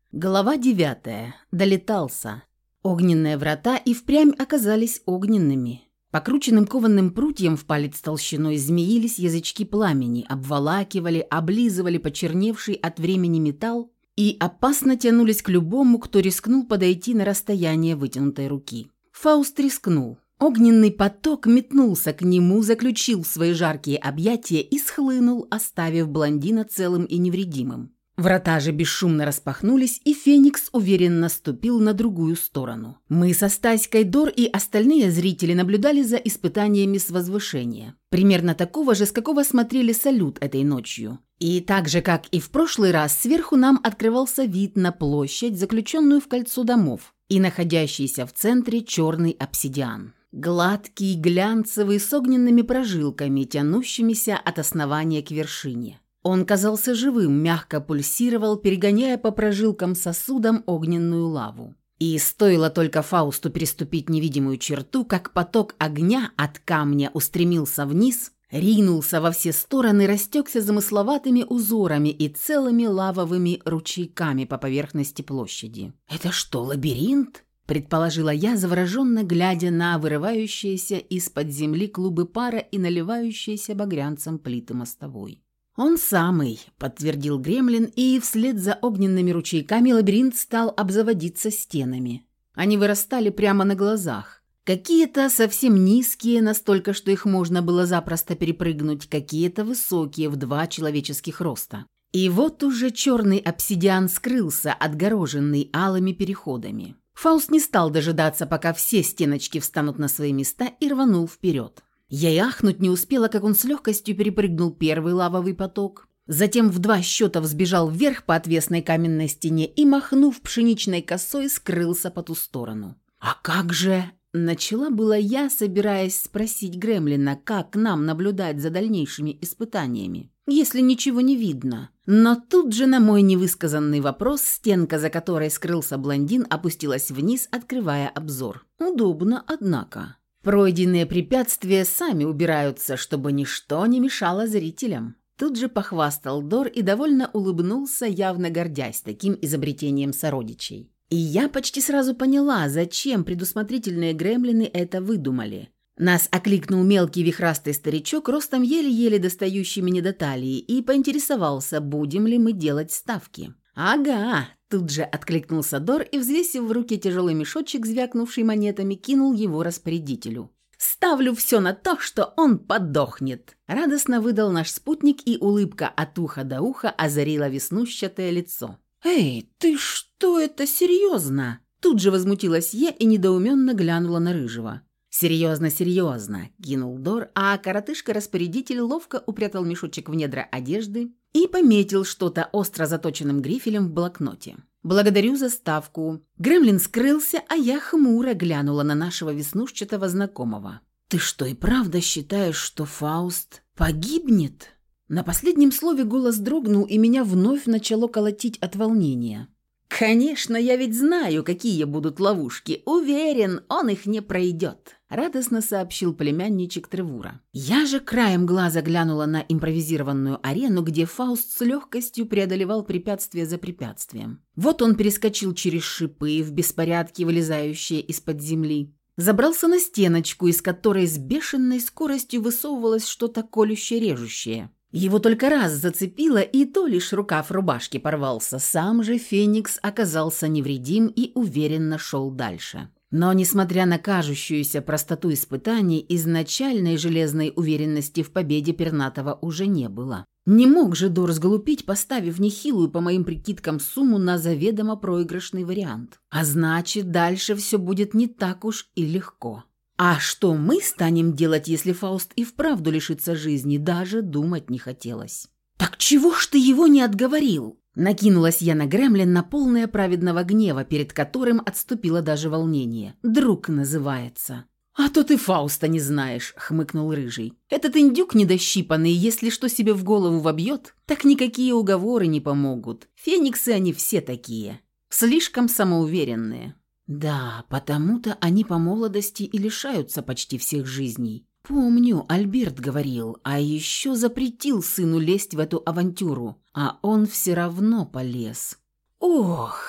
Глава 9. Долетался. Огненные врата и впрямь оказались огненными. Покрученным кованым прутьем в палец толщиной змеились язычки пламени, обволакивали, облизывали почерневший от времени металл и опасно тянулись к любому, кто рискнул подойти на расстояние вытянутой руки. Фауст рискнул. Огненный поток метнулся к нему, заключил в свои жаркие объятия и схлынул, оставив блондина целым и невредимым. Врата же бесшумно распахнулись, и Феникс уверенно ступил на другую сторону. Мы со Стаськой, Дор и остальные зрители наблюдали за испытаниями с возвышения. Примерно такого же, с какого смотрели салют этой ночью. И так же, как и в прошлый раз, сверху нам открывался вид на площадь, заключенную в кольцо домов, и находящийся в центре черный обсидиан. Гладкий, глянцевый, с огненными прожилками, тянущимися от основания к вершине. Он казался живым, мягко пульсировал, перегоняя по прожилкам сосудам огненную лаву. И стоило только Фаусту переступить невидимую черту, как поток огня от камня устремился вниз, ринулся во все стороны, растекся замысловатыми узорами и целыми лавовыми ручейками по поверхности площади. «Это что, лабиринт?» – предположила я, завороженно глядя на вырывающиеся из-под земли клубы пара и наливающиеся багрянцем плиты мостовой. «Он самый», — подтвердил Гремлин, и вслед за огненными ручейками лабиринт стал обзаводиться стенами. Они вырастали прямо на глазах. Какие-то совсем низкие, настолько, что их можно было запросто перепрыгнуть, какие-то высокие, в 2 человеческих роста. И вот уже черный обсидиан скрылся, отгороженный алыми переходами. Фауст не стал дожидаться, пока все стеночки встанут на свои места, и рванул вперед. Я и ахнуть не успела, как он с легкостью перепрыгнул первый лавовый поток. Затем в 2 счета взбежал вверх по отвесной каменной стене и, махнув пшеничной косой, скрылся по ту сторону. «А как же...» – начала была я, собираясь спросить Гремлина, как нам наблюдать за дальнейшими испытаниями, если ничего не видно. Но тут же на мой невысказанный вопрос стенка, за которой скрылся блондин, опустилась вниз, открывая обзор. Удобно, однако. Пройденные препятствия сами убираются, чтобы ничто не мешало зрителям. Тут же похвастал Дор и довольно улыбнулся, явно гордясь таким изобретением сородичей. И я почти сразу поняла, зачем предусмотрительные гремлины это выдумали. Нас окликнул мелкий вихрастый старичок, ростом еле-еле достающий мне до талии, и поинтересовался, будем ли мы делать ставки. «Ага!» – тут же откликнулся Дор и, взвесив в руке тяжелый мешочек, звякнувший монетами, кинул его распорядителю. «Ставлю все на то, что он подохнет!» – радостно выдал наш спутник, и улыбка от уха до уха озарила веснущатое лицо. «Эй, ты что это серьезно?» Тут же возмутилась я и недоуменно глянула на Рыжего. «Серьезно, серьезно!» – кинул Дор, а коротышка-распорядитель ловко упрятал мешочек в недра одежды и пометил что-то остро заточенным грифелем в блокноте. «Благодарю за ставку». Гремлин скрылся, а я хмуро глянула на нашего веснушчатого знакомого. «Ты что, и правда считаешь, что Фауст погибнет?» На последнем слове голос дрогнул, и меня вновь начало колотить от волнения. «Конечно, я ведь знаю, какие будут ловушки. Уверен, он их не пройдет», — радостно сообщил племянничек Тревура. Я же краем глаза глянула на импровизированную арену, где Фауст с легкостью преодолевал препятствие за препятствием. Вот он перескочил через шипы, в беспорядке вылезающие из-под земли. Забрался на стеночку, из которой с бешеной скоростью высовывалось что-то колюще-режущее. Его только раз зацепило, и то лишь рукав рубашки порвался. Сам же Феникс оказался невредим и уверенно шел дальше. Но, несмотря на кажущуюся простоту испытаний, изначальной железной уверенности в победе Пернатого уже не было. Не мог же Дор сглупить, поставив нехилую, по моим прикидкам, сумму на заведомо проигрышный вариант. А значит, дальше все будет не так уж и легко. А что мы станем делать, если Фауст и вправду лишится жизни, даже думать не хотелось. «Так чего ж ты его не отговорил?» Накинулась я на Гремлина, полная праведного гнева, перед которым отступило даже волнение. «Друг называется». «А то ты Фауста не знаешь», — хмыкнул Рыжий. «Этот индюк недощипанный, если что себе в голову вобьет, так никакие уговоры не помогут. Фениксы они все такие. Слишком самоуверенные». «Да, потому-то они по молодости и лишаются почти всех жизней. Помню, Альберт говорил, а еще запретил сыну лезть в эту авантюру, а он все равно полез». «Ох!»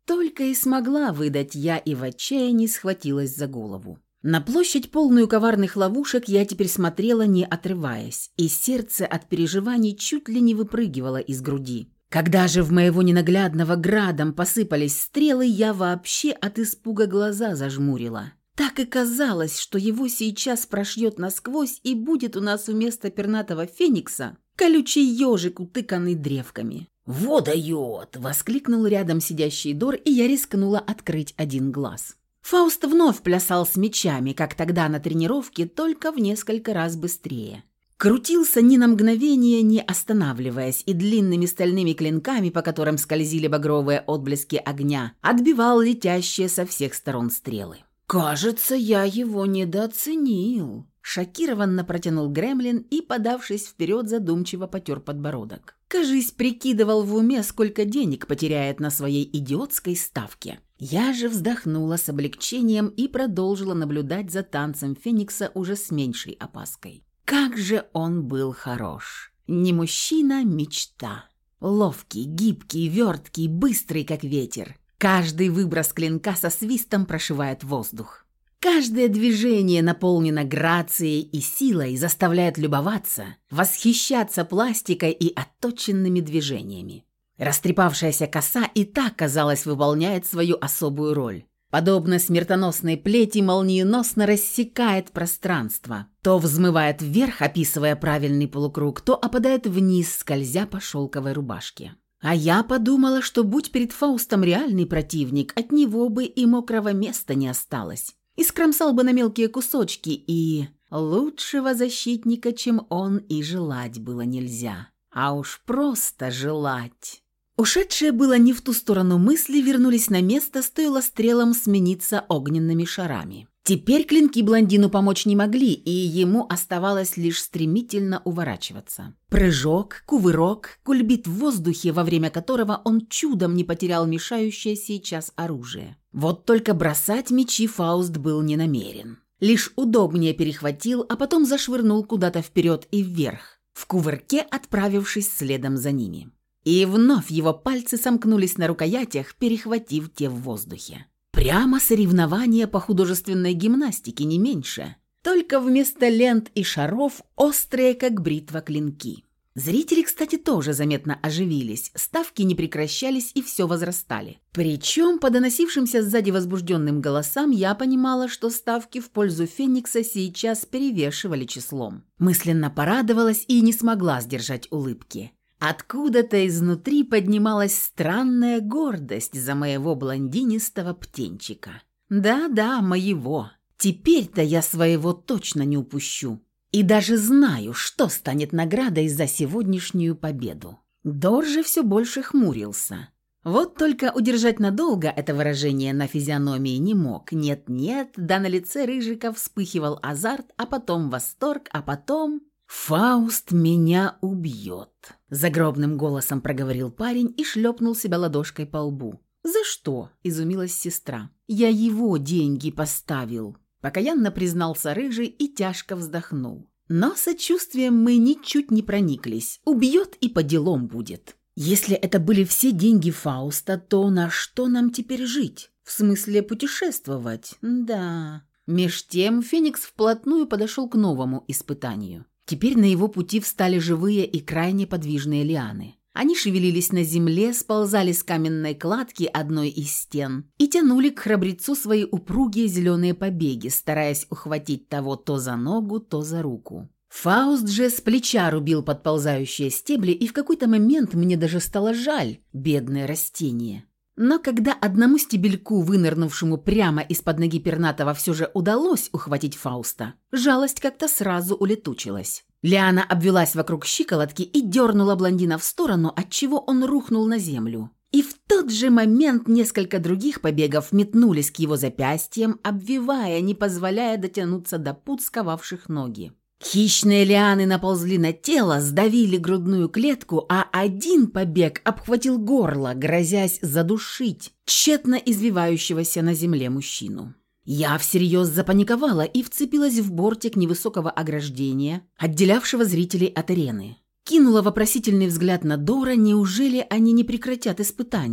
Только и смогла выдать я и в отчаянии схватилась за голову. На площадь, полную коварных ловушек, я теперь смотрела, не отрываясь, и сердце от переживаний чуть ли не выпрыгивало из груди. Когда же в моего ненаглядного градом посыпались стрелы, я вообще от испуга глаза зажмурила. Так и казалось, что его сейчас прошьет насквозь и будет у нас вместо пернатого феникса колючий ежик, утыканный древками. «Во дает!» – воскликнул рядом сидящий Дор, и я рискнула открыть один глаз. Фауст вновь плясал с мечами, как тогда на тренировке, только в несколько раз быстрее. Крутился ни на мгновение, не останавливаясь, и длинными стальными клинками, по которым скользили багровые отблески огня, отбивал летящие со всех сторон стрелы. «Кажется, я его недооценил», – шокированно протянул Гремлин и, подавшись вперед, задумчиво потер подбородок. Кажись, прикидывал в уме, сколько денег потеряет на своей идиотской ставке. Я же вздохнула с облегчением и продолжила наблюдать за танцем Феникса уже с меньшей опаской. Как же он был хорош! Не мужчина, мечта. Ловкий, гибкий, верткий, быстрый, как ветер. Каждый выброс клинка со свистом прошивает воздух. Каждое движение наполнено грацией и силой, заставляет любоваться, восхищаться пластикой и отточенными движениями. Растрепавшаяся коса и так, казалось, выполняет свою особую роль. Подобно смертоносной плети, молниеносно рассекает пространство. То взмывает вверх, описывая правильный полукруг, то опадает вниз, скользя по шелковой рубашке. А я подумала, что будь перед Фаустом реальный противник, от него бы и мокрого места не осталось. И скромсал бы на мелкие кусочки, и лучшего защитника, чем он, и желать было нельзя. А уж просто желать. Ушедшие было не в ту сторону мысли вернулись на место, стоило стрелам смениться огненными шарами. Теперь клинки блондину помочь не могли, и ему оставалось лишь стремительно уворачиваться. Прыжок, кувырок, кульбит в воздухе, во время которого он чудом не потерял мешающее сейчас оружие. Вот только бросать мечи Фауст был не намерен. Лишь удобнее перехватил, а потом зашвырнул куда-то вперед и вверх, в кувырке отправившись следом за ними. И вновь его пальцы сомкнулись на рукоятях, перехватив те в воздухе. Прямо соревнования по художественной гимнастике, не меньше. Только вместо лент и шаров острые, как бритва, клинки. Зрители, кстати, тоже заметно оживились, ставки не прекращались и все возрастали. Причем по доносившимся сзади возбужденным голосам я понимала, что ставки в пользу Феникса сейчас перевешивали числом. Мысленно порадовалась и не смогла сдержать улыбки. Откуда-то изнутри поднималась странная гордость за моего блондинистого птенчика. Да-да, моего. Теперь-то я своего точно не упущу. И даже знаю, что станет наградой за сегодняшнюю победу. Дор же все больше хмурился. Вот только удержать надолго это выражение на физиономии не мог. Нет-нет, да на лице Рыжика вспыхивал азарт, а потом восторг, а потом... «Фауст меня убьет», – загробным голосом проговорил парень и шлепнул себя ладошкой по лбу. «За что?» – изумилась сестра. «Я его деньги поставил», – покаянно признался Рыжий и тяжко вздохнул. Но сочувствием мы ничуть не прониклись. Убьет и по делам будет. Если это были все деньги Фауста, то на что нам теперь жить? В смысле путешествовать? Да. Меж тем Феникс вплотную подошел к новому испытанию. Теперь на его пути встали живые и крайне подвижные лианы. Они шевелились на земле, сползали с каменной кладки одной из стен и тянули к храбрецу свои упругие зеленые побеги, стараясь ухватить того то за ногу, то за руку. Фауст же с плеча рубил подползающие стебли, и в какой-то момент мне даже стало жаль бедное растение. Но когда одному стебельку, вынырнувшему прямо из-под ноги пернатого, все же удалось ухватить Фауста, жалость как-то сразу улетучилась. Лиана обвелась вокруг щиколотки и дернула блондина в сторону, отчего он рухнул на землю. И в тот же момент несколько других побегов метнулись к его запястьям, обвивая, не позволяя дотянуться до пут, сковавших ноги. Хищные лианы наползли на тело, сдавили грудную клетку, а один побег обхватил горло, грозясь задушить тщетно извивающегося на земле мужчину. Я всерьез запаниковала и вцепилась в бортик невысокого ограждения, отделявшего зрителей от арены. Кинула вопросительный взгляд на Дора, неужели они не прекратят испытание?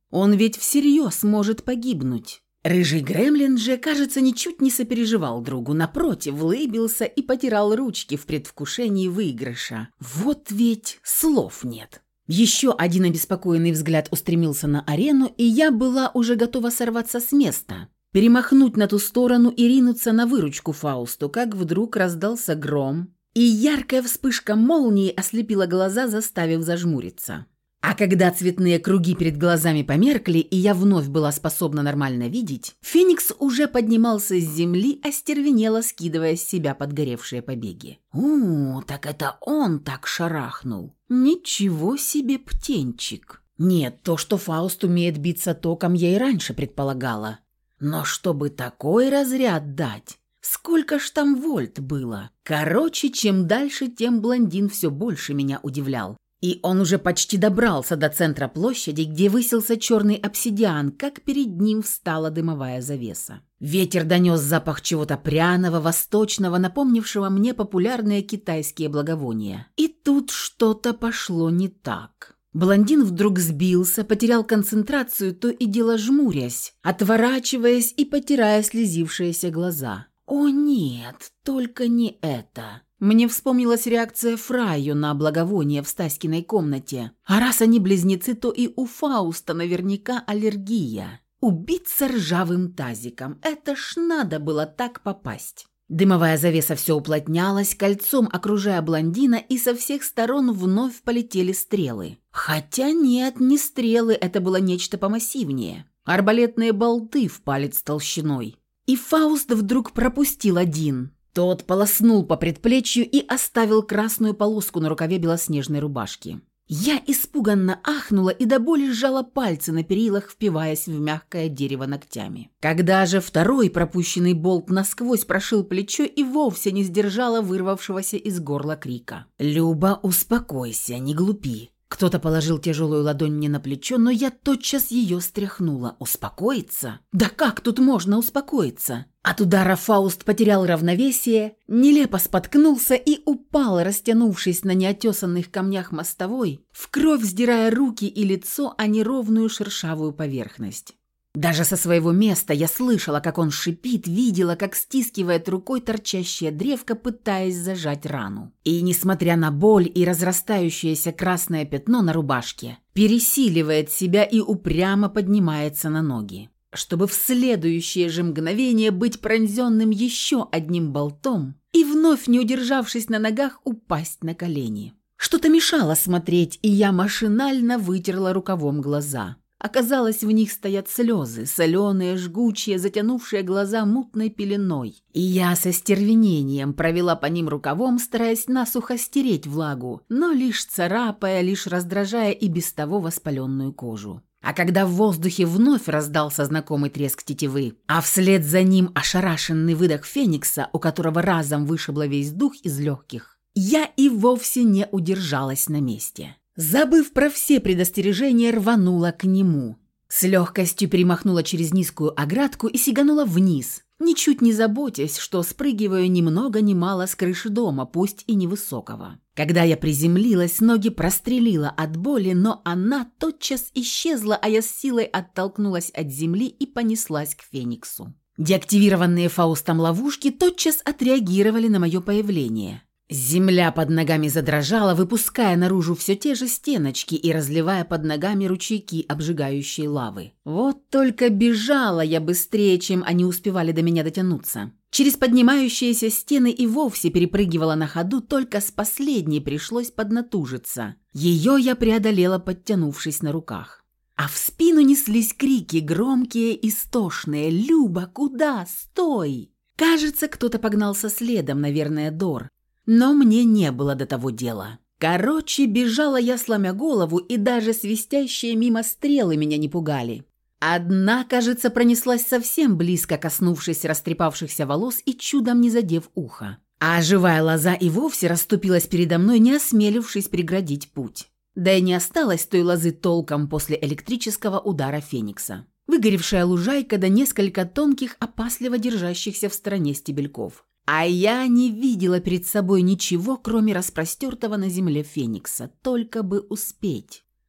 Он ведь всерьез может погибнуть. Рыжий гремлин же, кажется, ничуть не сопереживал другу, напротив, улыбился и потирал ручки в предвкушении выигрыша. Вот ведь слов нет. Еще один обеспокоенный взгляд устремился на арену, и я была уже готова сорваться с места, перемахнуть на ту сторону и ринуться на выручку Фаусту, как вдруг раздался гром, и яркая вспышка молнии ослепила глаза, заставив зажмуриться. А когда цветные круги перед глазами померкли, и я вновь была способна нормально видеть, Феникс уже поднимался с земли, остервенело скидывая с себя подгоревшие побеги. Так это он так шарахнул. Ничего себе птенчик. Нет, то, что Фауст умеет биться током, я и раньше предполагала. Но чтобы такой разряд дать... Сколько ж там вольт было? Короче, чем дальше, тем блондин все больше меня удивлял. И он уже почти добрался до центра площади, где высился черный обсидиан, как перед ним встала дымовая завеса. Ветер донес запах чего-то пряного, восточного, напомнившего мне популярные китайские благовония. И тут что-то пошло не так. Блондин вдруг сбился, потерял концентрацию, то и дело жмурясь, отворачиваясь и потирая слезившиеся глаза. «О нет, только не это!» Мне вспомнилась реакция Фрайо на благовоние в Стаськиной комнате. А раз они близнецы, то и у Фауста наверняка аллергия. Убиться ржавым тазиком. Это ж надо было так попасть. Дымовая завеса все уплотнялась, кольцом окружая блондина, и со всех сторон вновь полетели стрелы. Хотя нет, не стрелы, это было нечто помассивнее. Арбалетные болты в палец толщиной. И Фауст вдруг пропустил один. Тот полоснул по предплечью и оставил красную полоску на рукаве белоснежной рубашки. Я испуганно ахнула и до боли сжала пальцы на перилах, впиваясь в мягкое дерево ногтями. Когда же второй пропущенный болт насквозь прошил плечо и вовсе не сдержала вырвавшегося из горла крика. «Люба, успокойся, не глупи». Кто-то положил тяжелую ладонь мне на плечо, но я тотчас ее стряхнула. Успокоиться? Да как тут можно успокоиться? От удара Фауст потерял равновесие, нелепо споткнулся и упал, растянувшись на неотесанных камнях мостовой, в кровь сдирая руки и лицо о неровную шершавую поверхность. Даже со своего места я слышала, как он шипит, видела, как стискивает рукой торчащее древко, пытаясь зажать рану. И, несмотря на боль и разрастающееся красное пятно на рубашке, пересиливает себя и упрямо поднимается на ноги, чтобы в следующее же мгновение быть пронзенным еще одним болтом и, вновь не удержавшись на ногах, упасть на колени. Что-то мешало смотреть, и я машинально вытерла рукавом глаза. Оказалось, в них стоят слезы, соленые, жгучие, затянувшие глаза мутной пеленой. И я со стервенением провела по ним рукавом, стараясь насухо стереть влагу, но лишь царапая, лишь раздражая и без того воспаленную кожу. А когда в воздухе вновь раздался знакомый треск тетивы, а вслед за ним ошарашенный выдох Феникса, у которого разом вышибло весь дух из легких, я и вовсе не удержалась на месте. Забыв про все предостережения, рванула к нему. С легкостью перемахнула через низкую оградку и сиганула вниз, ничуть не заботясь, что спрыгиваю ни много ни мало с крыши дома, пусть и невысокого. Когда я приземлилась, ноги прострелила от боли, но она тотчас исчезла, а я с силой оттолкнулась от земли и понеслась к Фениксу. Деактивированные Фаустом ловушки тотчас отреагировали на мое появление. Земля под ногами задрожала, выпуская наружу все те же стеночки и разливая под ногами ручейки обжигающей лавы. Вот только бежала я быстрее, чем они успевали до меня дотянуться. Через поднимающиеся стены и вовсе перепрыгивала на ходу, только с последней пришлось поднатужиться. Ее я преодолела, подтянувшись на руках. А в спину неслись крики, громкие, истошные: «Люба, куда? Стой!» Кажется, кто-то погнался следом, наверное, Дор. Но мне не было до того дела. Короче, бежала я, сломя голову, и даже свистящие мимо стрелы меня не пугали. Одна, кажется, пронеслась совсем близко, коснувшись растрепавшихся волос и чудом не задев ухо. А живая лоза и вовсе расступилась передо мной, не осмелившись преградить путь. Да и не осталось той лозы толком после электрического удара Феникса. Выгоревшая лужайка да несколько тонких, опасливо держащихся в стороне стебельков. А я не видела перед собой ничего, кроме распростертого на земле Феникса, только бы успеть.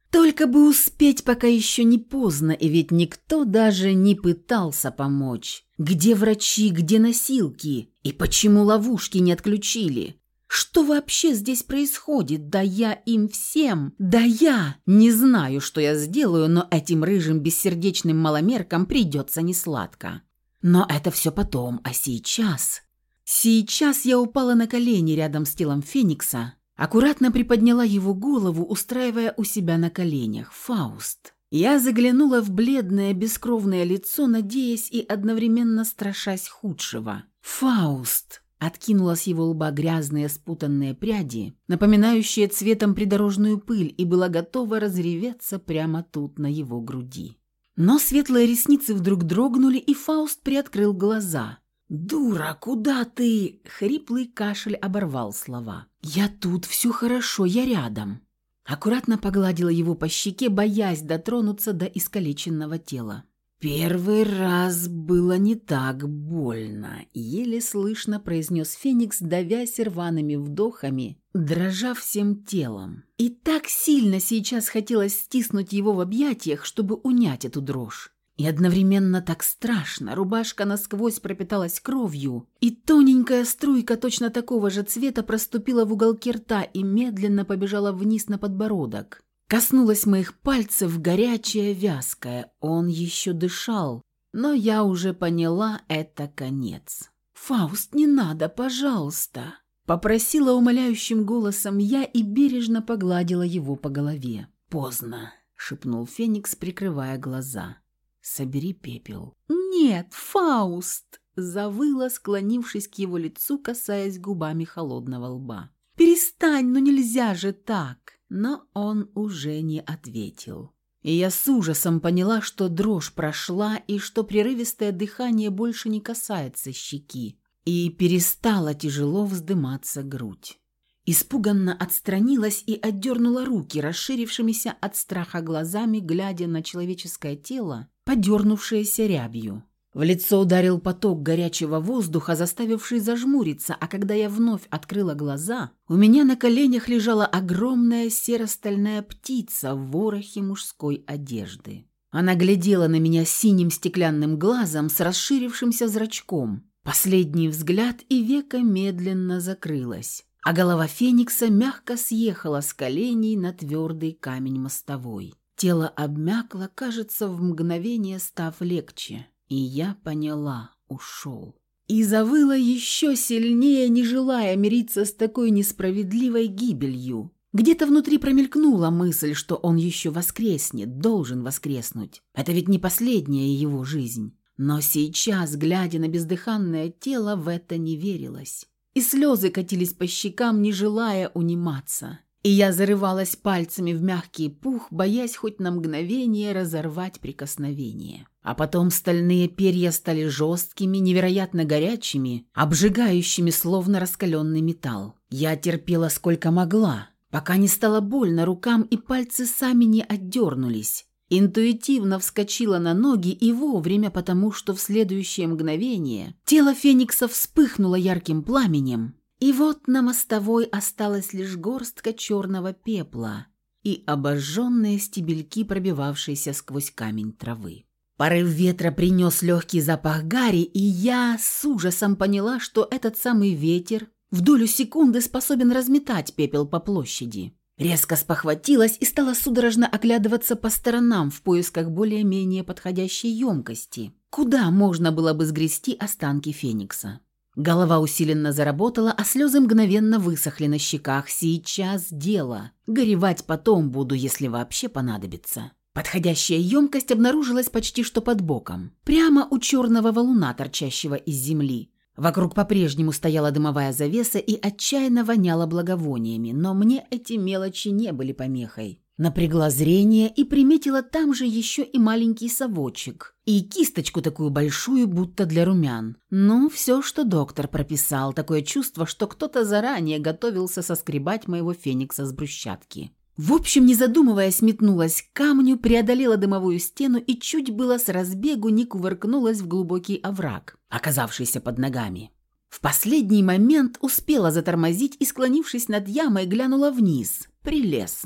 Только бы успеть, пока еще не поздно, и ведь никто даже не пытался помочь. Где врачи, где носилки? И почему ловушки не отключили? Что вообще здесь происходит? Да я им всем! Да я! Не знаю, что я сделаю, но этим рыжим бессердечным маломеркам придется несладко. Но это все потом, а сейчас... Сейчас я упала на колени рядом с телом Феникса, аккуратно приподняла его голову, устраивая у себя на коленях. Фауст. Я заглянула в бледное, бескровное лицо, надеясь и одновременно страшась худшего. «Фауст!» Откинула с его лба грязные спутанные пряди, напоминающие цветом придорожную пыль, и была готова разреветься прямо тут, на его груди. Но светлые ресницы вдруг дрогнули, и Фауст приоткрыл глаза. «Дура, куда ты?» Хриплый кашель оборвал слова. «Я тут, все хорошо, я рядом». Аккуратно погладила его по щеке, боясь дотронуться до искалеченного тела. «Первый раз было не так больно», — еле слышно произнес Феникс, давясь рваными вдохами, дрожа всем телом. И так сильно сейчас хотелось стиснуть его в объятиях, чтобы унять эту дрожь. И одновременно так страшно, рубашка насквозь пропиталась кровью, и тоненькая струйка точно такого же цвета проступила в уголке рта и медленно побежала вниз на подбородок. Коснулась моих пальцев, горячая, вязкая. Он еще дышал, но я уже поняла, это конец. «Фауст, не надо, пожалуйста!» Попросила умоляющим голосом я и бережно погладила его по голове. «Поздно», — шепнул Феникс, прикрывая глаза. «Собери пепел». «Нет, Фауст!» — завыла, склонившись к его лицу, касаясь губами холодного лба. «Перестань, ну нельзя же так!» Но он уже не ответил. И я с ужасом поняла, что дрожь прошла и что прерывистое дыхание больше не касается щеки. И перестала тяжело вздыматься грудь. Испуганно отстранилась и отдернула руки, расширившимися от страха глазами, глядя на человеческое тело, подернувшееся рябью. В лицо ударил поток горячего воздуха, заставивший зажмуриться, а когда я вновь открыла глаза, у меня на коленях лежала огромная серо-стальная птица в ворохе мужской одежды. Она глядела на меня синим стеклянным глазом с расширившимся зрачком. Последний взгляд, и веко медленно закрылось, а голова Феникса мягко съехала с коленей на твердый камень мостовой. Тело обмякло, кажется, в мгновение став легче. И я поняла, ушел. И завыла еще сильнее, не желая мириться с такой несправедливой гибелью. Где-то внутри промелькнула мысль, что он еще воскреснет, должен воскреснуть. Это ведь не последняя его жизнь. Но сейчас, глядя на бездыханное тело, в это не верилось. И слезы катились по щекам, не желая униматься. И я зарывалась пальцами в мягкий пух, боясь хоть на мгновение разорвать прикосновение. А потом стальные перья стали жесткими, невероятно горячими, обжигающими, словно раскаленный металл. Я терпела сколько могла, пока не стало больно рукам, и пальцы сами не отдернулись. Интуитивно вскочила на ноги и вовремя, потому что в следующее мгновение тело Феникса вспыхнуло ярким пламенем, и вот на мостовой осталась лишь горстка черного пепла и обожженные стебельки, пробивавшиеся сквозь камень травы. Порыв ветра принес легкий запах гари, и я с ужасом поняла, что этот самый ветер в долю секунды способен разметать пепел по площади. Резко спохватилась и стала судорожно оглядываться по сторонам в поисках более-менее подходящей емкости, куда можно было бы сгрести останки Феникса. Голова усиленно заработала, а слезы мгновенно высохли на щеках. Сейчас дело. Горевать потом буду, если вообще понадобится. Подходящая емкость обнаружилась почти что под боком, прямо у черного валуна, торчащего из земли. Вокруг по-прежнему стояла дымовая завеса и отчаянно воняло благовониями, но мне эти мелочи не были помехой. Напрягла зрение и приметила там же еще и маленький совочек, и кисточку такую большую, будто для румян. Ну, все, что доктор прописал, такое чувство, что кто-то заранее готовился соскребать моего Феникса с брусчатки. В общем, не задумываясь, метнулась к камню, преодолела дымовую стену и чуть было с разбегу не кувыркнулась в глубокий овраг, оказавшийся под ногами. В последний момент успела затормозить и, склонившись над ямой, глянула вниз. Прелестно.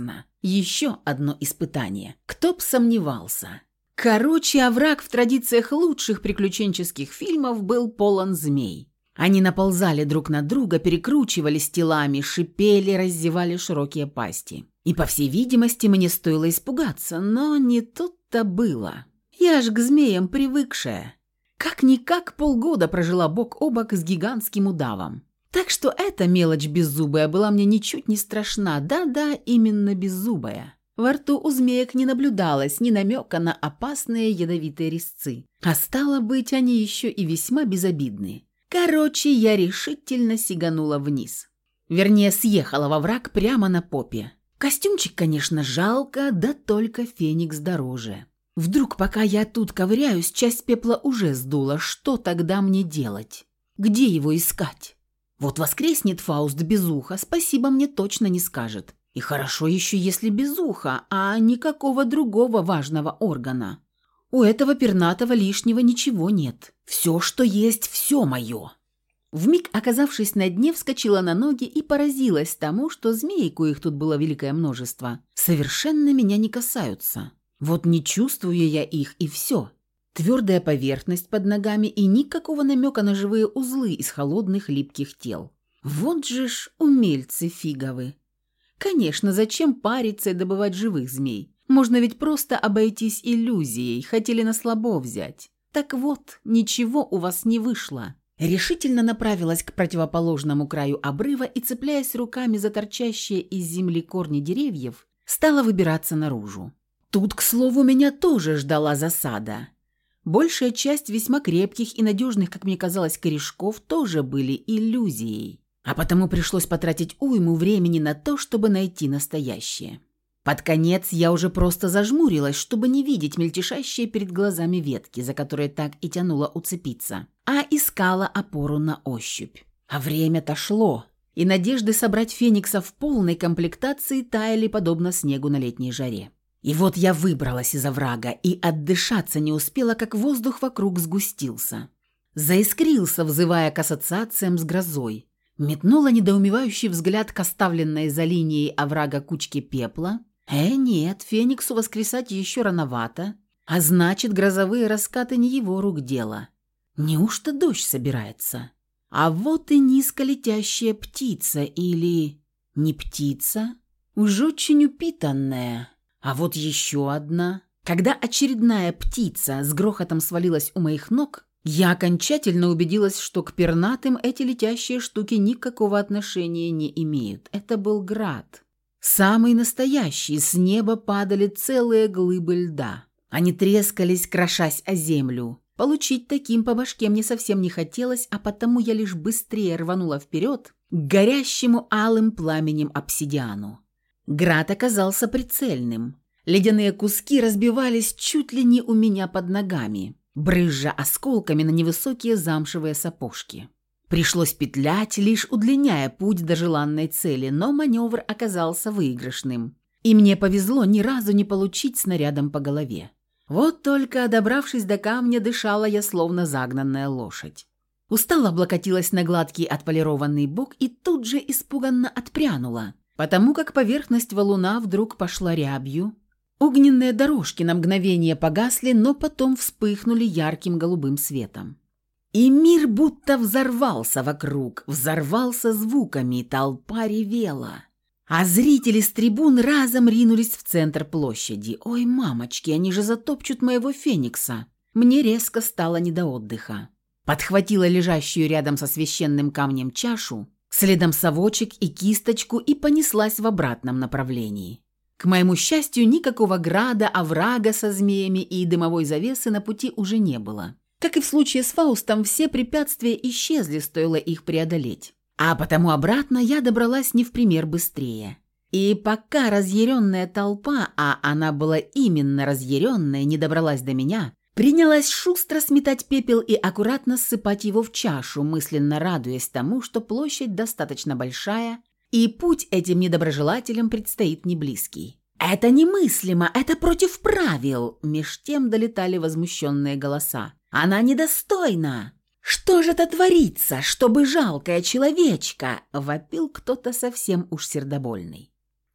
Еще одно испытание. Кто б сомневался. Короче, овраг в традициях лучших приключенческих фильмов был полон змей. Они наползали друг на друга, перекручивались телами, шипели, раздевали широкие пасти. И, по всей видимости, мне стоило испугаться, но не тут-то было. Я ж к змеям привыкшая. Как-никак полгода прожила бок о бок с гигантским удавом. Так что эта мелочь беззубая была мне ничуть не страшна. Да-да, именно беззубая. Во рту у змеек не наблюдалось ни намека на опасные ядовитые резцы. А стало быть, они еще и весьма безобидны. Короче, я решительно сиганула вниз. Вернее, съехала во враг прямо на попе. Костюмчик, конечно, жалко, да только феникс дороже. Вдруг, пока я тут ковыряюсь, часть пепла уже сдула. Что тогда мне делать? Где его искать? Вот воскреснет Фауст без уха, спасибо мне точно не скажет. И хорошо еще, если без уха, а никакого другого важного органа. У этого пернатого лишнего ничего нет. Все, что есть, все мое. Вмиг, оказавшись на дне, вскочила на ноги и поразилась тому, что змеи, коих тут было великое множество, совершенно меня не касаются. Вот не чувствую я их, и все. Твердая поверхность под ногами и никакого намека на живые узлы из холодных липких тел. Вот же ж умельцы фиговы. Конечно, зачем париться и добывать живых змей? Можно ведь просто обойтись иллюзией, хотели на слабо взять. Так вот, ничего у вас не вышло. Решительно направилась к противоположному краю обрыва и, цепляясь руками за торчащие из земли корни деревьев, стала выбираться наружу. Тут, к слову, меня тоже ждала засада. Большая часть весьма крепких и надежных, как мне казалось, корешков тоже были иллюзией. А потому пришлось потратить уйму времени на то, чтобы найти настоящее. Под конец я уже просто зажмурилась, чтобы не видеть мельтешащие перед глазами ветки, за которые так и тянуло уцепиться, а искала опору на ощупь. А время-то шло, и надежды собрать феникса в полной комплектации таяли подобно снегу на летней жаре. И вот я выбралась из оврага и отдышаться не успела, как воздух вокруг сгустился. Заискрился, взывая к ассоциациям с грозой. Метнула недоумевающий взгляд к оставленной за линией оврага кучке пепла. Нет, фениксу воскресать еще рановато, а значит, грозовые раскаты не его рук дело. Неужто дождь собирается? А вот и низко летящая птица или... не птица, уж очень упитанная. А вот еще одна. Когда очередная птица с грохотом свалилась у моих ног, я окончательно убедилась, что к пернатым эти летящие штуки никакого отношения не имеют. Это был град. Самый настоящий, с неба падали целые глыбы льда. Они трескались, крошась о землю. Получить таким по башке мне совсем не хотелось, а потому я лишь быстрее рванула вперед к горящему алым пламенем обсидиану. Град оказался прицельным. Ледяные куски разбивались чуть ли не у меня под ногами, брызжа осколками на невысокие замшевые сапожки. Пришлось петлять, лишь удлиняя путь до желанной цели, но маневр оказался выигрышным. И мне повезло ни разу не получить снарядом по голове. Вот только, добравшись до камня, дышала я словно загнанная лошадь. Устало облокотилась на гладкий отполированный бок и тут же испуганно отпрянула, потому как поверхность валуна вдруг пошла рябью. Огненные дорожки на мгновение погасли, но потом вспыхнули ярким голубым светом. И мир будто взорвался вокруг, взорвался звуками, толпа ревела. А зрители с трибун разом ринулись в центр площади. Ой, мамочки, они же затопчут моего феникса. Мне резко стало не до отдыха. Подхватила лежащую рядом со священным камнем чашу, следом совочек и кисточку и понеслась в обратном направлении. К моему счастью, никакого града, оврага со змеями и дымовой завесы на пути уже не было. Как и в случае с Фаустом, все препятствия исчезли, стоило их преодолеть. А потому обратно я добралась не в пример быстрее. И пока разъяренная толпа, а она была именно разъяренная, не добралась до меня, принялась шустро сметать пепел и аккуратно ссыпать его в чашу, мысленно радуясь тому, что площадь достаточно большая, и путь этим недоброжелателям предстоит неблизкий. «Это немыслимо! Это против правил!» Меж тем долетали возмущенные голоса. «Она недостойна! Что же это творится, чтобы жалкая человечка?» — вопил кто-то совсем уж сердобольный.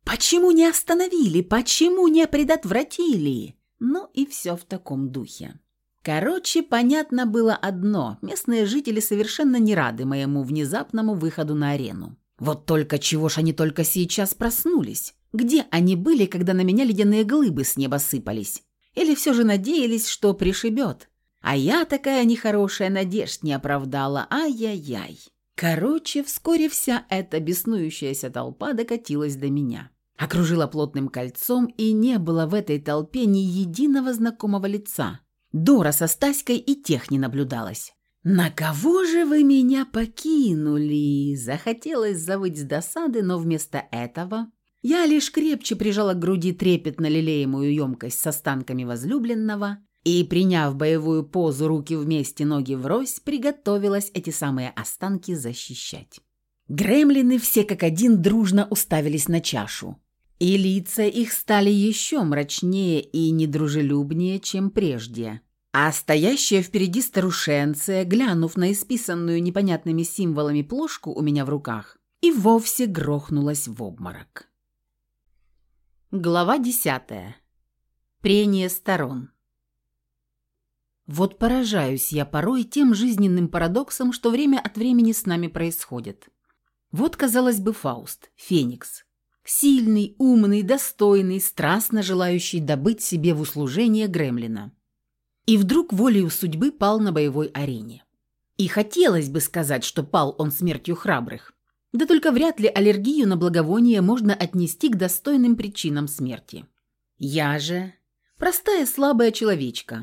Почему не остановили? Почему не предотвратили? Ну и все в таком духе. Короче, понятно было одно. Местные жители совершенно не рады моему внезапному выходу на арену. Вот только чего ж они только сейчас проснулись? Где они были, когда на меня ледяные глыбы с неба сыпались? Или все же надеялись, что пришибет? А я такая нехорошая надежд не оправдала. Ай-яй-яй. Короче, вскоре вся эта беснующаяся толпа докатилась до меня. Окружила плотным кольцом, и не было в этой толпе ни единого знакомого лица. Дора со Стаськой и тех не наблюдалось. «На кого же вы меня покинули?» Захотелось завыть с досады, но вместо этого я лишь крепче прижала к груди трепетно лелеемую емкость с останками возлюбленного и, приняв боевую позу, руки вместе, ноги врозь, приготовилась эти самые останки защищать. Гремлины все как один дружно уставились на чашу, и лица их стали еще мрачнее и недружелюбнее, чем прежде. А стоящая впереди старушенция, глянув на исписанную непонятными символами плошку у меня в руках, и вовсе грохнулась в обморок. Глава 10. Прение сторон. Вот поражаюсь я порой тем жизненным парадоксом, что время от времени с нами происходит. Вот, казалось бы, Фауст, Феникс. Сильный, умный, достойный, страстно желающий добыть себе в услужение Гремлина. И вдруг волею судьбы пал на боевой арене. И хотелось бы сказать, что пал он смертью храбрых. Да только вряд ли аллергию на благовоние можно отнести к достойным причинам смерти. Я же простая слабая человечка,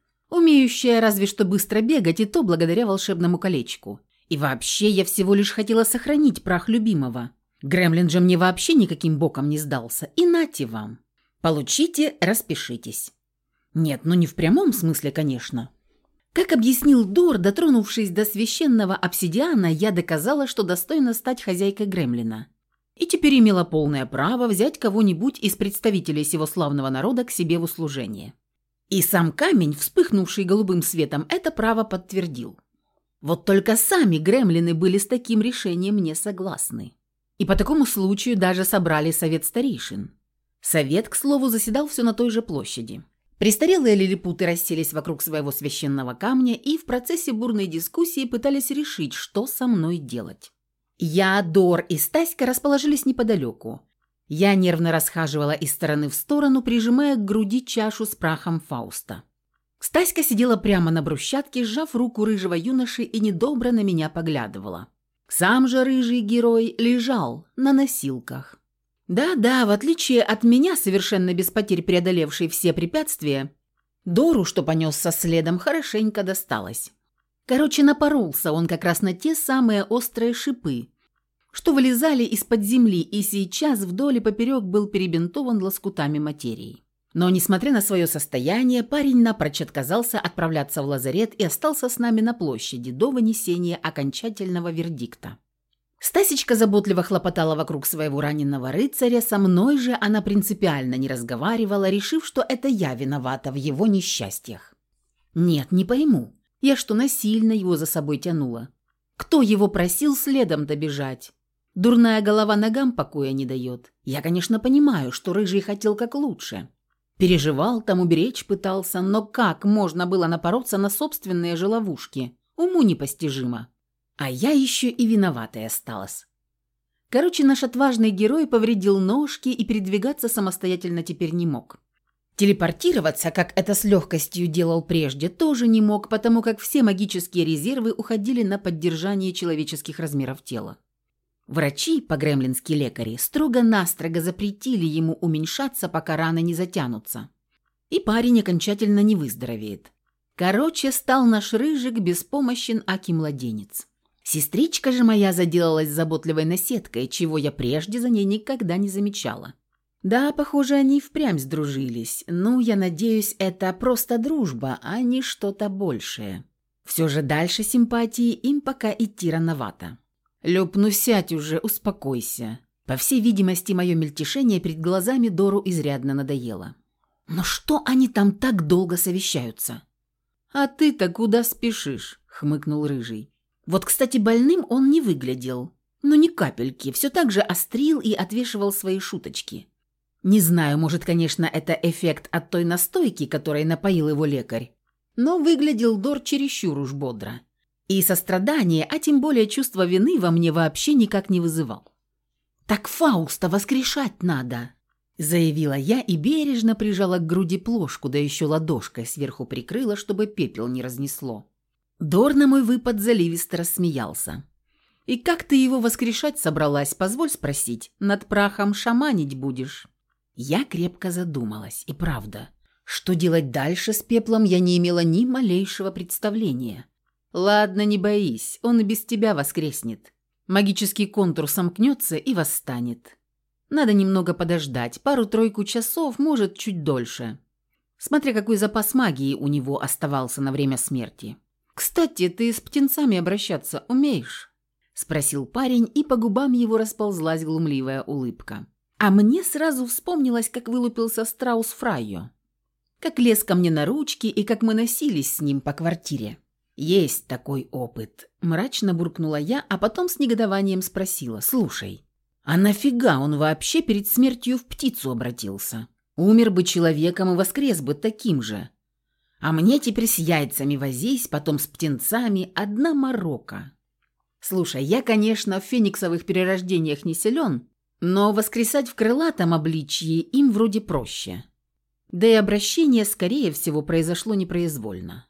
умеющая разве что быстро бегать, и то благодаря волшебному колечку. И вообще я всего лишь хотела сохранить прах любимого. Гремлин же мне вообще никаким боком не сдался. И нате вам. Получите, распишитесь. Нет, ну не в прямом смысле, конечно. Как объяснил Дор, дотронувшись до священного обсидиана, я доказала, что достойна стать хозяйкой Гремлина. И теперь имела полное право взять кого-нибудь из представителей сего славного народа к себе в услужение. И сам камень, вспыхнувший голубым светом, это право подтвердил. Вот только сами гремлины были с таким решением не согласны. И по такому случаю даже собрали совет старейшин. Совет, к слову, заседал все на той же площади. Престарелые лилипуты расселись вокруг своего священного камня и в процессе бурной дискуссии пытались решить, что со мной делать. Я, Дор и Стаська расположились неподалеку. Я нервно расхаживала из стороны в сторону, прижимая к груди чашу с прахом Фауста. Стаська сидела прямо на брусчатке, сжав руку рыжего юноши и недобро на меня поглядывала. Сам же рыжий герой лежал на носилках. Да-да, в отличие от меня, совершенно без потерь преодолевшей все препятствия, Дору, что понесся следом, хорошенько досталось. Короче, напоролся он как раз на те самые острые шипы, что вылезали из-под земли, и сейчас вдоль и поперек был перебинтован лоскутами материи. Но, несмотря на свое состояние, парень напрочь отказался отправляться в лазарет и остался с нами на площади до вынесения окончательного вердикта. Стасечка заботливо хлопотала вокруг своего раненого рыцаря, со мной же она принципиально не разговаривала, решив, что это я виновата в его несчастьях. Нет, не пойму, я что, насильно его за собой тянула? Кто его просил следом-то бежать? Дурная голова ногам покоя не дает. Я, конечно, понимаю, что рыжий хотел как лучше. Переживал, там уберечь пытался, но как можно было напороться на собственные же ловушки? Уму непостижимо. А я еще и виноватой осталась. Короче, наш отважный герой повредил ножки и передвигаться самостоятельно теперь не мог. Телепортироваться, как это с легкостью делал прежде, тоже не мог, потому как все магические резервы уходили на поддержание человеческих размеров тела. Врачи, по-гремлински лекари, строго-настрого запретили ему уменьшаться, пока раны не затянутся. И парень окончательно не выздоровеет. Короче, стал наш рыжик беспомощен, аки младенец. Сестричка же моя заделалась заботливой наседкой, чего я прежде за ней никогда не замечала. Да, похоже, они впрямь сдружились. Ну, я надеюсь, это просто дружба, а не что-то большее. Все же дальше симпатии им пока идти рановато. «Люб, ну сядь уже, успокойся». По всей видимости, мое мельтешение перед глазами Дору изрядно надоело. «Но что они там так долго совещаются?» «А ты-то куда спешишь?» — хмыкнул рыжий. Вот, кстати, больным он не выглядел. но ни капельки, все так же острил и отвешивал свои шуточки. Не знаю, может, конечно, это эффект от той настойки, которой напоил его лекарь, но выглядел Дор чересчур уж бодро. И сострадание, а тем более чувство вины во мне вообще никак не вызывал. «Так Фауста воскрешать надо!» – заявила я и бережно прижала к груди плошку, да еще ладошкой сверху прикрыла, чтобы пепел не разнесло. Дор на мой выпад заливисто рассмеялся. «И как ты его воскрешать собралась, позволь спросить? Над прахом шаманить будешь?» Я крепко задумалась, и правда, что делать дальше с пеплом я не имела ни малейшего представления. «Ладно, не боись, он и без тебя воскреснет. Магический контур сомкнется и восстанет. Надо немного подождать, пару-тройку часов, может, чуть дольше. Смотря какой запас магии у него оставался на время смерти. Кстати, ты с птенцами обращаться умеешь?» – спросил парень, и по губам его расползлась глумливая улыбка. А мне сразу вспомнилось, как вылупился страус Фрайо. Как лез ко мне на ручки и как мы носились с ним по квартире. «Есть такой опыт», – мрачно буркнула я, а потом с негодованием спросила: «Слушай, а нафига он вообще перед смертью в птицу обратился? Умер бы человеком и воскрес бы таким же. А мне теперь с яйцами возись, потом с птенцами, одна морока. Слушай, я, конечно, в фениксовых перерождениях не силен, но воскресать в крылатом обличье им вроде проще. Да и обращение, скорее всего, произошло непроизвольно.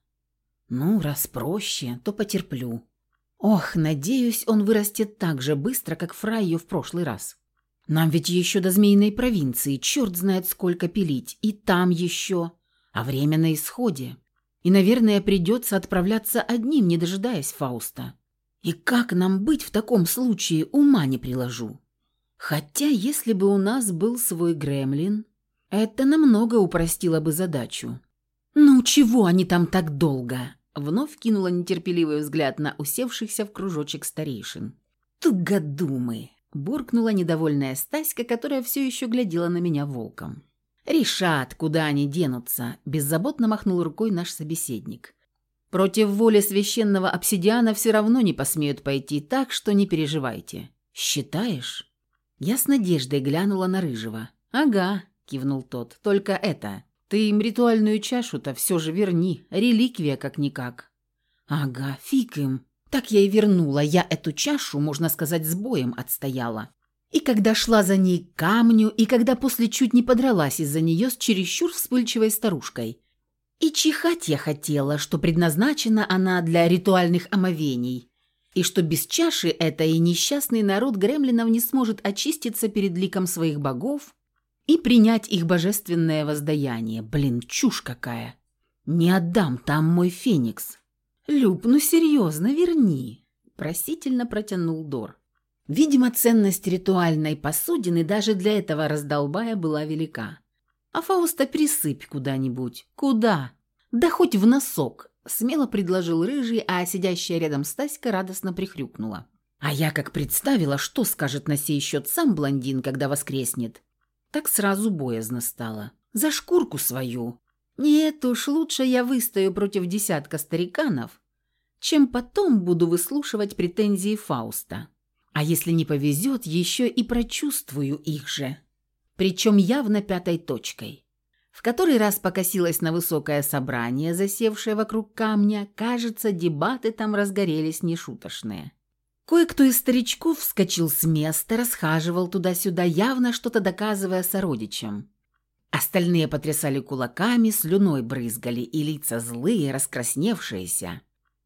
Ну, раз проще, то потерплю. Ох, надеюсь, он вырастет так же быстро, как Фрайо в прошлый раз. Нам ведь еще до Змеиной провинции, черт знает сколько пилить, и там еще, а время на исходе. И, наверное, придется отправляться одним, не дожидаясь Фауста. И как нам быть в таком случае, ума не приложу. Хотя, если бы у нас был свой гремлин, это намного упростило бы задачу. «Ну, чего они там так долго?» Вновь кинула нетерпеливый взгляд на усевшихся в кружочек старейшин. «Тугодумы!» – буркнула недовольная Стаська, которая все еще глядела на меня волком. «Решат, куда они денутся», – беззаботно махнул рукой наш собеседник. «Против воли священного обсидиана все равно не посмеют пойти, так что не переживайте». «Считаешь?» Я с надеждой глянула на Рыжего. «Ага», – кивнул тот, – «только это... Ты им ритуальную чашу-то все же верни, реликвия как-никак». «Ага, фиг им. Так я и вернула, я эту чашу, можно сказать, с боем отстояла. И когда шла за ней к камню, и когда после чуть не подралась из-за нее с чересчур вспыльчивой старушкой. И чихать я хотела, что предназначена она для ритуальных омовений, и что без чаши этой несчастный народ гремлинов не сможет очиститься перед ликом своих богов и принять их божественное воздаяние. Блин, чушь какая. Не отдам, там мой феникс. Люб, ну серьезно, верни, просительно протянул Дор. Видимо, ценность ритуальной посудины даже для этого раздолбая была велика. А Фауста присыпь куда-нибудь. Куда? Да хоть в носок, смело предложил Рыжий, а сидящая рядом Стаська радостно прихрюкнула. А я как представила, что скажет на сей счет сам блондин, когда воскреснет. Так сразу боязно стало. За шкурку свою. Нет уж, лучше я выстою против десятка стариканов, чем потом буду выслушивать претензии Фауста. А если не повезет, еще и прочувствую их же. Причем явно пятой точкой. В который раз покосилась на высокое собрание, засевшее вокруг камня. Кажется, дебаты там разгорелись нешуточные. Кое-кто из старичков вскочил с места, расхаживал туда-сюда, явно что-то доказывая сородичам. Остальные потрясали кулаками, слюной брызгали, и лица злые, раскрасневшиеся.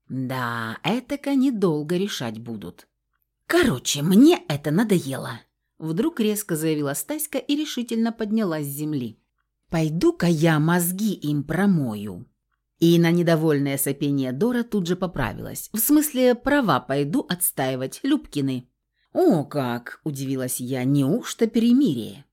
Да, этак недолго решать будут. «Короче, мне это надоело», — вдруг резко заявила Стаська и решительно поднялась с земли. «Пойду-ка я мозги им промою». И на недовольное сопение Дора тут же поправилась. В смысле, права пойду отстаивать, Любкины. «О как!» – удивилась я. «Неужто перемирие?»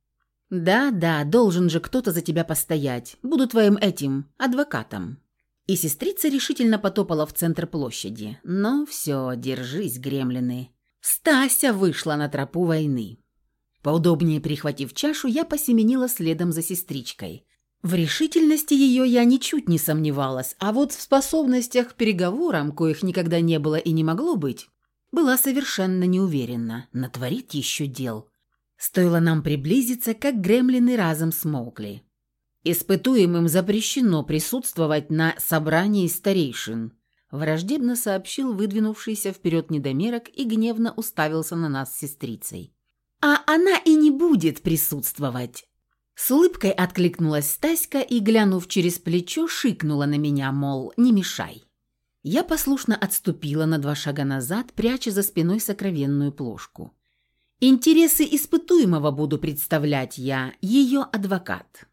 «Да, должен же кто-то за тебя постоять. Буду твоим адвокатом». И сестрица решительно потопала в центр площади. «Ну все, держись, гремлины». Стася вышла на тропу войны. Поудобнее прихватив чашу, я посеменила следом за сестричкой. В решительности ее я ничуть не сомневалась, а вот в способностях к переговорам, коих никогда не было и не могло быть, была совершенно не уверена, натворит еще дел. Стоило нам приблизиться, как гремлины разом смолкли. «Испытуемым запрещено присутствовать на собрании старейшин», враждебно сообщил выдвинувшийся вперед недомерок и гневно уставился на нас с сестрицей. «А она и не будет присутствовать!» С улыбкой откликнулась Стаська и, глянув через плечо, шикнула на меня, мол, не мешай. Я послушно отступила на 2 шага назад, пряча за спиной сокровенную плошку. «Интересы испытуемого буду представлять я, ее адвокат».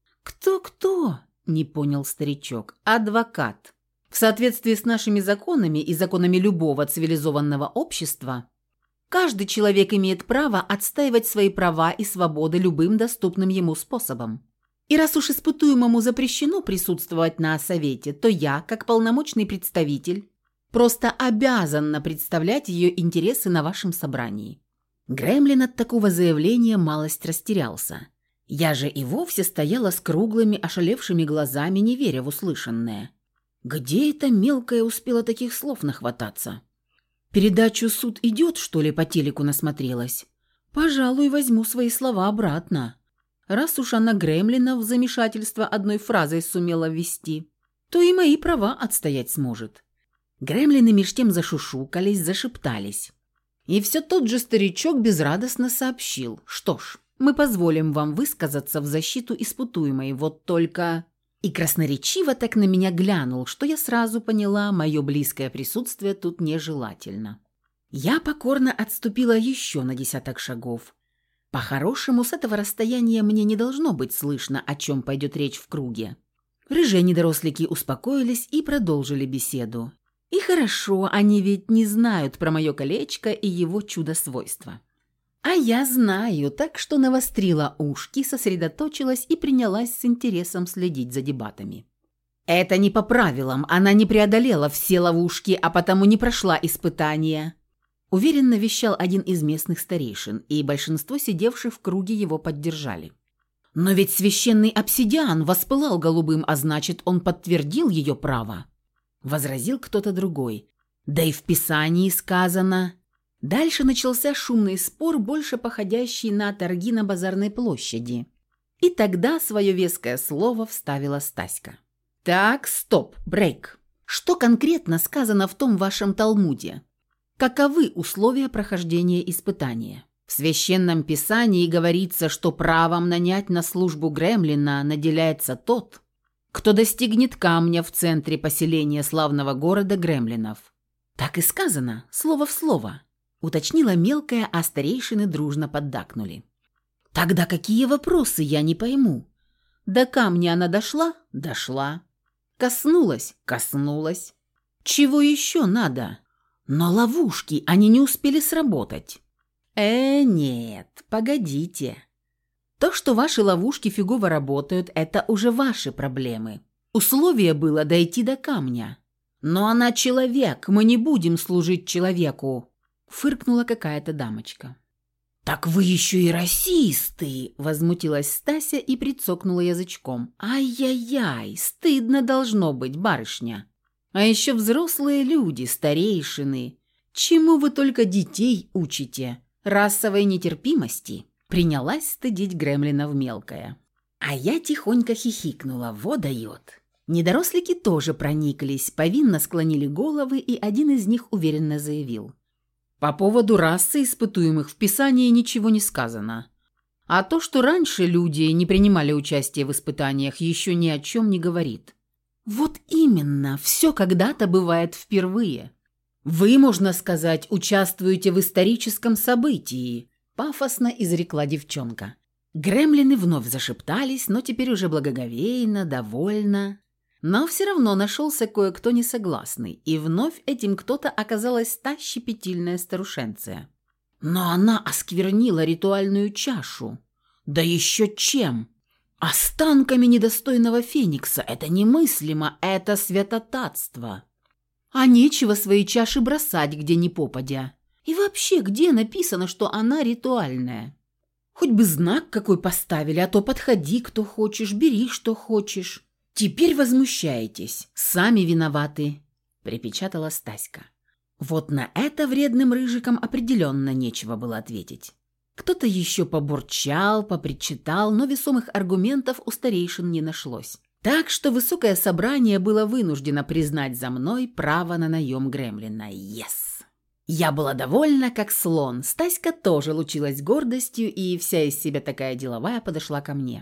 «Кто-кто?» – не понял старичок. «Адвокат. В соответствии с нашими законами и законами любого цивилизованного общества, каждый человек имеет право отстаивать свои права и свободы любым доступным ему способом. И раз уж испытуемому запрещено присутствовать на совете, то я, как полномочный представитель, просто обязана представлять ее интересы на вашем собрании». Гремлин от такого заявления малость растерялся. Я же и вовсе стояла с круглыми, ошалевшими глазами, не веря в услышанное. Где эта мелкая успела таких слов нахвататься? Передачу «Суд идет», что ли, по телеку насмотрелась? Пожалуй, возьму свои слова обратно. Раз уж она Гремлина в замешательство одной фразой сумела ввести, то и мои права отстоять сможет. Гремлины меж тем зашушукались, зашептались. И все тот же старичок безрадостно сообщил: «Что ж, мы позволим вам высказаться в защиту испытуемой, вот только...» И красноречиво так на меня глянул, что я сразу поняла, мое близкое присутствие тут нежелательно. Я покорно отступила еще на 10 шагов. По-хорошему, с этого расстояния мне не должно быть слышно, о чем пойдет речь в круге. Рыжие недорослики успокоились и продолжили беседу. И хорошо, они ведь не знают про мое колечко и его чудо-свойства. А я знаю, так что навострила ушки, сосредоточилась и принялась с интересом следить за дебатами. «Это не по правилам, она не преодолела все ловушки, а потому не прошла испытания», уверенно вещал один из местных старейшин, и большинство сидевших в круге его поддержали. «Но ведь священный обсидиан воспылал голубым, а значит, он подтвердил ее право», возразил кто-то другой. «Да и в Писании сказано...» Дальше начался шумный спор, больше походящий на торги на базарной площади. И тогда свое веское слово вставила Стаська. «Так, стоп, брейк. Что конкретно сказано в том вашем Талмуде? Каковы условия прохождения испытания? В Священном Писании говорится, что правом нанять на службу Гремлина наделяется тот, кто достигнет камня в центре поселения славного города Гремлинов». «Так и сказано, слово в слово», уточнила мелкая, а старейшины дружно поддакнули. «Тогда какие вопросы, я не пойму? До камня она дошла? Дошла. Коснулась? Коснулась. Чего еще надо? Но ловушки, они не успели сработать». Нет, погодите. То, что ваши ловушки фигово работают, это уже ваши проблемы. Условие было дойти до камня. Но она человек, мы не будем служить человеку», фыркнула какая-то дамочка. «Так вы еще и расисты!» – возмутилась Стася и прицокнула язычком. «Ай-яй-яй, стыдно должно быть, барышня! А еще взрослые люди, старейшины. Чему вы только детей учите? Расовой нетерпимости?» Принялась стыдить Гремлинов мелкая. А я тихонько хихикнула. Во дает. Недорослики тоже прониклись, повинно склонили головы, и один из них уверенно заявил: «По поводу расы испытуемых в Писании ничего не сказано. А то, что раньше люди не принимали участие в испытаниях, еще ни о чем не говорит». «Вот именно, все когда-то бывает впервые. Вы, можно сказать, участвуете в историческом событии», пафосно изрекла девчонка. Гремлины вновь зашептались, но теперь уже благоговейно, довольно. Но все равно нашелся кое-кто несогласный, и вновь этим кто-то оказалась та щепетильная старушенция. «Но она осквернила ритуальную чашу. Да еще чем! Останками недостойного феникса. Это немыслимо, это святотатство. А нечего свои чаши бросать, где ни попадя. И вообще, где написано, что она ритуальная? Хоть бы знак какой поставили, а то подходи, кто хочешь, бери, что хочешь. Теперь возмущаетесь, сами виноваты», – припечатала Стаська. Вот на это вредным рыжикам определенно нечего было ответить. Кто-то еще побурчал, попричитал, но весомых аргументов у старейшин не нашлось. Так что высокое собрание было вынуждено признать за мной право на наем гремлина. Yes! Я была довольна, как слон. Стаська тоже лучилась гордостью, и вся из себя такая деловая подошла ко мне.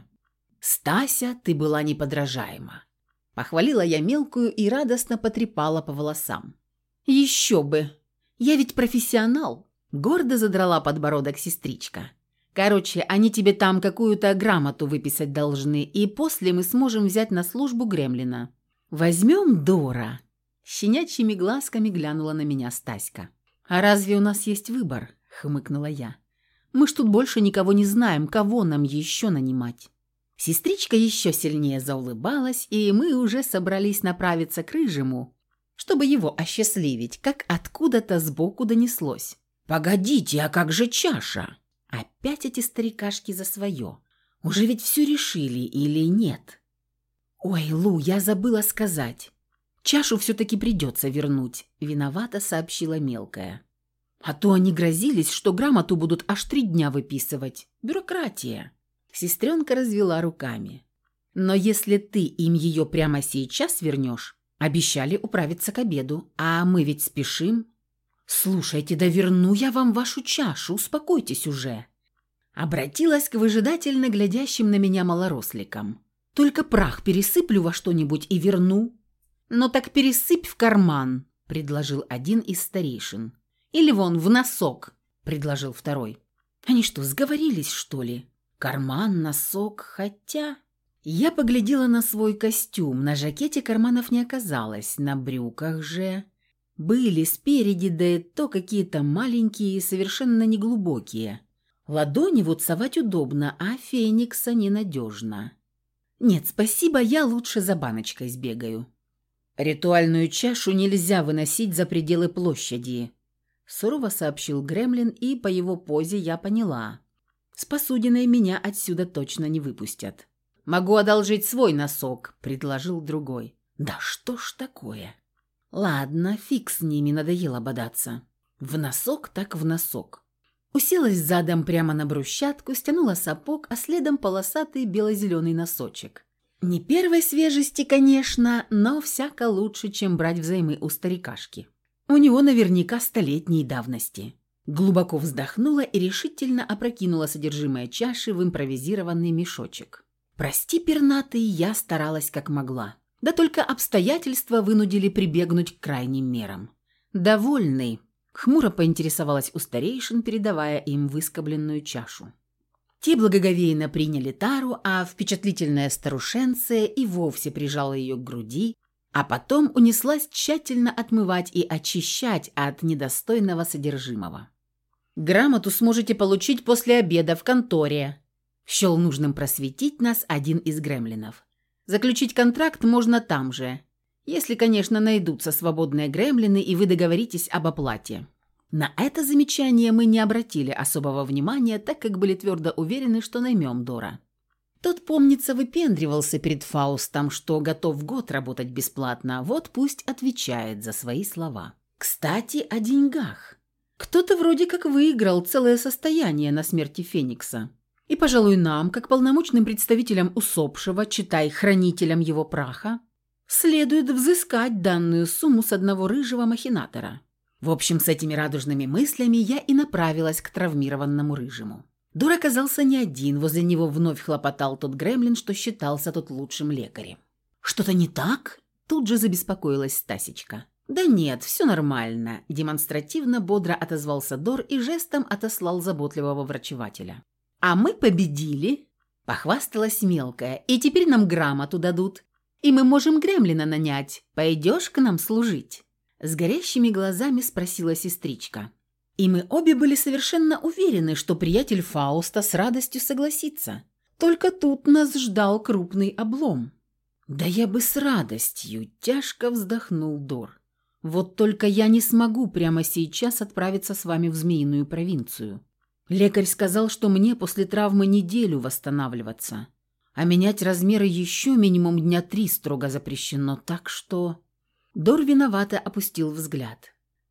«Стася, ты была неподражаема!» Похвалила я мелкую и радостно потрепала по волосам. «Еще бы! Я ведь профессионал!» Гордо задрала подбородок сестричка. «Короче, они тебе там какую-то грамоту выписать должны, и после мы сможем взять на службу гремлина. Возьмем Дора!» Щенячьими глазками глянула на меня Стаська. «А разве у нас есть выбор?» — хмыкнула я. «Мы ж тут больше никого не знаем, кого нам еще нанимать». Сестричка еще сильнее заулыбалась, и мы уже собрались направиться к Рыжему, чтобы его осчастливить, как откуда-то сбоку донеслось. «Погодите, а как же чаша?» Опять эти старикашки за свое. Уже ведь все решили или нет? «Ой, Лу, я забыла сказать. Чашу все-таки придется вернуть», — виновато сообщила мелкая. «А то они грозились, что грамоту будут аж 3 дня выписывать. Бюрократия». Сестренка развела руками. «Но если ты им ее прямо сейчас вернешь, обещали управиться к обеду, а мы ведь спешим». «Слушайте, да верну я вам вашу чашу, успокойтесь уже». Обратилась к выжидательно глядящим на меня малоросликам. «Только прах пересыплю во что-нибудь и верну». «Ну так пересыпь в карман», — предложил один из старейшин. «Или вон в носок», — предложил второй. «Они что, сговорились, что ли? Карман, носок, хотя...» Я поглядела на свой костюм. На жакете карманов не оказалось, на брюках же... Были спереди, да и то какие-то маленькие и совершенно неглубокие. Ладони вот совать удобно, а феникса ненадежно. «Нет, спасибо, я лучше за баночкой сбегаю». «Ритуальную чашу нельзя выносить за пределы площади», — сурово сообщил Гремлин, и по его позе я поняла. С посудиной меня отсюда точно не выпустят. «Могу одолжить свой носок», — предложил другой. «Да что ж такое?» «Ладно, фиг с ними, надоело бодаться. В носок так в носок». Уселась задом прямо на брусчатку, стянула сапог, а следом полосатый бело-зеленый носочек. Не первой свежести, конечно, но всяко лучше, чем брать взаймы у старикашки. У него наверняка 100-летней давности. Глубоко вздохнула и решительно опрокинула содержимое чаши в импровизированный мешочек. «Прости, пернатый, я старалась как могла. Да только обстоятельства вынудили прибегнуть к крайним мерам». «Довольный», — хмуро поинтересовалась у старейшин, передавая им выскобленную чашу. Те благоговейно приняли тару, а впечатлительная старушенция и вовсе прижала ее к груди, а потом унеслась тщательно отмывать и очищать от недостойного содержимого. «Грамоту сможете получить после обеда в конторе», — счел нужным просветить нас один из гремлинов. «Заключить контракт можно там же, если, конечно, найдутся свободные гремлины и вы договоритесь об оплате». На это замечание мы не обратили особого внимания, так как были твердо уверены, что наймем Дора. Тот, помнится, выпендривался перед Фаустом, что готов год работать бесплатно, вот пусть отвечает за свои слова. Кстати, о деньгах. Кто-то вроде как выиграл целое состояние на смерти Феникса. И, пожалуй, нам, как полномочным представителям усопшего, читай, хранителям его праха, следует взыскать данную сумму с одного рыжего махинатора. В общем, с этими радужными мыслями я и направилась к травмированному рыжему. Дор оказался не один, возле него вновь хлопотал тот гремлин, что считался тут лучшим лекарем. «Что-то не так?» – тут же забеспокоилась Стасечка. «Да нет, все нормально», – демонстративно бодро отозвался Дор и жестом отослал заботливого врачевателя. «А мы победили», – похвасталась мелкая, – «и теперь нам грамоту дадут, и мы можем гремлина нанять. Пойдешь к нам служить?» С горящими глазами спросила сестричка. И мы обе были совершенно уверены, что приятель Фауста с радостью согласится. Только тут нас ждал крупный облом. «Да я бы с радостью», – тяжко вздохнул Дор. «Вот только я не смогу прямо сейчас отправиться с вами в Змеиную провинцию. Лекарь сказал, что мне после травмы неделю восстанавливаться, а менять размеры еще минимум 3 дня строго запрещено, так что...» Дор виновато опустил взгляд.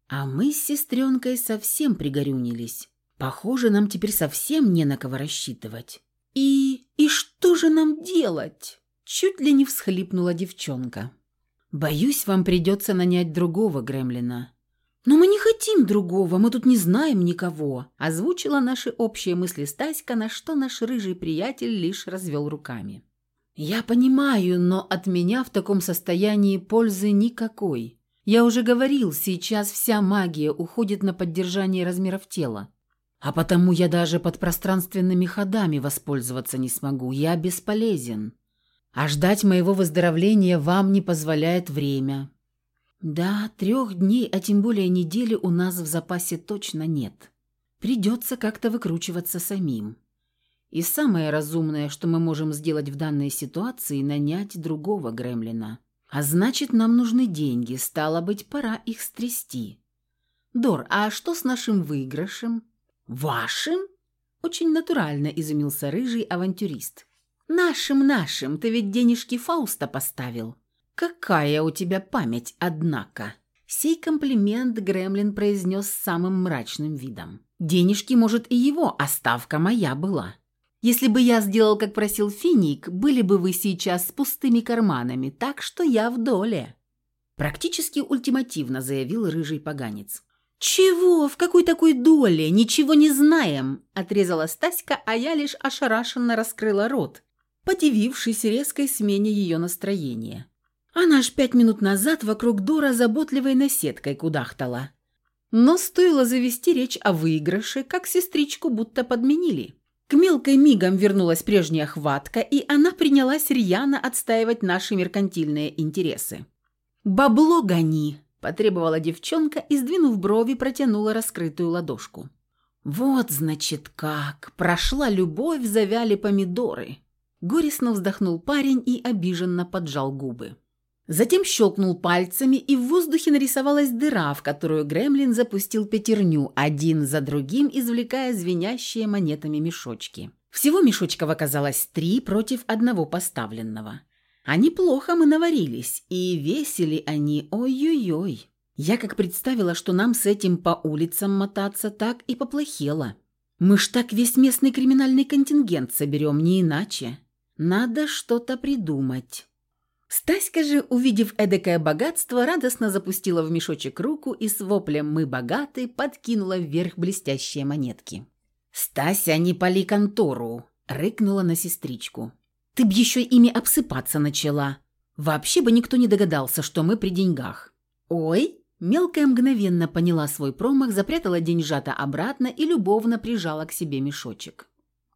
А мы с сестренкой совсем пригорюнились. Похоже, нам теперь совсем не на кого рассчитывать. И что же нам делать? Чуть ли не всхлипнула девчонка. Боюсь, вам придется нанять другого гремлина. Но мы не хотим другого, мы тут не знаем никого. Озвучила наши общие мысли Стаська, на что наш рыжий приятель лишь развел руками. Я понимаю, но от меня в таком состоянии пользы никакой. Я уже говорил, сейчас вся магия уходит на поддержание размеров тела. А потому я даже подпространственными ходами воспользоваться не смогу, я бесполезен. А ждать моего выздоровления вам не позволяет время. Да, 3 дней, а тем более недели у нас в запасе точно нет. Придется как-то выкручиваться самим. И самое разумное, что мы можем сделать в данной ситуации, нанять другого гремлина. А значит, нам нужны деньги, стало быть, пора их стрясти. Дор, а что с нашим выигрышем? Вашим? Очень натурально изумился рыжий авантюрист. Нашим, ты ведь денежки Фауста поставил. Какая у тебя память, однако. Сей комплимент гремлин произнес с самым мрачным видом. Денежки, может, и его, а ставка моя была. Если бы я сделал, как просил Финик, были бы вы сейчас с пустыми карманами, так что я в доле. Практически ультимативно заявил рыжий поганец. «Чего? В какой такой доле? Ничего не знаем!» – отрезала Стаська, а я лишь ошарашенно раскрыла рот, подивившись резкой смене ее настроения. Она ж 5 минут назад вокруг Дора заботливой наседкой кудахтала. Но стоило завести речь о выигрыше, как сестричку будто подменили. К мелкой мигом вернулась прежняя хватка, и она принялась рьяно отстаивать наши меркантильные интересы. «Бабло гони!» – потребовала девчонка и, сдвинув брови, протянула раскрытую ладошку. «Вот, значит, как! Прошла любовь, завяли помидоры!» Горестно вздохнул парень и обиженно поджал губы. Затем щелкнул пальцами, и в воздухе нарисовалась дыра, в которую гремлин запустил пятерню, один за другим извлекая звенящие монетами мешочки. Всего мешочков оказалось 3 против 1 поставленного. А неплохо мы наварились, и весили они, ой-ой-ой. Я как представила, что нам с этим по улицам мотаться, так и поплохело. Мы ж так весь местный криминальный контингент соберем, не иначе. Надо что-то придумать. Стаська же, увидев эдакое богатство, радостно запустила в мешочек руку и с воплем «Мы богаты» подкинула вверх блестящие монетки. «Стася, не пали контору!» – рыкнула на сестричку. «Ты б еще ими обсыпаться начала. Вообще бы никто не догадался, что мы при деньгах». «Ой!» – мелкая мгновенно поняла свой промах, запрятала деньжата обратно и любовно прижала к себе мешочек.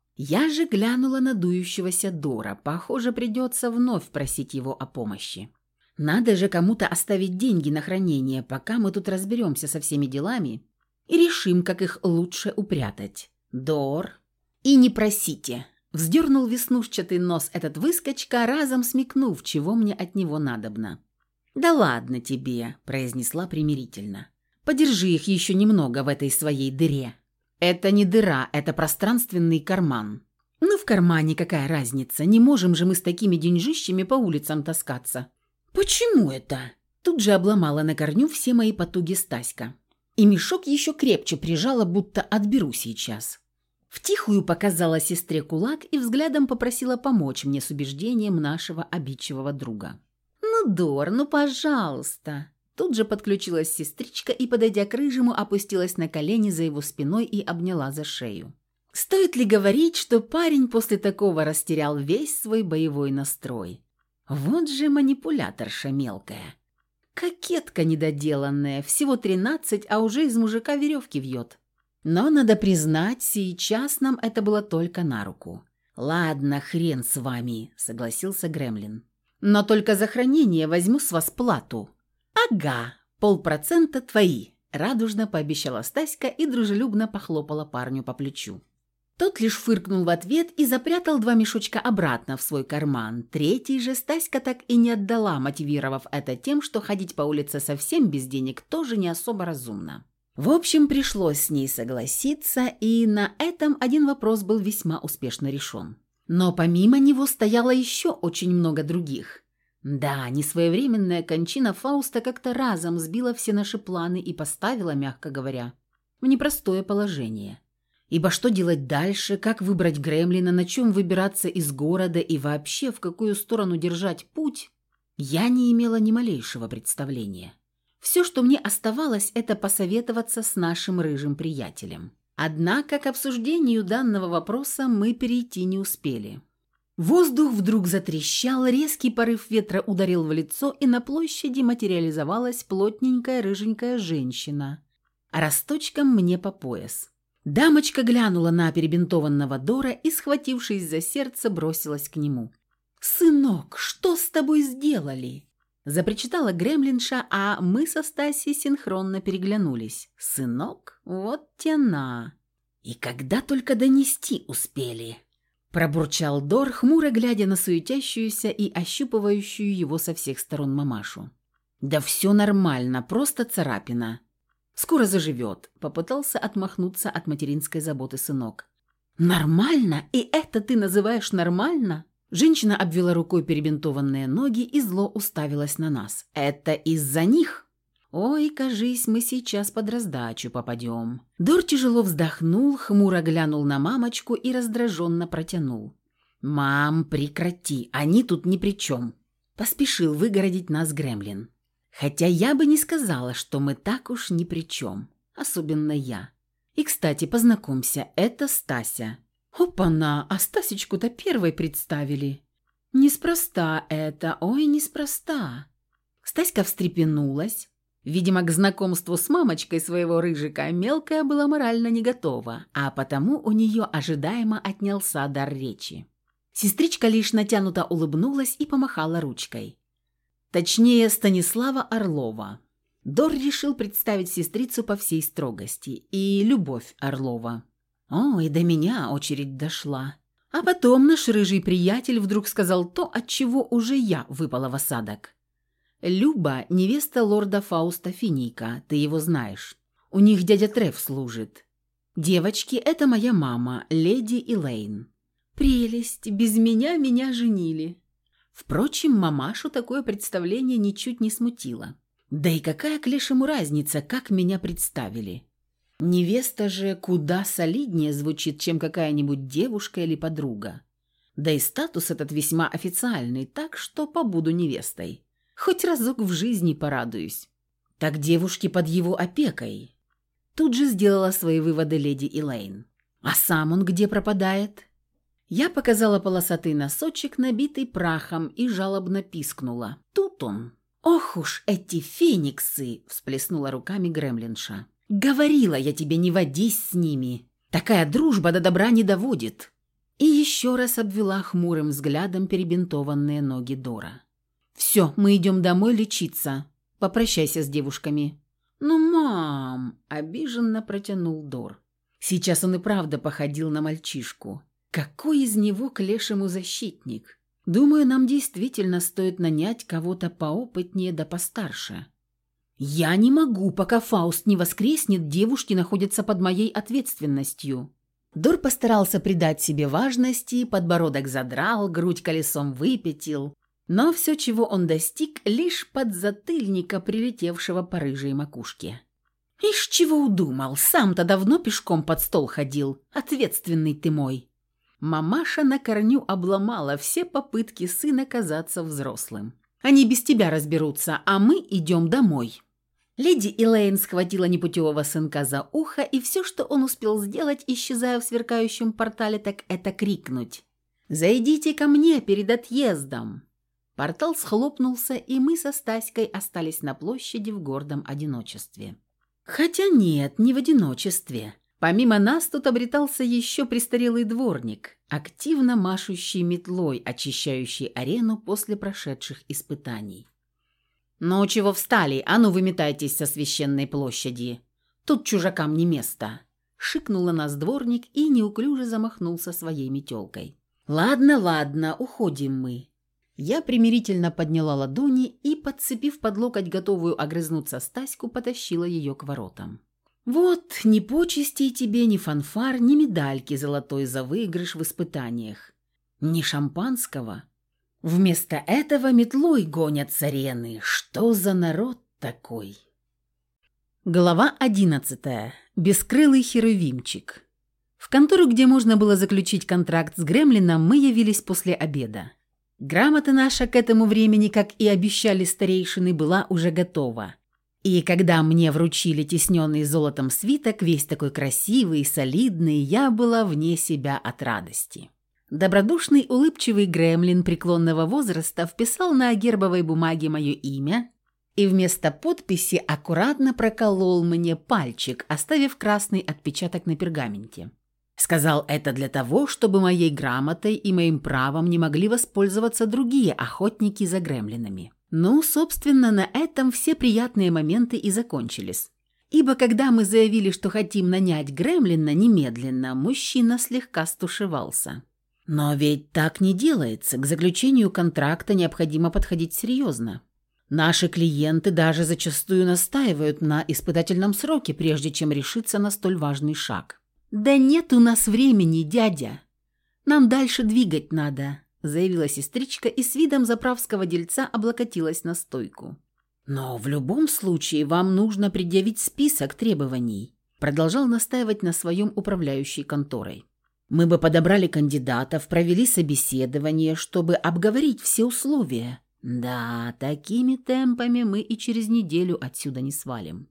Я же глянула на дующегося Дора. Похоже, придется вновь просить его о помощи. Надо же кому-то оставить деньги на хранение, пока мы тут разберемся со всеми делами и решим, как их лучше упрятать. Дор. И не просите. Вздернул веснушчатый нос этот выскочка, разом смекнув, чего мне от него надобно. «Да ладно тебе», – произнесла примирительно. «Подержи их еще немного в этой своей дыре». «Это не дыра, это пространственный карман». «Ну, в кармане какая разница? Не можем же мы с такими деньжищами по улицам таскаться». «Почему это?» Тут же обломала на корню все мои потуги Стаська. И мешок еще крепче прижала, будто отберу сейчас. Втихую показала сестре кулак и взглядом попросила помочь мне с убеждением нашего обидчивого друга. «Ну, Дор, ну, пожалуйста». Тут же подключилась сестричка и, подойдя к рыжему, опустилась на колени за его спиной и обняла за шею. Стоит ли говорить, что парень после такого растерял весь свой боевой настрой? Вот же манипуляторша мелкая. Кокетка недоделанная, всего 13, а уже из мужика веревки вьет. Но, надо признать, сейчас нам это было только на руку. «Ладно, хрен с вами», — согласился гремлин. «Но только за хранение возьму с вас плату». «Ага, 0,5% твои», – радужно пообещала Стаська и дружелюбно похлопала парню по плечу. Тот лишь фыркнул в ответ и запрятал 2 мешочка обратно в свой карман. 3 же Стаська так и не отдала, мотивировав это тем, что ходить по улице совсем без денег тоже не особо разумно. В общем, пришлось с ней согласиться, и на этом один вопрос был весьма успешно решен. Но помимо него стояло еще очень много других. Да, несвоевременная кончина Фауста как-то разом сбила все наши планы и поставила, мягко говоря, в непростое положение. Ибо что делать дальше, как выбрать Гремлина, на чем выбираться из города и вообще в какую сторону держать путь, я не имела ни малейшего представления. Все, что мне оставалось, это посоветоваться с нашим рыжим приятелем. Однако к обсуждению данного вопроса мы перейти не успели. Воздух вдруг затрещал, резкий порыв ветра ударил в лицо, и на площади материализовалась плотненькая рыженькая женщина, а росточком мне по пояс. Дамочка глянула на перебинтованного Дора и, схватившись за сердце, бросилась к нему. «Сынок, что с тобой сделали?» Запричитала гремлинша, а мы со Стасей синхронно переглянулись. «Сынок? Вот тяна!» «И когда только донести успели?» Пробурчал Дор, хмуро глядя на суетящуюся и ощупывающую его со всех сторон мамашу. «Да все нормально, просто царапина. Скоро заживет», — попытался отмахнуться от материнской заботы сынок. «Нормально? И это ты называешь нормально?» Женщина обвела рукой перебинтованные ноги и зло уставилась на нас. «Это из-за них?» «Ой, кажись, мы сейчас под раздачу попадем». Дор тяжело вздохнул, хмуро глянул на мамочку и раздраженно протянул. «Мам, прекрати, они тут ни при чем». Поспешил выгородить нас Гремлин. Хотя я бы не сказала, что мы так уж ни при чем. Особенно я. И, кстати, познакомься, это Стася. Опа-на, а Стасечку-то первой представили. Неспроста это, ой, неспроста. Стаська встрепенулась. Видимо, к знакомству с мамочкой своего рыжика мелкая была морально не готова, а потому у нее ожидаемо отнялся дар речи. Сестричка лишь натянуто улыбнулась и помахала ручкой. Точнее, Станислава Орлова. Дор решил представить сестрицу по всей строгости. И Любовь Орлова. О, и до меня очередь дошла. А потом наш рыжий приятель вдруг сказал то, от чего уже я выпала в осадок. «Люба – невеста лорда Фауста Финика, ты его знаешь. У них дядя Треф служит. Девочки – это моя мама, леди Элейн. Прелесть, без меня женили». Впрочем, мамашу такое представление ничуть не смутило. Да и какая к лешему разница, как меня представили? Невеста же куда солиднее звучит, чем какая-нибудь девушка или подруга. Да и статус этот весьма официальный, так что побуду невестой. Хоть разок в жизни порадуюсь. Так девушки под его опекой. Тут же сделала свои выводы леди Элейн. А сам он где пропадает? Я показала полосатый носочек, набитый прахом, и жалобно пискнула. Тут он. «Ох уж эти фениксы!» – всплеснула руками гремлинша. «Говорила я тебе, не водись с ними. Такая дружба до добра не доводит». И еще раз обвела хмурым взглядом перебинтованные ноги Дора. «Все, мы идем домой лечиться. Попрощайся с девушками». «Ну, мам!» – обиженно протянул Дор. Сейчас он и правда походил на мальчишку. Какой из него к лешему защитник? Думаю, нам действительно стоит нанять кого-то поопытнее да постарше. Я не могу, пока Фауст не воскреснет, девушки находятся под моей ответственностью. Дор постарался придать себе важности, подбородок задрал, грудь колесом выпятил. Но все, чего он достиг, лишь подзатыльника, прилетевшего по рыжей макушке. Ишь, чего удумал, сам-то давно пешком под стол ходил, ответственный ты мой. Мамаша на корню обломала все попытки сына казаться взрослым. Они без тебя разберутся, а мы идем домой. Леди Элейн схватила непутевого сынка за ухо, и все, что он успел сделать, исчезая в сверкающем портале, так это крикнуть: «Зайдите ко мне перед отъездом!» Портал схлопнулся, и мы со Стаськой остались на площади в гордом одиночестве. Хотя нет, не в одиночестве. Помимо нас тут обретался еще престарелый дворник, активно машущий метлой, очищающий арену после прошедших испытаний. «Ну чего встали? А ну выметайтесь со священной площади! Тут чужакам не место!» Шикнул на нас дворник и неуклюже замахнулся своей метелкой. «Ладно, уходим мы». Я примирительно подняла ладони и, подцепив под локоть готовую огрызнуться Стаську, потащила ее к воротам. «Вот, ни почестей тебе, ни фанфар, ни медальки золотой за выигрыш в испытаниях, ни шампанского. Вместо этого метлой гонят с арены. Что за народ такой? Глава 11. Бескрылый херувимчик. В контору, где можно было заключить контракт с Гремлином, мы явились после обеда. Грамота наша к этому времени, как и обещали старейшины, была уже готова. И когда мне вручили тисненный золотом свиток, весь такой красивый и солидный, я была вне себя от радости. Добродушный, улыбчивый Гремлин преклонного возраста вписал на гербовой бумаге мое имя и вместо подписи аккуратно проколол мне пальчик, оставив красный отпечаток на пергаменте. Сказал это для того, чтобы моей грамотой и моим правом не могли воспользоваться другие охотники за гремлинами. Ну, собственно, на этом все приятные моменты и закончились. Ибо когда мы заявили, что хотим нанять гремлина немедленно, мужчина слегка стушевался. Но ведь так не делается, к заключению контракта необходимо подходить серьезно. Наши клиенты даже зачастую настаивают на испытательном сроке, прежде чем решиться на столь важный шаг. «Да нет у нас времени, дядя. Нам дальше двигать надо», – заявила сестричка и с видом заправского дельца облокотилась на стойку. «Но в любом случае вам нужно предъявить список требований», – продолжал настаивать на своем управляющий конторой. «Мы бы подобрали кандидатов, провели собеседование, чтобы обговорить все условия. Да, такими темпами мы и через неделю отсюда не свалим.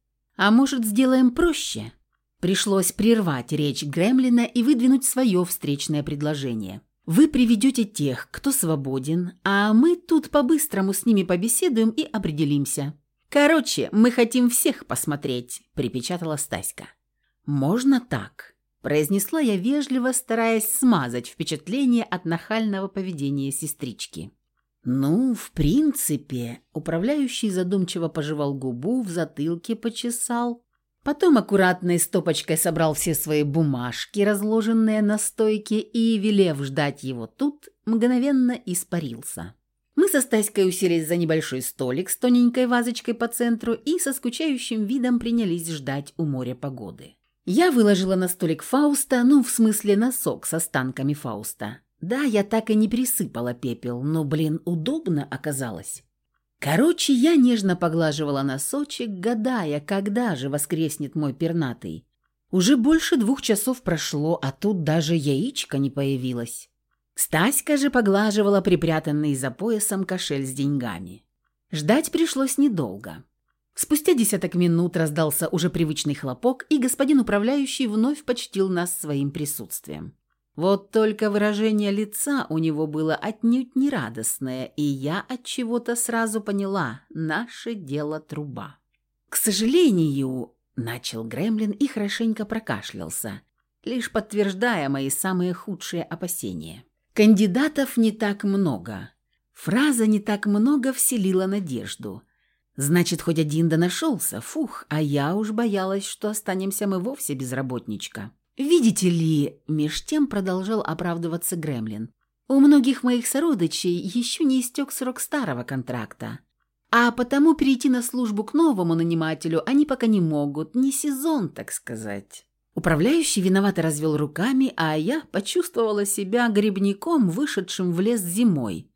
А может, сделаем проще?» Пришлось прервать речь Гремлина и выдвинуть свое встречное предложение. «Вы приведете тех, кто свободен, а мы тут по-быстрому с ними побеседуем и определимся. Короче, мы хотим всех посмотреть», – припечатала Стаська. «Можно так?» – произнесла я вежливо, стараясь смазать впечатление от нахального поведения сестрички. «Ну, в принципе», – управляющий задумчиво пожевал губу, в затылке почесал. Потом аккуратной стопочкой собрал все свои бумажки, разложенные на стойке, и, велев ждать его тут, мгновенно испарился. Мы со Стаськой уселись за небольшой столик с тоненькой вазочкой по центру и со скучающим видом принялись ждать у моря погоды. Я выложила на столик Фауста, ну, в смысле носок с останками Фауста. Да, я так и не присыпала пепел, но, удобно оказалось. Короче, я нежно поглаживала носочек, гадая, когда же воскреснет мой пернатый. Уже больше 2 часов прошло, а тут даже яичко не появилось. Стаська же поглаживала припрятанный за поясом кошель с деньгами. Ждать пришлось недолго. Спустя 10 минут раздался уже привычный хлопок, и господин управляющий вновь почтил нас своим присутствием. Вот только выражение лица у него было отнюдь не радостное, и я от чего-то сразу поняла – наше дело труба. «К сожалению», – начал Гремлин и хорошенько прокашлялся, лишь подтверждая мои самые худшие опасения. «Кандидатов не так много». Фраза «не так много» вселила надежду. Значит, хоть один да нашелся, фух, а я уж боялась, что останемся мы вовсе без работничка. «Видите ли», – меж тем продолжал оправдываться Гремлин, «у многих моих сородичей еще не истек срок старого контракта, а потому перейти на службу к новому нанимателю они пока не могут, не сезон, так сказать». Управляющий виновато развел руками, а я почувствовала себя грибником, вышедшим в лес зимой.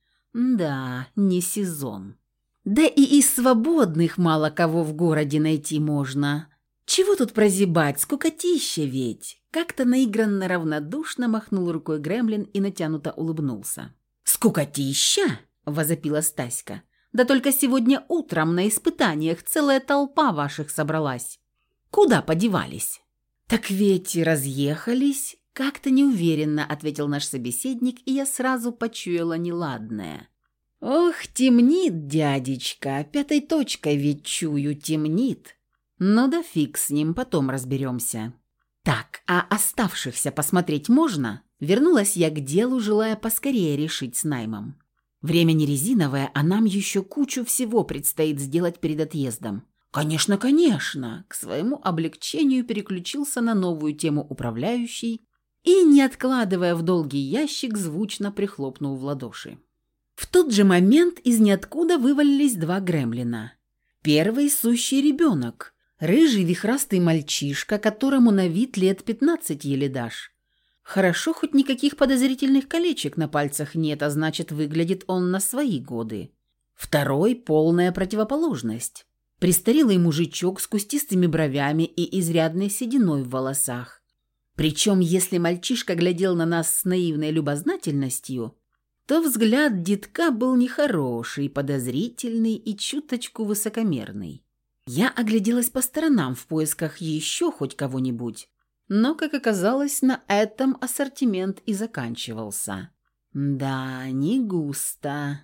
Да, не сезон. Да и из свободных мало кого в городе найти можно. Чего тут прозябать, скукотища ведь. Как-то наигранно равнодушно махнул рукой Гремлин и натянуто улыбнулся. «Скукотища?» – возопила Стаська. «Да только сегодня утром на испытаниях целая толпа ваших собралась. Куда подевались?» «Так ведь и разъехались», – как-то неуверенно ответил наш собеседник, и я сразу почуяла неладное. «Ох, темнит, дядечка, 5-й точкой ведь чую, темнит. Ну да фиг с ним, потом разберемся». «Так, а оставшихся посмотреть можно?» Вернулась я к делу, желая поскорее решить с наймом. Время не резиновое, а нам еще кучу всего предстоит сделать перед отъездом. «Конечно, конечно!» К своему облегчению переключился на новую тему управляющий и, не откладывая в долгий ящик, звучно прихлопнул в ладоши. В тот же момент из ниоткуда вывалились 2 гремлина. Первый – сущий ребенок. Рыжий вихрастый мальчишка, которому на вид лет 15 еле дашь. Хорошо, хоть никаких подозрительных колечек на пальцах нет, а значит, выглядит он на свои годы. Второй – полная противоположность. Престарелый мужичок с кустистыми бровями и изрядной сединой в волосах. Причем, если мальчишка глядел на нас с наивной любознательностью, то взгляд детка был нехороший, подозрительный и чуточку высокомерный. Я огляделась по сторонам в поисках еще хоть кого-нибудь, но, как оказалось, на этом ассортимент и заканчивался. Да, не густо.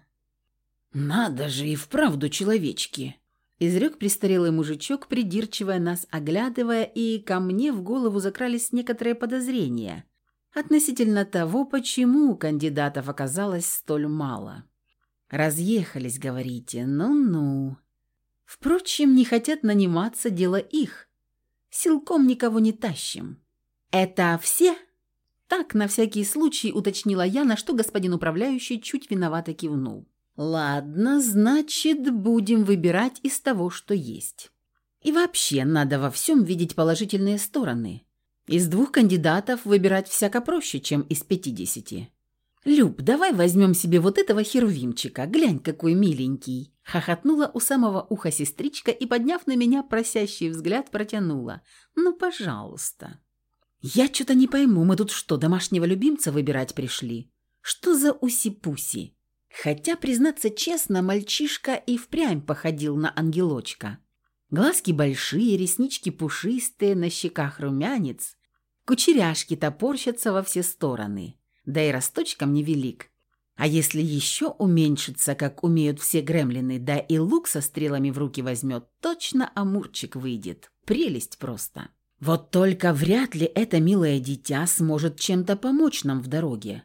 «Надо же и вправду человечки!» – изрек престарелый мужичок, придирчиво нас оглядывая, и ко мне в голову закрались некоторые подозрения относительно того, почему кандидатов оказалось столь мало. «Разъехались, говорите? Ну-ну. Впрочем, не хотят наниматься, дело их. Силком никого не тащим». «Это все?» Так, на всякий случай, уточнила я, на что господин управляющий чуть виновато кивнул. «Ладно, значит, будем выбирать из того, что есть. И вообще, надо во всем видеть положительные стороны. Из 2 кандидатов выбирать всяко проще, чем из 50. «Люб, давай возьмем себе вот этого херувимчика, глянь, какой миленький!» Хохотнула у самого уха сестричка и, подняв на меня просящий взгляд, протянула. «Ну, пожалуйста!» «Я что-то не пойму, мы тут что, домашнего любимца выбирать пришли? Что за уси-пуси?» Хотя, признаться честно, мальчишка и впрямь походил на ангелочка. Глазки большие, реснички пушистые, на щеках румянец, кучеряшки топорщатся во все стороны, да и росточком невелик. А если еще уменьшится, как умеют все гремлины, да и лук со стрелами в руки возьмет, точно амурчик выйдет. Прелесть просто. Вот только вряд ли это милое дитя сможет чем-то помочь нам в дороге.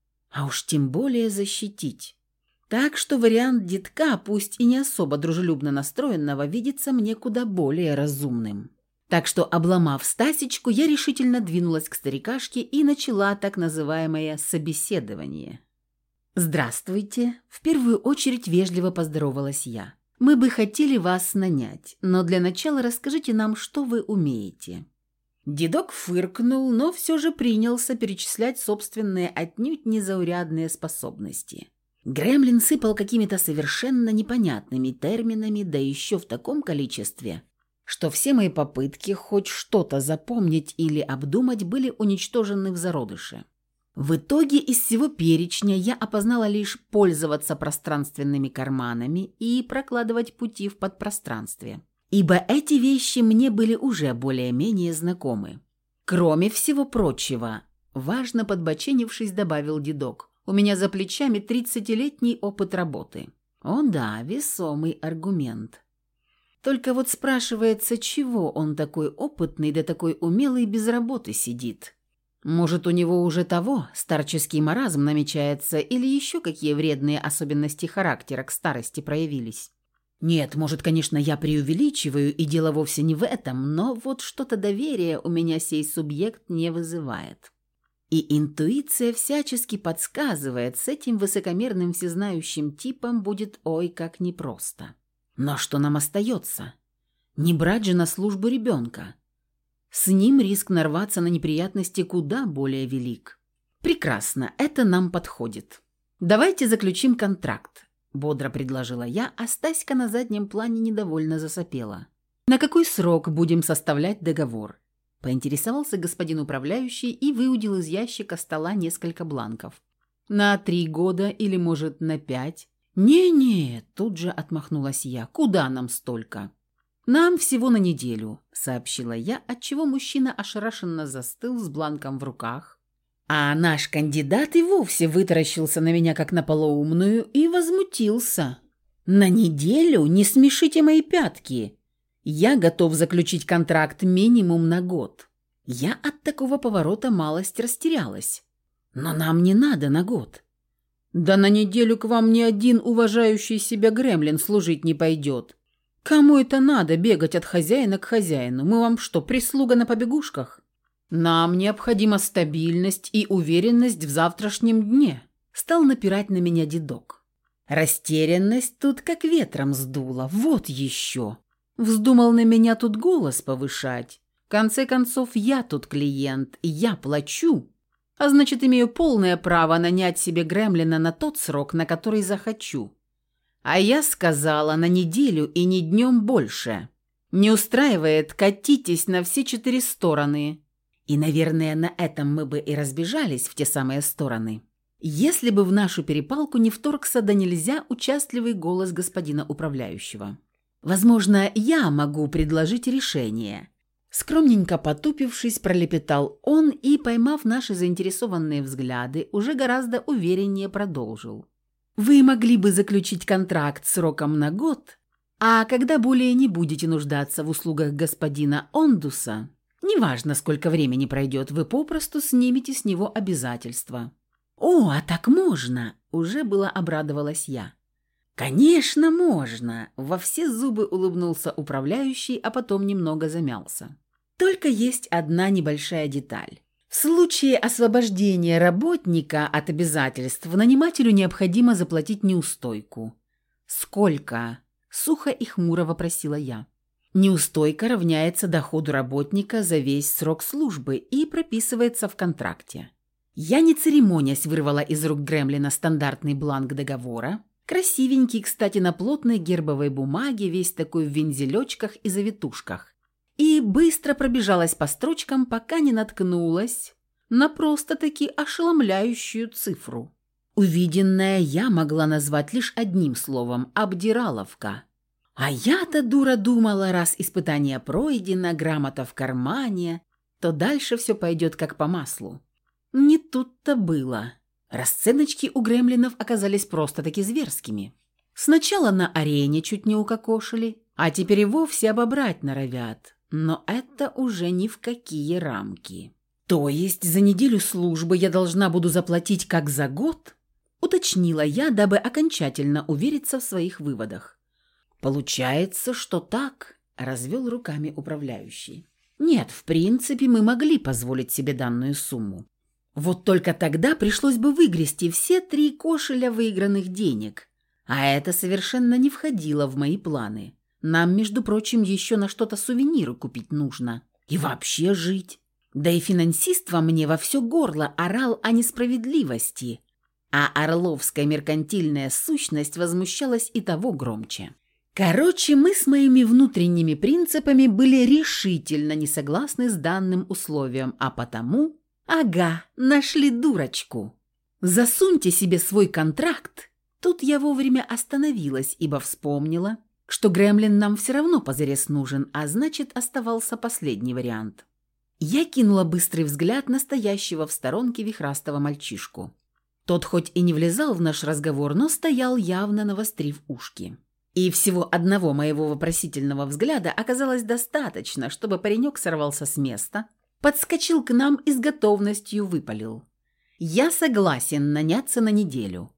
А уж тем более защитить. Так что вариант детка, пусть и не особо дружелюбно настроенного, видится мне куда более разумным. Так что, обломав Стасечку, я решительно двинулась к старикашке и начала так называемое собеседование. «Здравствуйте!» – в первую очередь вежливо поздоровалась я. «Мы бы хотели вас нанять, но для начала расскажите нам, что вы умеете». Дедок фыркнул, но все же принялся перечислять собственные отнюдь незаурядные способности. Гремлин сыпал какими-то совершенно непонятными терминами, да еще в таком количестве, что все мои попытки хоть что-то запомнить или обдумать были уничтожены в зародыше. В итоге из всего перечня я опознала лишь пользоваться пространственными карманами и прокладывать пути в подпространстве. Ибо эти вещи мне были уже более-менее знакомы. Кроме всего прочего, важно подбоченившись, добавил дедок, у меня за плечами 30-летний опыт работы. О да, весомый аргумент. Только вот спрашивается, чего он такой опытный да такой умелый без работы сидит? Может, у него уже старческий маразм намечается или еще какие вредные особенности характера к старости проявились? Нет, может, конечно, я преувеличиваю, и дело вовсе не в этом, но вот что-то доверия у меня сей субъект не вызывает. И интуиция всячески подсказывает, с этим высокомерным всезнающим типом будет ой как непросто. Но что нам остается? Не брать же на службу ребенка. С ним риск нарваться на неприятности куда более велик. Прекрасно, это нам подходит. Давайте заключим контракт. Бодро предложила я, а Стаська на заднем плане недовольно засопела. «На какой срок будем составлять договор?» Поинтересовался господин управляющий и выудил из ящика стола несколько бланков. «На 3 года или, может, на 5?» «Не-не», – тут же отмахнулась я. «Куда нам столько?» «Нам всего на неделю», – сообщила я, отчего мужчина ошарашенно застыл с бланком в руках. А наш кандидат и вовсе вытаращился на меня как на полоумную и возмутился. «На неделю? Не смешите мои пятки! Я готов заключить контракт минимум на год». Я от такого поворота малость растерялась. «Но нам не надо на год». «Да на неделю к вам ни один уважающий себя гремлин служить не пойдет. Кому это надо бегать от хозяина к хозяину? Мы вам что, прислуга на побегушках?» «Нам необходима стабильность и уверенность в завтрашнем дне», – стал напирать на меня дедок. Растерянность тут как ветром сдула, вот еще. Вздумал на меня тут голос повышать. В конце концов, я тут клиент, я плачу. а значит, имею полное право нанять себе гремлина на тот срок, на который захочу. А я сказала, на неделю и ни днем больше. Не устраивает, катитесь на все 4 стороны. И, наверное, на этом мы бы и разбежались в те самые стороны, если бы в нашу перепалку не вторгся да нельзя участливый голос господина управляющего. Возможно, я могу предложить решение. Скромненько потупившись, пролепетал он и, поймав наши заинтересованные взгляды, уже гораздо увереннее продолжил. Вы могли бы заключить контракт сроком на год, а когда более не будете нуждаться в услугах господина Ондуса, неважно, сколько времени пройдет, вы попросту снимете с него обязательства. «О, а так можно!» – уже была обрадовалась я. «Конечно, можно!» – во все зубы улыбнулся управляющий, а потом немного замялся. «Только есть одна небольшая деталь. В случае освобождения работника от обязательств нанимателю необходимо заплатить неустойку». «Сколько?» – сухо и хмуро вопросила я. Неустойка равняется доходу работника за весь срок службы и прописывается в контракте. Я, не церемонясь, вырвала из рук гремлина стандартный бланк договора, красивенький, кстати, на плотной гербовой бумаге, весь такой в вензелечках и завитушках, и быстро пробежалась по строчкам, пока не наткнулась на просто-таки ошеломляющую цифру. Увиденное я могла назвать лишь одним словом – обдираловка. А я-то, дура, думала, раз испытание пройдено, грамота в кармане, то дальше все пойдет как по маслу. Не тут-то было. Расценочки у гремлинов оказались просто-таки зверскими. Сначала на арене чуть не укокошили, а теперь и вовсе обобрать норовят. Но это уже ни в какие рамки. То есть за неделю службы я должна буду заплатить как за год? Уточнила я, дабы окончательно увериться в своих выводах. «Получается, что так», – развел руками управляющий. «Нет, в принципе, мы могли позволить себе данную сумму. Вот только тогда пришлось бы выгрести все 3 кошеля выигранных денег, а это совершенно не входило в мои планы. Нам, между прочим, еще на что-то сувениры купить нужно. И вообще жить. Да и финансист во мне во все горло орал о несправедливости, а орловская меркантильная сущность возмущалась и того громче». Короче, мы с моими внутренними принципами были решительно не согласны с данным условием, а потому... Ага, нашли дурочку. Засуньте себе свой контракт. Тут я вовремя остановилась, ибо вспомнила, что гремлин нам все равно позарез нужен, а значит, оставался последний вариант. Я кинула быстрый взгляд на стоящего в сторонке вихрастого мальчишку. Тот хоть и не влезал в наш разговор, но стоял, явно навострив ушки. И всего одного моего вопросительного взгляда оказалось достаточно, чтобы паренек сорвался с места, подскочил к нам и с готовностью выпалил. «Я согласен наняться на неделю».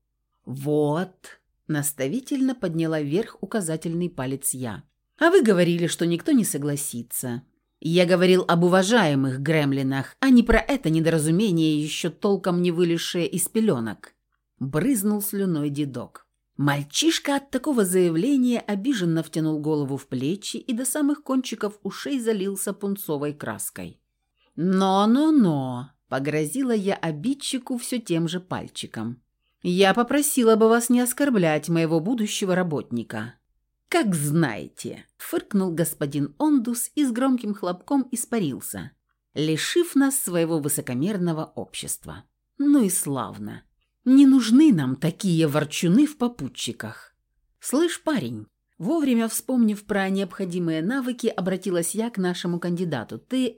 «Вот», – наставительно подняла вверх указательный палец я. «А вы говорили, что никто не согласится. Я говорил об уважаемых гремлинах, а не про это недоразумение, еще толком не вылезшее из пеленок». Брызнул слюной дедок. Мальчишка от такого заявления обиженно втянул голову в плечи и до самых кончиков ушей залился пунцовой краской. «Но-но-но», – погрозила я обидчику все тем же пальчиком. «Я попросила бы вас не оскорблять моего будущего работника». «Как знаете», – фыркнул господин Ондус и с громким хлопком испарился, лишив нас своего высокомерного общества. Ну и славно. Не нужны нам такие ворчуны в попутчиках. Слышь, парень, вовремя вспомнив про необходимые навыки, обратилась я к нашему кандидату. Ты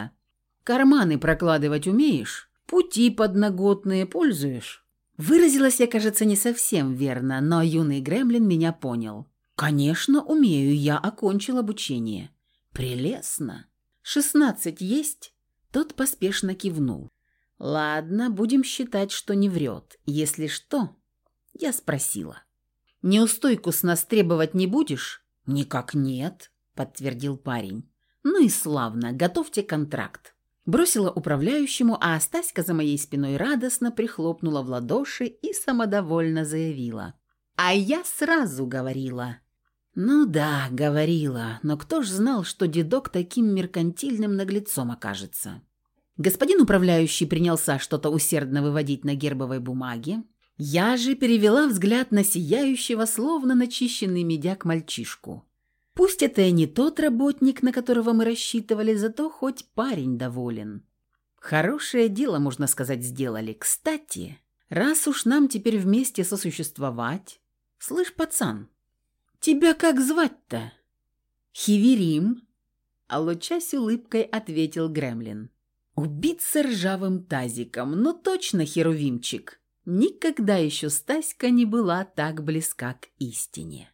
карманы прокладывать умеешь? Пути подноготные пользуешь? Выразилась я, кажется, не совсем верно, но юный гремлин меня понял. Конечно, умею, я окончил обучение. Прелестно. 16 есть? Тот поспешно кивнул. «Ладно, будем считать, что не врет. Если что...» Я спросила. «Неустойку с нас требовать не будешь?» «Никак нет», — подтвердил парень. «Ну и славно, готовьте контракт». Бросила управляющему, а Стаська за моей спиной радостно прихлопнула в ладоши и самодовольно заявила. «А я сразу говорила». «Ну да, говорила, но кто ж знал, что дедок таким меркантильным наглецом окажется?» Господин управляющий принялся что-то усердно выводить на гербовой бумаге. Я же перевела взгляд на сияющего, словно начищенный медяк мальчишку. Пусть это и не тот работник, на которого мы рассчитывали, зато хоть парень доволен. Хорошее дело, можно сказать, сделали. Кстати, раз уж нам теперь вместе сосуществовать... Слышь, пацан, тебя как звать-то? Хиверим, а лучась улыбкой ответил Гремлин. Убиться ржавым тазиком, но точно херувимчик. Никогда еще Стаська не была так близка к истине.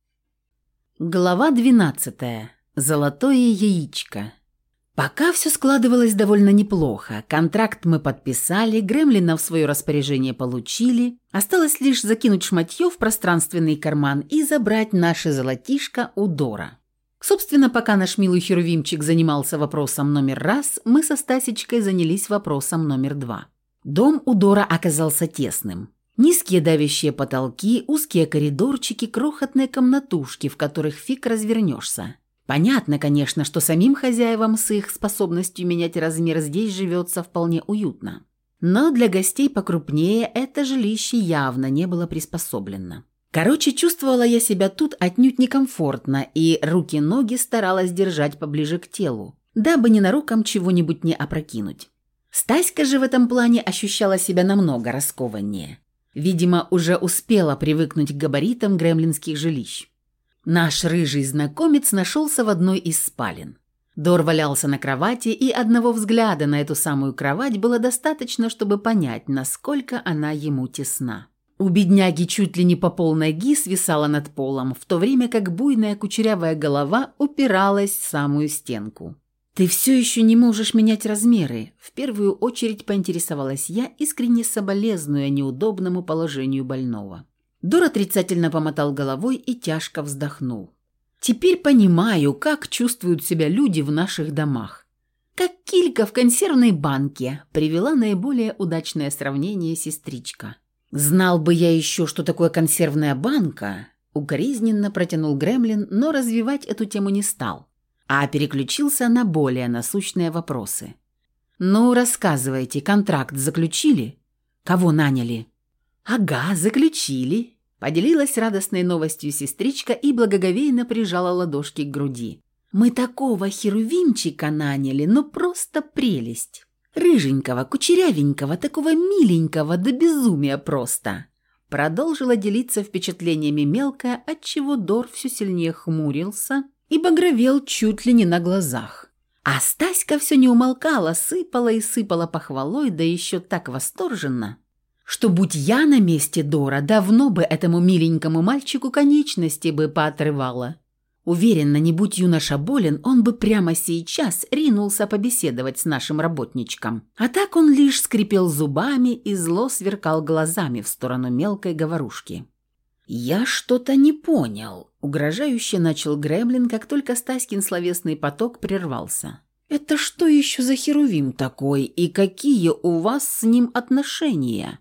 Глава 12. Золотое яичко. Пока все складывалось довольно неплохо. Контракт мы подписали, Гремлина в свое распоряжение получили. Осталось лишь закинуть шматье в пространственный карман и забрать наше золотишко у Дора. Собственно, пока наш милый херувимчик занимался вопросом номер раз, мы со Стасечкой занялись вопросом номер два. Дом у Дора оказался тесным. Низкие давящие потолки, узкие коридорчики, крохотные комнатушки, в которых фиг развернешься. Понятно, конечно, что самим хозяевам с их способностью менять размер здесь живется вполне уютно. Но для гостей покрупнее это жилище явно не было приспособлено. Короче, чувствовала я себя тут отнюдь некомфортно, и руки-ноги старалась держать поближе к телу, дабы ненароком чего-нибудь не опрокинуть. Стаська же в этом плане ощущала себя намного раскованнее. Видимо, уже успела привыкнуть к габаритам гремлинских жилищ. Наш рыжий знакомец нашелся в одной из спален. Дор валялся на кровати, и одного взгляда на эту самую кровать было достаточно, чтобы понять, насколько она ему тесна. У бедняги чуть ли не по полноги свисала над полом, в то время как буйная кучерявая голова упиралась в самую стенку. «Ты все еще не можешь менять размеры», – в первую очередь поинтересовалась я, искренне соболезнуя неудобному положению больного. Дор отрицательно помотал головой и тяжко вздохнул. «Теперь понимаю, как чувствуют себя люди в наших домах. Как килька в консервной банке», – привела наиболее удачное сравнение сестричка. «Знал бы я еще, что такое консервная банка», – укоризненно протянул Гремлин, но развивать эту тему не стал, а переключился на более насущные вопросы. «Ну, рассказывайте, контракт заключили? Кого наняли?» «Ага, заключили», – поделилась радостной новостью сестричка и благоговейно прижала ладошки к груди. «Мы такого херувимчика наняли, ну просто прелесть. Рыженького, кучерявенького, такого миленького, до безумия просто». Продолжила делиться впечатлениями мелкая, отчего Дор все сильнее хмурился и багровел чуть ли не на глазах. А Стаська все не умолкала, сыпала и сыпала похвалой, да еще так восторженно, что, будь я на месте Дора, давно бы этому миленькому мальчику конечности бы поотрывала. Уверена, не будь юноша болен, он бы прямо сейчас ринулся побеседовать с нашим работничком. А так он лишь скрипел зубами и зло сверкал глазами в сторону мелкой говорушки. «Я что-то не понял», – угрожающе начал Гремлин, как только Стаськин словесный поток прервался. «Это что еще за херувим такой, и какие у вас с ним отношения?»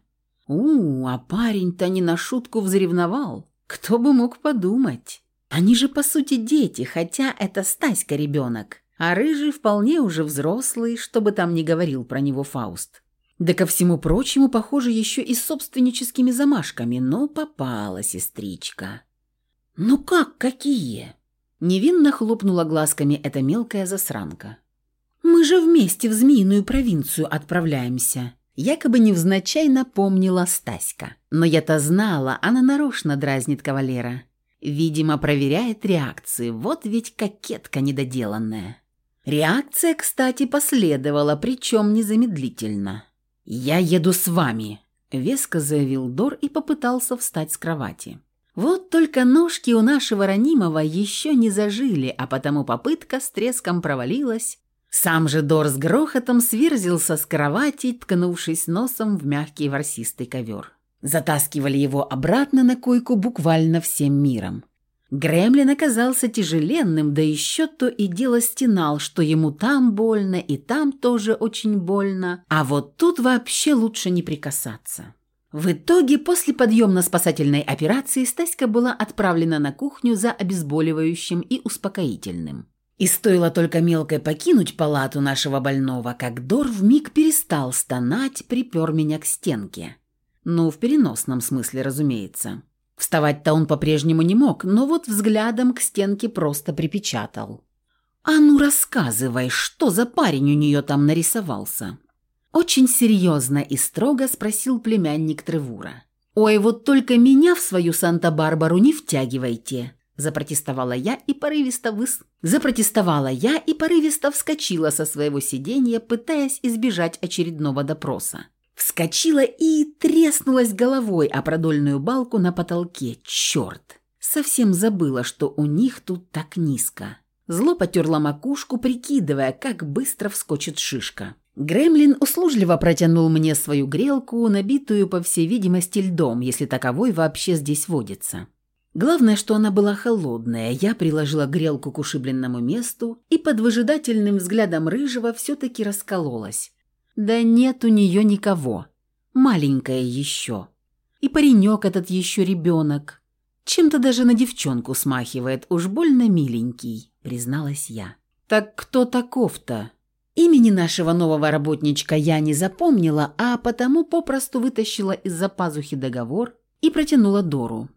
А парень-то не на шутку взревновал. Кто бы мог подумать? Они же по сути дети, хотя это Стаська ребенок, а Рыжий вполне уже взрослый, что бы там ни говорил про него Фауст. Да ко всему прочему, похоже, еще и с собственническими замашками, но попала сестричка. «Ну как, какие?» Невинно хлопнула глазками эта мелкая засранка. «Мы же вместе в Змеиную провинцию отправляемся», якобы невзначай напомнила Стаська. Но я-то знала, она нарочно дразнит кавалера. Видимо, проверяет реакции, вот ведь кокетка недоделанная. Реакция, кстати, последовала, причем незамедлительно. «Я еду с вами», – веско заявил Дор и попытался встать с кровати. Вот только ножки у нашего ранимого еще не зажили, а потому попытка с треском провалилась. Сам же Дор с грохотом сверзился с кровати, ткнувшись носом в мягкий ворсистый ковер. Затаскивали его обратно на койку буквально всем миром. Гремлин оказался тяжеленным, да еще то и дело стенал, что ему там больно и там тоже очень больно, а вот тут вообще лучше не прикасаться. В итоге, после подъемно-спасательной операции, Стаська была отправлена на кухню за обезболивающим и успокоительным. И стоило только мелкой покинуть палату нашего больного, как Дор вмиг перестал стонать, припер меня к стенке. Ну, в переносном смысле, разумеется. Вставать-то он по-прежнему не мог, но вот взглядом к стенке просто припечатал. «А ну рассказывай, что за парень у нее там нарисовался?» Очень серьезно и строго спросил племянник Тревура. «Ой, вот только меня в свою Санта-Барбару не втягивайте!» Запротестовала я и порывисто вскочила со своего сиденья, пытаясь избежать очередного допроса. Вскочила и треснулась головой о продольную балку на потолке. Черт! Совсем забыла, что у них тут так низко. Зло потерла макушку, прикидывая, как быстро вскочит шишка. Гремлин услужливо протянул мне свою грелку, набитую, по всей видимости, льдом, если таковой вообще здесь водится. Главное, что она была холодная. Я приложила грелку к ушибленному месту и под выжидательным взглядом Рыжего все-таки раскололась. Да нет у нее никого. Маленькая еще. И паренек этот еще ребенок. Чем-то даже на девчонку смахивает, уж больно миленький, призналась я. Так кто таков-то? Имени нашего нового работничка я не запомнила, а потому попросту вытащила из-за пазухи договор и протянула Дору.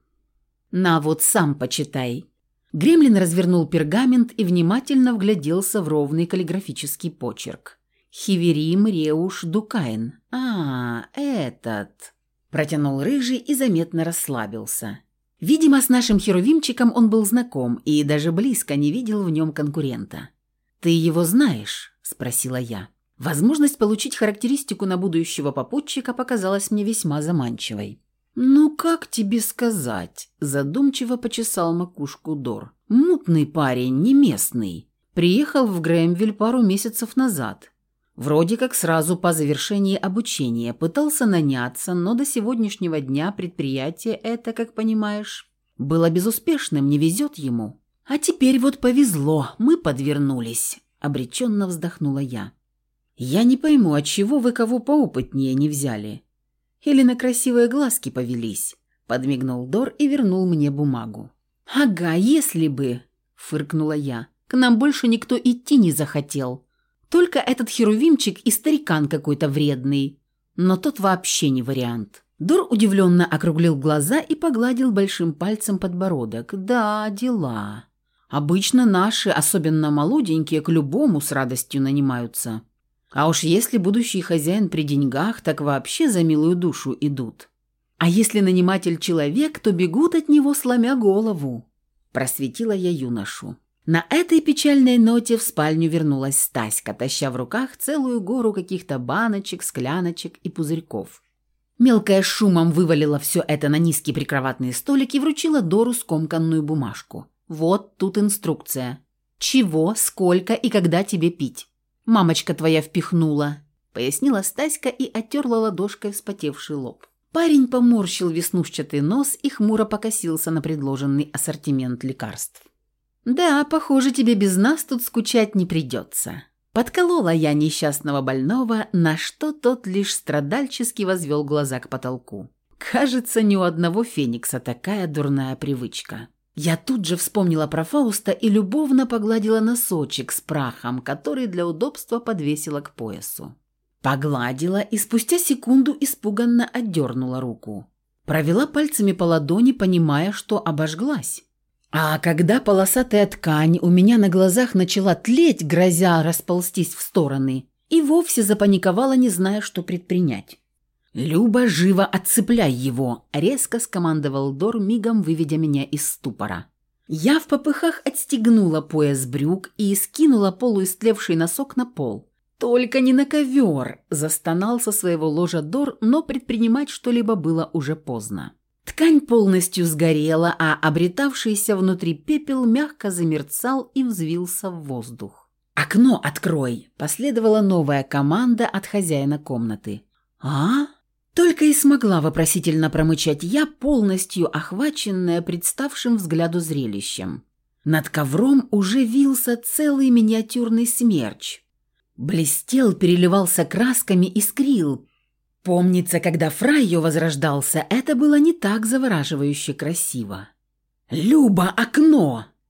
«На вот, сам почитай». Гремлин развернул пергамент и внимательно вгляделся в ровный каллиграфический почерк. «Хиверим Реуш Дукаин». «А, этот...» Протянул Рыжий и заметно расслабился. Видимо, с нашим херувимчиком он был знаком и даже близко не видел в нем конкурента. «Ты его знаешь?» – спросила я. Возможность получить характеристику на будущего попутчика показалась мне весьма заманчивой. «Ну, как тебе сказать?» – задумчиво почесал макушку Дор. «Мутный парень, не местный. Приехал в Грэмвиль пару месяцев назад. Вроде как сразу по завершении обучения пытался наняться, но до сегодняшнего дня предприятие это, как понимаешь, было безуспешным, не везет ему. А теперь вот повезло, мы подвернулись», – обреченно вздохнула я. «Я не пойму, отчего вы кого поопытнее не взяли? Или на красивые глазки повелись?» – подмигнул Дор и вернул мне бумагу. «Ага, если бы», – фыркнула я, – «к нам больше никто идти не захотел. Только этот херувимчик и старикан какой-то вредный. Но тот вообще не вариант». Дор удивленно округлил глаза и погладил большим пальцем подбородок. «Да, дела. Обычно наши, особенно молоденькие, к любому с радостью нанимаются. А уж если будущий хозяин при деньгах, так вообще за милую душу идут. А если наниматель человек, то бегут от него, сломя голову», – просветила я юношу. На этой печальной ноте в спальню вернулась Стаська, таща в руках целую гору каких-то баночек, скляночек и пузырьков. Мелкая шумом вывалила все это на низкий прикроватный столик и вручила Дору скомканную бумажку. «Вот тут инструкция. Чего, сколько и когда тебе пить. Мамочка твоя впихнула», – пояснила Стаська и оттерла ладошкой вспотевший лоб. Парень поморщил веснушчатый нос и хмуро покосился на предложенный ассортимент лекарств. «Да, похоже, тебе без нас тут скучать не придется». Подколола я несчастного больного, на что тот лишь страдальчески возвел глаза к потолку. Кажется, ни у одного феникса такая дурная привычка. Я тут же вспомнила про Фауста и любовно погладила носочек с прахом, который для удобства подвесила к поясу. Погладила и спустя секунду испуганно отдернула руку. Провела пальцами по ладони, понимая, что обожглась. А когда полосатая ткань у меня на глазах начала тлеть, грозя расползтись в стороны, и вовсе запаниковала, не зная, что предпринять. «Люба, живо отцепляй его!» – резко скомандовал Дор, мигом выведя меня из ступора. Я в попыхах отстегнула пояс брюк и скинула полуистлевший носок на пол. «Только не на ковер!» – застонал со своего ложа Дор, но предпринимать что-либо было уже поздно. Ткань полностью сгорела, а обретавшийся внутри пепел мягко замерцал и взвился в воздух. «Окно открой!» – последовала новая команда от хозяина комнаты. «А?» Только и смогла вопросительно промычать я, полностью охваченная представшим взгляду зрелищем. Над ковром уже вился целый миниатюрный смерч. Блестел, переливался красками, искрил. Помнится, когда Фрайо возрождался, это было не так завораживающе красиво. «Люба, окно!» –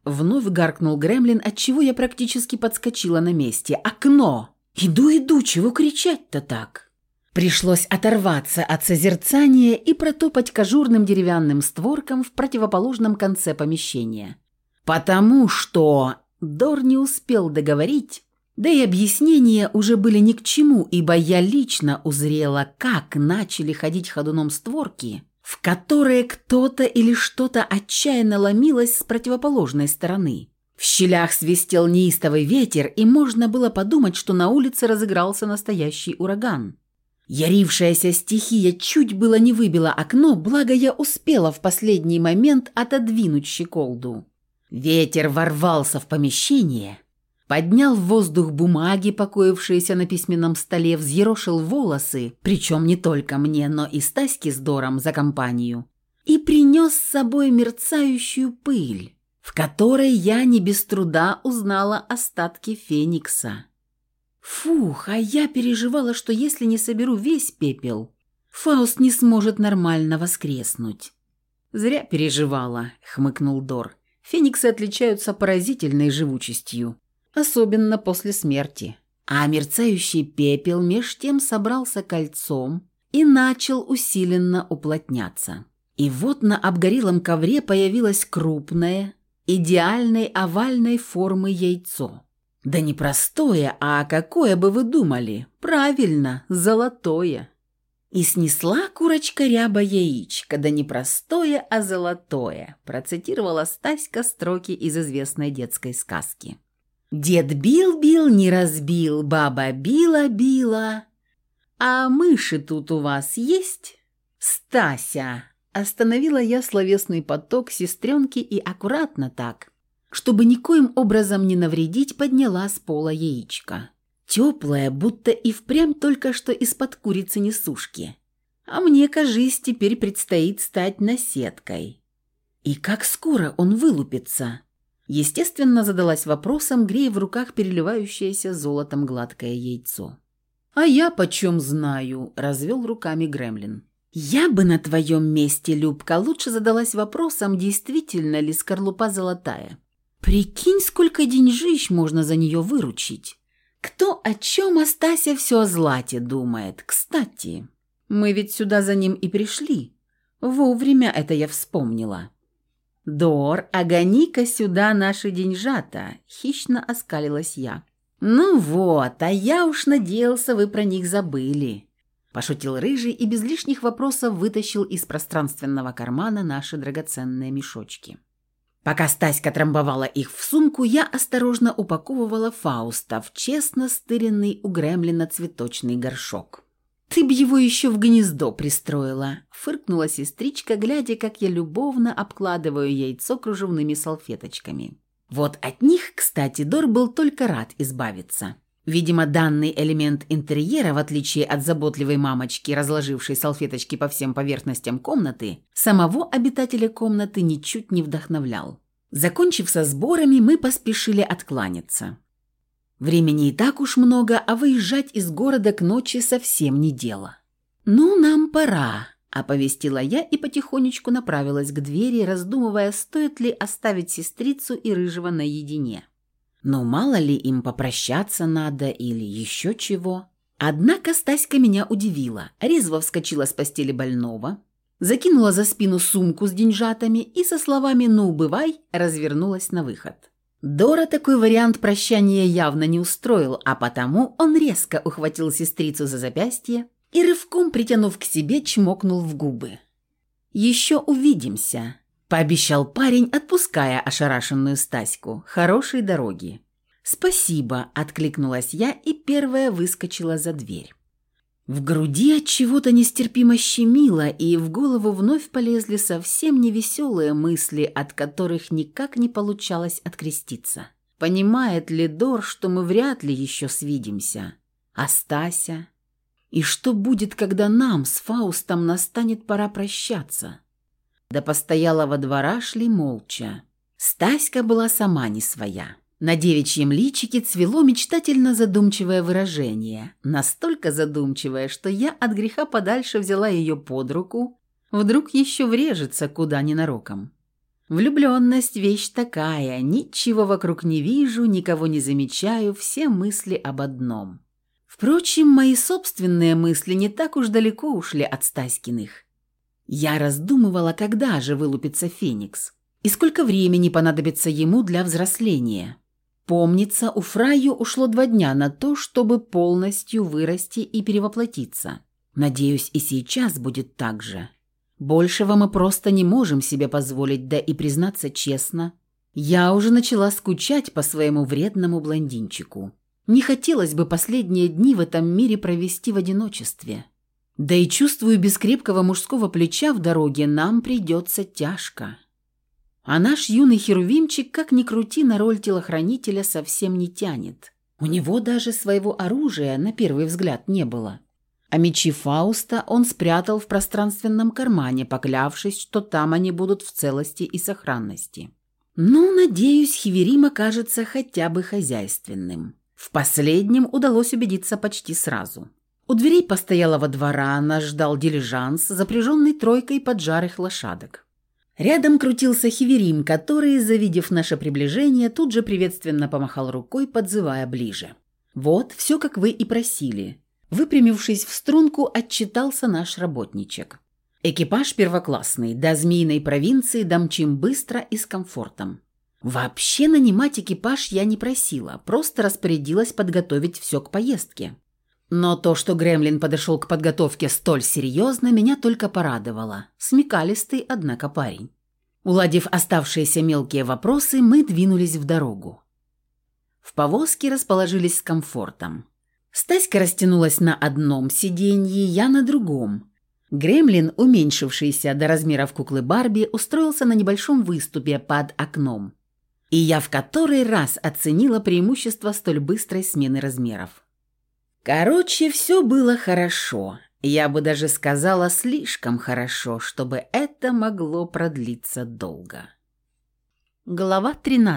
Вновь гаркнул Гремлин, отчего я практически подскочила на месте. «Окно! Иду, чего кричать-то так?» Пришлось оторваться от созерцания и протопать к ажурным деревянным створкам в противоположном конце помещения. Потому что Дор не успел договорить, да и объяснения уже были ни к чему, ибо я лично узрела, как начали ходить ходуном створки, в которые кто-то или что-то отчаянно ломилось с противоположной стороны. В щелях свистел неистовый ветер, и можно было подумать, что на улице разыгрался настоящий ураган. Ярившаяся стихия чуть было не выбила окно, благо я успела в последний момент отодвинуть щеколду. Ветер ворвался в помещение, поднял в воздух бумаги, покоившиеся на письменном столе, взъерошил волосы, причем не только мне, но и Стаське с Дором за компанию, и принес с собой мерцающую пыль, в которой я не без труда узнала остатки Феникса. Фух, а я переживала, что если не соберу весь пепел, Фауст не сможет нормально воскреснуть. «Зря переживала», — хмыкнул Дор. «Фениксы отличаются поразительной живучестью, особенно после смерти». А мерцающий пепел меж тем собрался кольцом и начал усиленно уплотняться. И вот на обгорелом ковре появилось крупное, идеальной овальной формы яйцо. Да не простое, а какое бы вы думали? Правильно, золотое. И снесла курочка ряба яичко, да не простое, а золотое, процитировала Стаська строки из известной детской сказки. Дед бил-бил, не разбил, баба била-била. А мыши тут у вас есть? Стася, остановила я словесный поток сестренки и аккуратно так, чтобы никоим образом не навредить, подняла с пола яичко. Теплое, будто и впрямь только что из-под курицы-несушки. А мне, кажись, теперь предстоит стать наседкой. И как скоро он вылупится? Естественно, задалась вопросом, грея в руках переливающееся золотом гладкое яйцо. «А я почем знаю?» – развел руками Гремлин. «Я бы на твоем месте, Любка, лучше задалась вопросом, действительно ли скорлупа золотая. Прикинь, сколько деньжищ можно за нее выручить. Кто о чем, а Стася все о злате думает. Кстати, мы ведь сюда за ним и пришли. Вовремя это я вспомнила». «Дор, а гони-ка сюда наши деньжата», – хищно оскалилась я. «Ну вот, а я уж надеялся, вы про них забыли», – пошутил Рыжий и без лишних вопросов вытащил из пространственного кармана наши драгоценные мешочки. Пока Стаська трамбовала их в сумку, я осторожно упаковывала Фауста в честно стыренный у Гремлина цветочный горшок. «Ты б его еще в гнездо пристроила», – фыркнула сестричка, глядя, как я любовно обкладываю яйцо кружевными салфеточками. Вот от них, кстати, Дор был только рад избавиться. Видимо, данный элемент интерьера, в отличие от заботливой мамочки, разложившей салфеточки по всем поверхностям комнаты, самого обитателя комнаты ничуть не вдохновлял. Закончив со сборами, мы поспешили откланяться. Времени и так уж много, а выезжать из города к ночи совсем не дело. «Ну, нам пора», – оповестила я и потихонечку направилась к двери, раздумывая, стоит ли оставить сестрицу и Рыжего наедине. Но мало ли им попрощаться надо или еще чего. Однако Стаська меня удивила. Резво вскочила с постели больного, закинула за спину сумку с деньжатами и со словами «ну, бывай» развернулась на выход. Дора такой вариант прощания явно не устроил, а потому он резко ухватил сестрицу за запястье и, рывком притянув к себе, чмокнул в губы. «Еще увидимся», – пообещал парень, отпуская ошарашенную Стаську. «Хорошей дороги». «Спасибо», – откликнулась я и первая выскочила за дверь. В груди от чего-то нестерпимо щемило, и в голову вновь полезли совсем невеселые мысли, от которых никак не получалось откреститься. Понимает ли Дор, что мы вряд ли еще свидимся? А Стася? И что будет, когда нам с Фаустом настанет пора прощаться? До постоялого двора шли молча. Стаська была сама не своя. На девичьем личике цвело мечтательно задумчивое выражение, настолько задумчивое, что я от греха подальше взяла ее под руку, вдруг еще врежется куда ненароком. Влюбленность – вещь такая, ничего вокруг не вижу, никого не замечаю, все мысли об одном. Впрочем, мои собственные мысли не так уж далеко ушли от Стаськиных. Я раздумывала, когда же вылупится Феникс, и сколько времени понадобится ему для взросления. Помнится, у Фраю ушло 2 дня на то, чтобы полностью вырасти и перевоплотиться. Надеюсь, и сейчас будет так же. Большего мы просто не можем себе позволить, да и признаться честно, я уже начала скучать по своему вредному блондинчику. Не хотелось бы последние дни в этом мире провести в одиночестве. Да и чувствую, без крепкого мужского плеча в дороге нам придется тяжко. А наш юный херувимчик, как ни крути, на роль телохранителя совсем не тянет. У него даже своего оружия на первый взгляд не было. А мечи Фауста он спрятал в пространственном кармане, поклявшись, что там они будут в целости и сохранности. Ну, надеюсь, Хеверим окажется хотя бы хозяйственным. В последнем удалось убедиться почти сразу. У дверей постоялого двора нас ждал дилижанс, запряженный 3 поджарых лошадок. Рядом крутился Хеверим, который, завидев наше приближение, тут же приветственно помахал рукой, подзывая ближе. «Вот, все, как вы и просили». Выпрямившись в струнку, отчитался наш работничек. «Экипаж первоклассный, до Змеиной провинции домчим быстро и с комфортом». Вообще нанимать экипаж я не просила, просто распорядилась подготовить все к поездке. Но то, что Гремлин подошел к подготовке столь серьезно, меня только порадовало. Смекалистый, однако, парень. Уладив оставшиеся мелкие вопросы, мы двинулись в дорогу. В повозке расположились с комфортом. Стаська растянулась на одном сиденье, я на другом. Гремлин, уменьшившийся до размеров куклы Барби, устроился на небольшом выступе под окном. И я в который раз оценила преимущество столь быстрой смены размеров. Короче, все было хорошо. Я бы даже сказала, слишком хорошо, чтобы это могло продлиться долго. Глава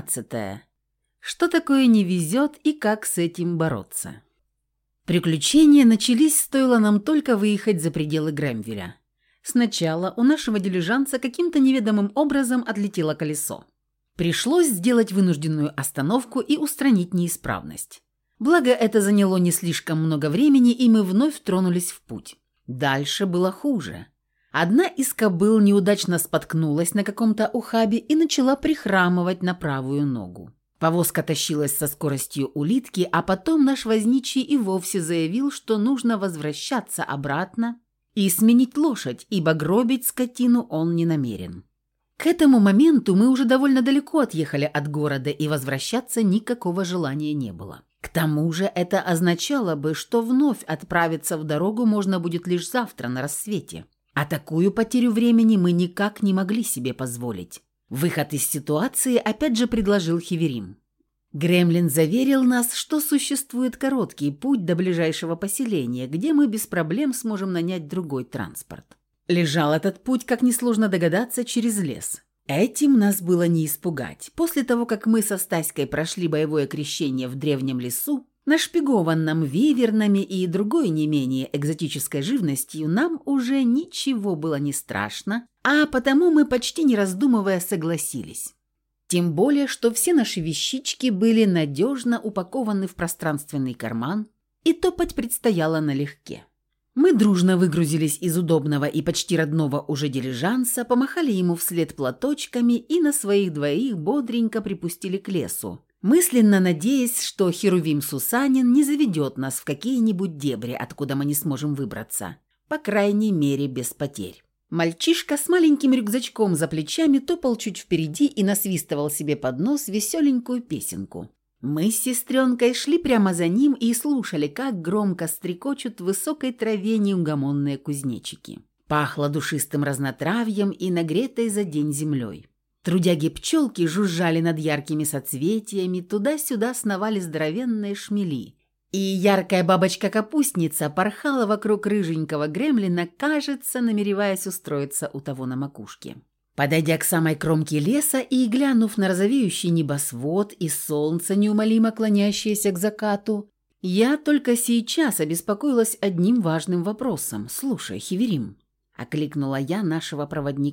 13. Что такое не везет и как с этим бороться? Приключения начались, стоило нам только выехать за пределы Грэмвилля. Сначала у нашего дилижанса каким-то неведомым образом отлетело колесо. Пришлось сделать вынужденную остановку и устранить неисправность. Благо, это заняло не слишком много времени, и мы вновь тронулись в путь. Дальше было хуже. Одна из кобыл неудачно споткнулась на каком-то ухабе и начала прихрамывать на правую ногу. Повозка тащилась со скоростью улитки, а потом наш возничий и вовсе заявил, что нужно возвращаться обратно и сменить лошадь, ибо гробить скотину он не намерен. К этому моменту мы уже довольно далеко отъехали от города, и возвращаться никакого желания не было. К тому же это означало бы, что вновь отправиться в дорогу можно будет лишь завтра на рассвете. А такую потерю времени мы никак не могли себе позволить. Выход из ситуации опять же предложил Хеверим. Гремлин заверил нас, что существует короткий путь до ближайшего поселения, где мы без проблем сможем нанять другой транспорт. Лежал этот путь, как несложно догадаться, через лес. Этим нас было не испугать. После того, как мы со Стаськой прошли боевое крещение в древнем лесу, нашпигованном вивернами и другой не менее экзотической живностью, нам уже ничего было не страшно, а потому мы почти не раздумывая согласились. Тем более, что все наши вещички были надежно упакованы в пространственный карман, и топать предстояло налегке. Мы дружно выгрузились из удобного и почти родного уже дилижанса, помахали ему вслед платочками и на своих двоих бодренько припустили к лесу, мысленно надеясь, что Херувим Сусанин не заведет нас в какие-нибудь дебри, откуда мы не сможем выбраться, по крайней мере без потерь. Мальчишка с маленьким рюкзачком за плечами топал чуть впереди и насвистывал себе под нос веселенькую песенку. Мы с сестренкой шли прямо за ним и слушали, как громко стрекочут в высокой траве неугомонные кузнечики. Пахло душистым разнотравьем и нагретой за день землей. Трудяги-пчелки жужжали над яркими соцветиями, туда-сюда сновали здоровенные шмели. И яркая бабочка-капустница порхала вокруг рыженького гремлина, кажется, намереваясь устроиться у того на макушке. Подойдя к самой кромке леса и глянув на розовеющий небосвод и солнце, неумолимо клонящееся к закату, я только сейчас обеспокоилась одним важным вопросом. «Слушай, Хеверим», — окликнула я нашего проводника,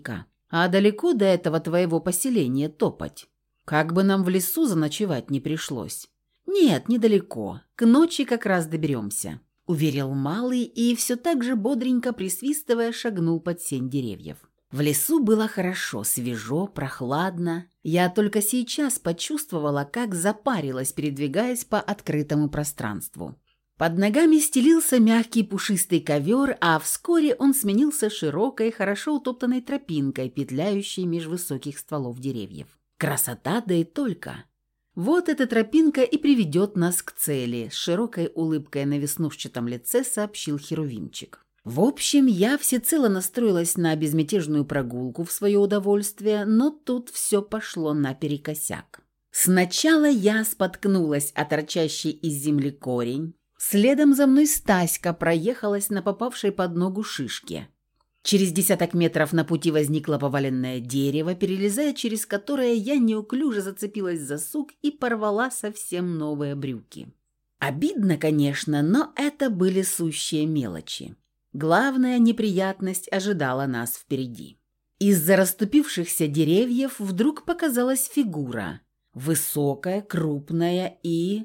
А далеко до этого твоего поселения топать? Как бы нам в лесу заночевать не пришлось». «Нет, недалеко. К ночи как раз доберемся», — уверил малый и все так же бодренько присвистывая шагнул под сень деревьев. В лесу было хорошо, свежо, прохладно. Я только сейчас почувствовала, как запарилась, передвигаясь по открытому пространству. Под ногами стелился мягкий пушистый ковер, а вскоре он сменился широкой, хорошо утоптанной тропинкой, петляющей меж высоких стволов деревьев. Красота, да и только. Вот эта тропинка и приведет нас к цели, с широкой улыбкой на веснушчатом лице сообщил Херувимчик. В общем, я всецело настроилась на безмятежную прогулку в свое удовольствие, но тут все пошло наперекосяк. Сначала я споткнулась о торчащий из земли корень, следом за мной Стаська проехалась на попавшей под ногу шишке. Через 10 метров на пути возникло поваленное дерево, перелезая через которое я неуклюже зацепилась за сук и порвала совсем новые брюки. Обидно, конечно, но это были сущие мелочи. Главная неприятность ожидала нас впереди. Из-за расступившихся деревьев вдруг показалась фигура. Высокая, крупная и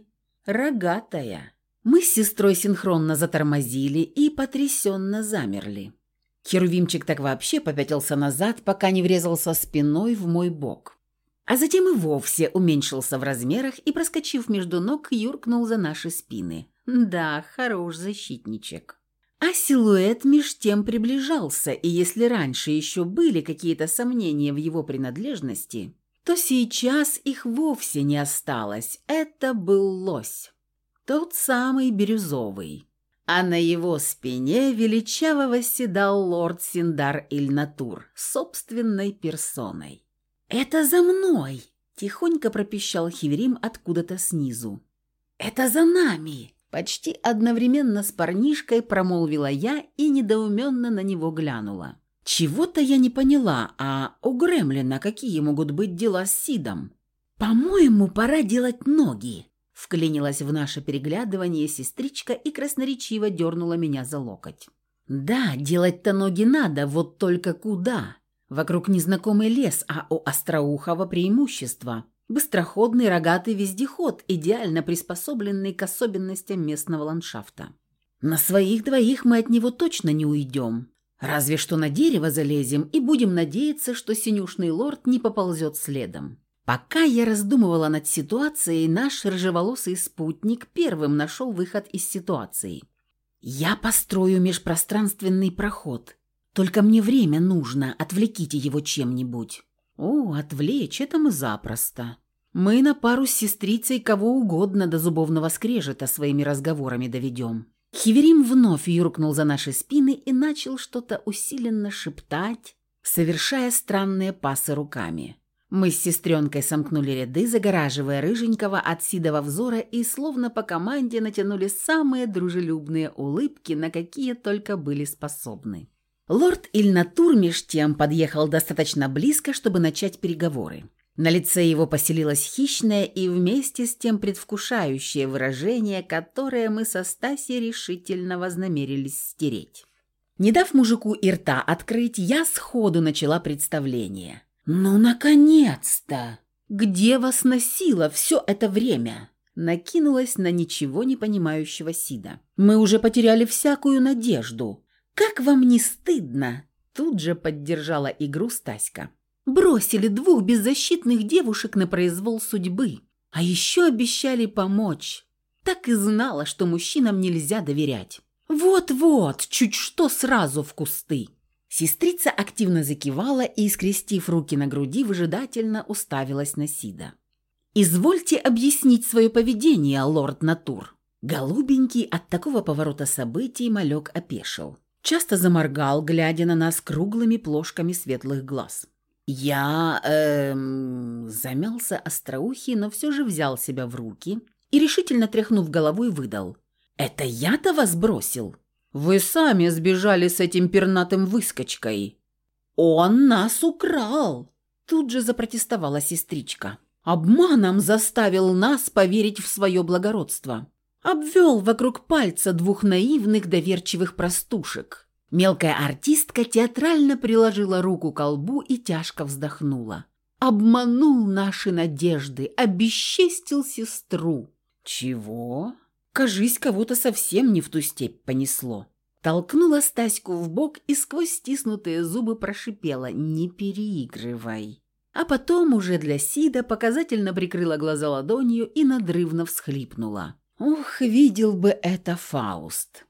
рогатая. Мы с сестрой синхронно затормозили и потрясенно замерли. Херувимчик так вообще попятился назад, пока не врезался спиной в мой бок. А затем и вовсе уменьшился в размерах и, проскочив между ног, юркнул за наши спины. Да, хорош защитничек. А силуэт меж тем приближался, и если раньше еще были какие-то сомнения в его принадлежности, то сейчас их вовсе не осталось. Это был лось. Тот самый бирюзовый. А на его спине величаво восседал лорд Синдар Иль-Натур собственной персоной. «Это за мной!» – тихонько пропищал Хеверим откуда-то снизу. «Это за нами!» – почти одновременно с парнишкой промолвила я и недоуменно на него глянула. Чего-то я не поняла, а у Гремлина какие могут быть дела с Сидом? «По-моему, пора делать ноги!» Вклинилась в наше переглядывание сестричка и красноречиво дернула меня за локоть. «Да, делать-то ноги надо, вот только куда? Вокруг незнакомый лес, а у Остроухова преимущество. Быстроходный рогатый вездеход, идеально приспособленный к особенностям местного ландшафта. На своих двоих мы от него точно не уйдем. Разве что на дерево залезем и будем надеяться, что синюшный лорд не поползет следом». Пока я раздумывала над ситуацией, наш рыжеволосый спутник первым нашел выход из ситуации. «Я построю межпространственный проход. Только мне время нужно, отвлеките его чем-нибудь». «О, отвлечь, это мы запросто. Мы на пару с сестрицей кого угодно до зубовного скрежета своими разговорами доведем». Хеверим вновь юркнул за наши спины и начал что-то усиленно шептать, совершая странные пасы руками. Мы с сестренкой сомкнули ряды, загораживая рыженького от Сидова взора и словно по команде натянули самые дружелюбные улыбки, на какие только были способны. Лорд Иль-Натур меж тем подъехал достаточно близко, чтобы начать переговоры. На лице его поселилось хищное и вместе с тем предвкушающее выражение, которое мы со Стасей решительно вознамерились стереть. Не дав мужику и рта открыть, я сходу начала представление. «Ну, наконец-то! Где вас носило все это время?» Накинулась на ничего не понимающего Сида. «Мы уже потеряли всякую надежду. Как вам не стыдно?» Тут же поддержала игру Стаська. «Бросили 2 беззащитных девушек на произвол судьбы. А еще обещали помочь. Так и знала, что мужчинам нельзя доверять. Вот-вот, чуть что сразу в кусты». Сестрица активно закивала и, скрестив руки на груди, выжидательно уставилась на Сида. «Извольте объяснить свое поведение, лорд Натур». Голубенький от такого поворота событий малек опешил. Часто заморгал, глядя на нас круглыми плошками светлых глаз. Замялся остроухий, но все же взял себя в руки и, решительно тряхнув головой, выдал. «Это я-то вас бросил? Вы сами сбежали с этим пернатым выскочкой». «Он нас украл!» Тут же запротестовала сестричка. «Обманом заставил нас поверить в свое благородство. Обвел вокруг пальца 2 наивных доверчивых простушек. Мелкая артистка театрально приложила руку к колбу и тяжко вздохнула. «Обманул наши надежды, обесчестил сестру». «Чего?» Кажись, кого-то совсем не в ту степь понесло. Толкнула Стаську в бок и сквозь стиснутые зубы прошипела: «Не переигрывай». А потом уже для Сида показательно прикрыла глаза ладонью и надрывно всхлипнула. «Ох, видел бы это Фауст!»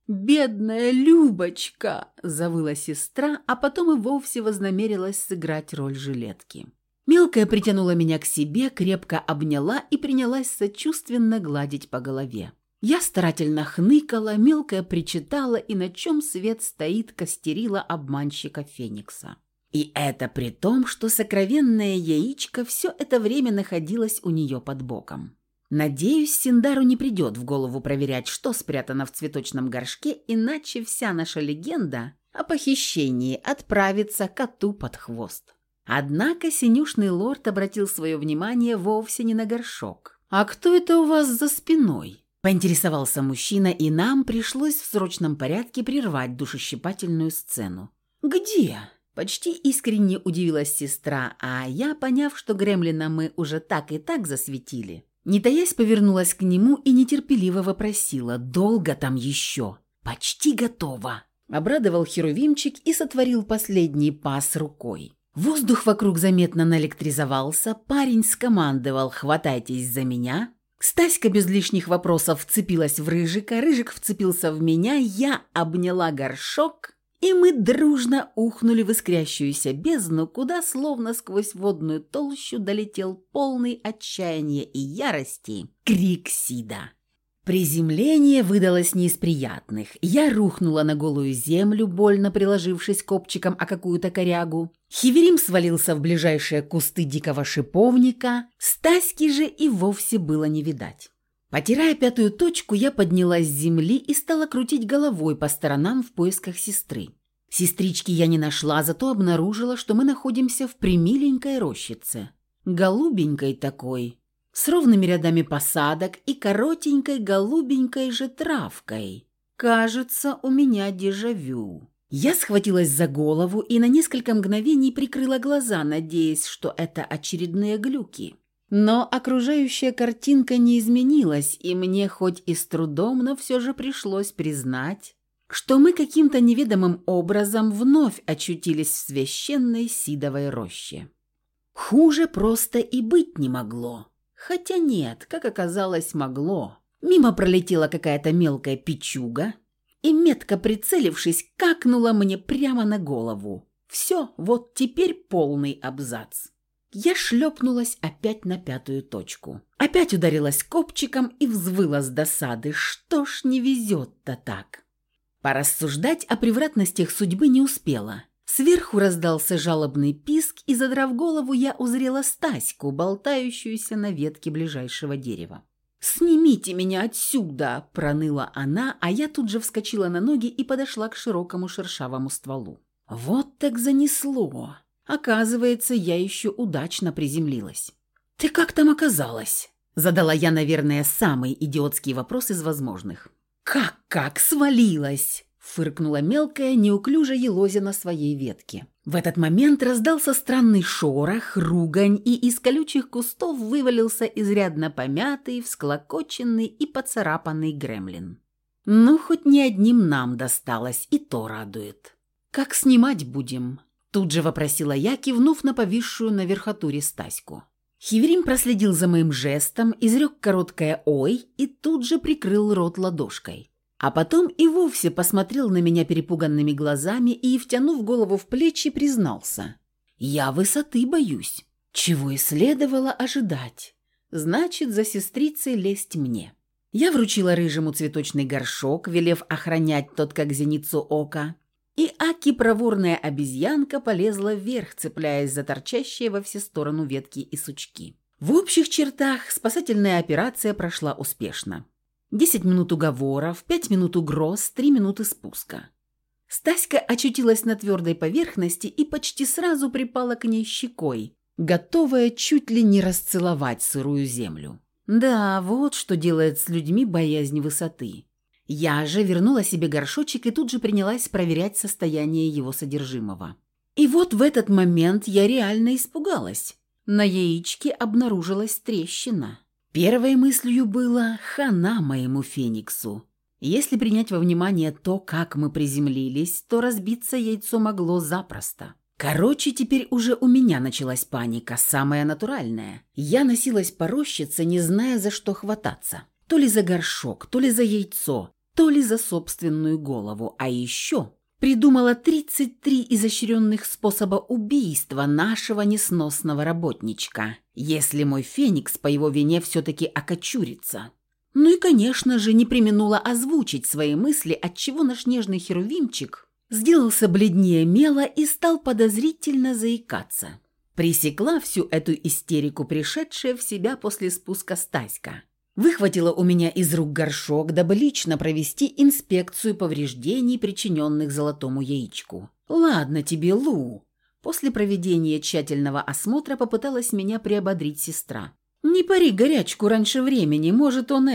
«Бедная Любочка!» – завыла сестра, а потом и вовсе вознамерилась сыграть роль жилетки. Мелкая притянула меня к себе, крепко обняла и принялась сочувственно гладить по голове. Я старательно хныкала, мелкая причитала и на чем свет стоит костерила обманщика Феникса. И это при том, что сокровенное яичко все это время находилось у нее под боком. Надеюсь, Синдару не придет в голову проверять, что спрятано в цветочном горшке, иначе вся наша легенда о похищении отправится коту под хвост. Однако синюшный лорд обратил свое внимание вовсе не на горшок. «А кто это у вас за спиной?» – поинтересовался мужчина, и нам пришлось в срочном порядке прервать душещипательную сцену. «Где?» – почти искренне удивилась сестра, а я, поняв, что гремлина мы уже так и так засветили, не таясь повернулась к нему и нетерпеливо вопросила: «Долго там еще?» «Почти готово», – обрадовал Херувимчик и сотворил последний пас рукой. Воздух вокруг заметно наэлектризовался, парень скомандовал: «Хватайтесь за меня». Стаська без лишних вопросов вцепилась в Рыжика, Рыжик вцепился в меня, я обняла горшок, и мы дружно ухнули в искрящуюся бездну, куда словно сквозь водную толщу долетел полный отчаяния и ярости крик Сида. Приземление выдалось не из приятных. Я рухнула на голую землю, больно приложившись копчиком о какую-то корягу. Хиверим свалился в ближайшие кусты дикого шиповника, Стаськи же и вовсе было не видать. Потирая пятую точку, я поднялась с земли и стала крутить головой по сторонам в поисках сестры. Сестрички я не нашла, зато обнаружила, что мы находимся в примиленькой рощице. Голубенькой такой, с ровными рядами посадок и коротенькой голубенькой же травкой. Кажется, у меня дежавю. Я схватилась за голову и на несколько мгновений прикрыла глаза, надеясь, что это очередные глюки. Но окружающая картинка не изменилась, и мне хоть и с трудом, но все же пришлось признать, что мы каким-то неведомым образом вновь очутились в священной Сидовой роще. Хуже просто и быть не могло. Хотя нет, как оказалось, могло. Мимо пролетела какая-то мелкая пичуга и, метко прицелившись, какнула мне прямо на голову. Все, вот теперь полный абзац. Я шлепнулась опять на пятую точку. Опять ударилась копчиком и взвыла с досады. Что ж не везет-то так? Порассуждать о превратностях судьбы не успела. Сверху раздался жалобный писк, и, задрав голову, я узрела Стаську, болтающуюся на ветке ближайшего дерева. «Снимите меня отсюда!» – проныла она, а я тут же вскочила на ноги и подошла к широкому шершавому стволу. Вот так занесло! Оказывается, я еще удачно приземлилась. «Ты как там оказалась?» – задала я, наверное, самый идиотский вопрос из возможных. «Как свалилась?» – фыркнула мелкая, неуклюже елозя на своей ветке. В этот момент раздался странный шорох, ругань, и из колючих кустов вывалился изрядно помятый, всклокоченный и поцарапанный гремлин. Ну, хоть не одним нам досталось, и то радует. «Как снимать будем?» – тут же вопросила я, кивнув на повисшую на верхотуре Стаську. Хиверим проследил за моим жестом, изрек короткое «ой» и тут же прикрыл рот ладошкой. А потом и вовсе посмотрел на меня перепуганными глазами и, втянув голову в плечи, признался: «Я высоты боюсь». Чего и следовало ожидать. Значит, за сестрицей лезть мне. Я вручила Рыжему цветочный горшок, велев охранять тот как зеницу ока, и Аки, проворная обезьянка, полезла вверх, цепляясь за торчащие во все стороны ветки и сучки. В общих чертах спасательная операция прошла успешно. 10 минут уговоров, 5 минут угроз, 3 минуты спуска. Стаська очутилась на твердой поверхности и почти сразу припала к ней щекой, готовая чуть ли не расцеловать сырую землю. Да, вот что делает с людьми боязнь высоты. Я же вернула себе горшочек и тут же принялась проверять состояние его содержимого. И вот в этот момент я реально испугалась. На яичке обнаружилась трещина. Первой мыслью было «хана моему фениксу». Если принять во внимание то, как мы приземлились, то разбиться яйцо могло запросто. Короче, теперь уже у меня началась паника, самая натуральная. Я носилась по рощице, не зная, за что хвататься. То ли за горшок, то ли за яйцо, то ли за собственную голову. А еще придумала 33 изощренных способа убийства нашего несносного работничка, если мой феникс по его вине все-таки окочурится. Ну и, конечно же, не преминула озвучить свои мысли, отчего наш нежный херувимчик сделался бледнее мела и стал подозрительно заикаться. Пресекла всю эту истерику пришедшая в себя после спуска Стаська. Выхватила у меня из рук горшок, дабы лично провести инспекцию повреждений, причиненных золотому яичку. «Ладно тебе, Лу». После проведения тщательного осмотра попыталась меня приободрить сестра. «Не пари горячку раньше времени, может, он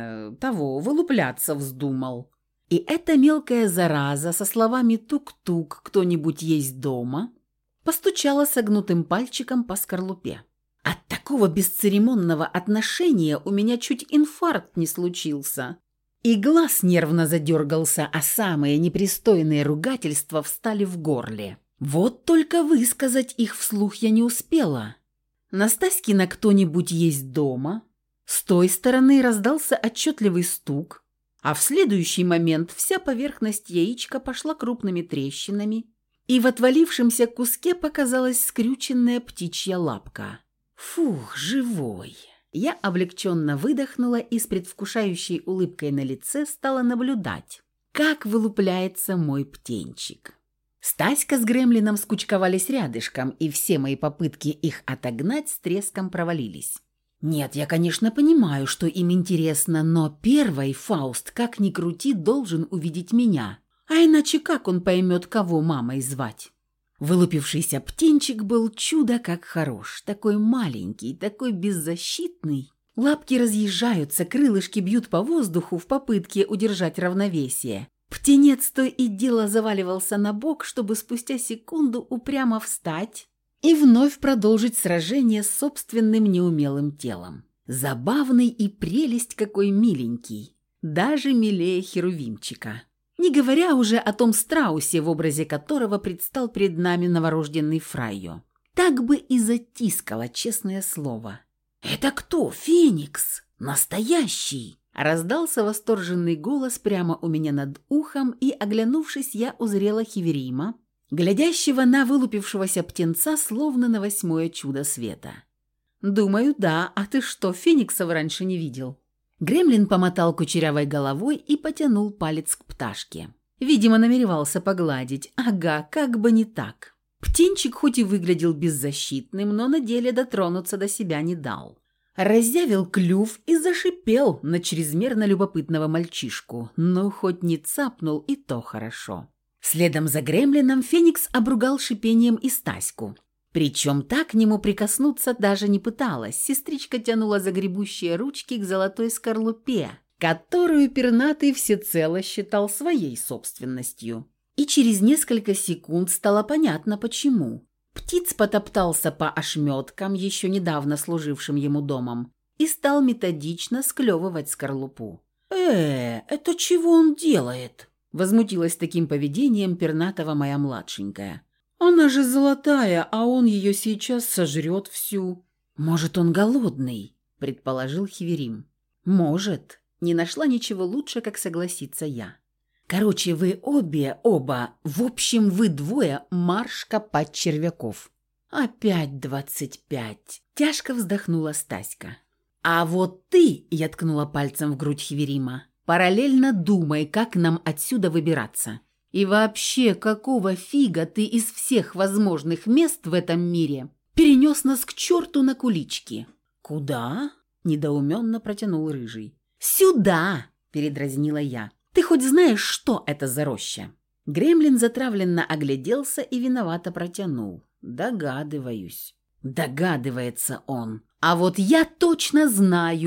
вылупляться вздумал». И эта мелкая зараза со словами «тук-тук, кто-нибудь есть дома» постучала согнутым пальчиком по скорлупе. От такого бесцеремонного отношения у меня чуть инфаркт не случился. И глаз нервно задергался, а самые непристойные ругательства встали в горле. Вот только высказать их вслух я не успела. На Стаськина «кто-нибудь есть дома» с той стороны раздался отчетливый стук, а в следующий момент вся поверхность яичка пошла крупными трещинами, и в отвалившемся куске показалась скрюченная птичья лапка. «Фух, живой!» Я облегченно выдохнула и с предвкушающей улыбкой на лице стала наблюдать, как вылупляется мой птенчик. Стаська с Гремлином скучковались рядышком, и все мои попытки их отогнать с треском провалились. Нет, я, конечно, понимаю, что им интересно, но первый Фауст, как ни крути, должен увидеть меня. А иначе как он поймет, кого мамой звать? Вылупившийся птенчик был чудо как хорош, такой маленький, такой беззащитный. Лапки разъезжаются, крылышки бьют по воздуху в попытке удержать равновесие. Птенец то и дело заваливался на бок, чтобы спустя секунду упрямо встать и вновь продолжить сражение с собственным неумелым телом. Забавный и прелесть какой миленький, даже милее херувимчика. Не говоря уже о том страусе, в образе которого предстал перед нами новорожденный Фрайо. Так бы и затискало, честное слово. «Это кто, Феникс? Настоящий?» Раздался восторженный голос прямо у меня над ухом, и, оглянувшись, я узрела Хеверима, глядящего на вылупившегося птенца, словно на 8-е чудо света. «Думаю, да. А ты что, фениксов раньше не видел?» Гремлин помотал кучерявой головой и потянул палец к пташке. Видимо, намеревался погладить. Ага, как бы не так. Птенчик хоть и выглядел беззащитным, но на деле дотронуться до себя не дал. Разъявил клюв и зашипел на чрезмерно любопытного мальчишку. Ну, хоть не цапнул, и то хорошо. Следом за Гремлином Феникс обругал шипением и Стаську. Причем так к нему прикоснуться даже не пыталась. Сестричка тянула загребущие ручки к золотой скорлупе, которую пернатый всецело считал своей собственностью. И через несколько секунд стало понятно, почему. Птиц потоптался по ошметкам, еще недавно служившим ему домом, и стал методично склевывать скорлупу. Это чего он делает?» – возмутилась таким поведением пернатого моя младшенькая. «Она же золотая, а он ее сейчас сожрет всю». «Может, он голодный?» – предположил Хеверим. «Может». Не нашла ничего лучше, как согласиться я. «Короче, вы оба, в общем, вы двое марш копать червяков». «Опять 25», – тяжко вздохнула Стаська. «А вот ты», – я ткнула пальцем в грудь Хеверима, – «параллельно думай, как нам отсюда выбираться. И вообще, какого фига ты из всех возможных мест в этом мире перенес нас к черту на кулички?» «Куда?» – недоуменно протянул Рыжий. «Сюда!» – передразнила я. «Ты хоть знаешь, что это за роща?» Гремлин затравленно огляделся и виновато протянул. «Догадываюсь». Догадывается он. «А вот я точно знаю!»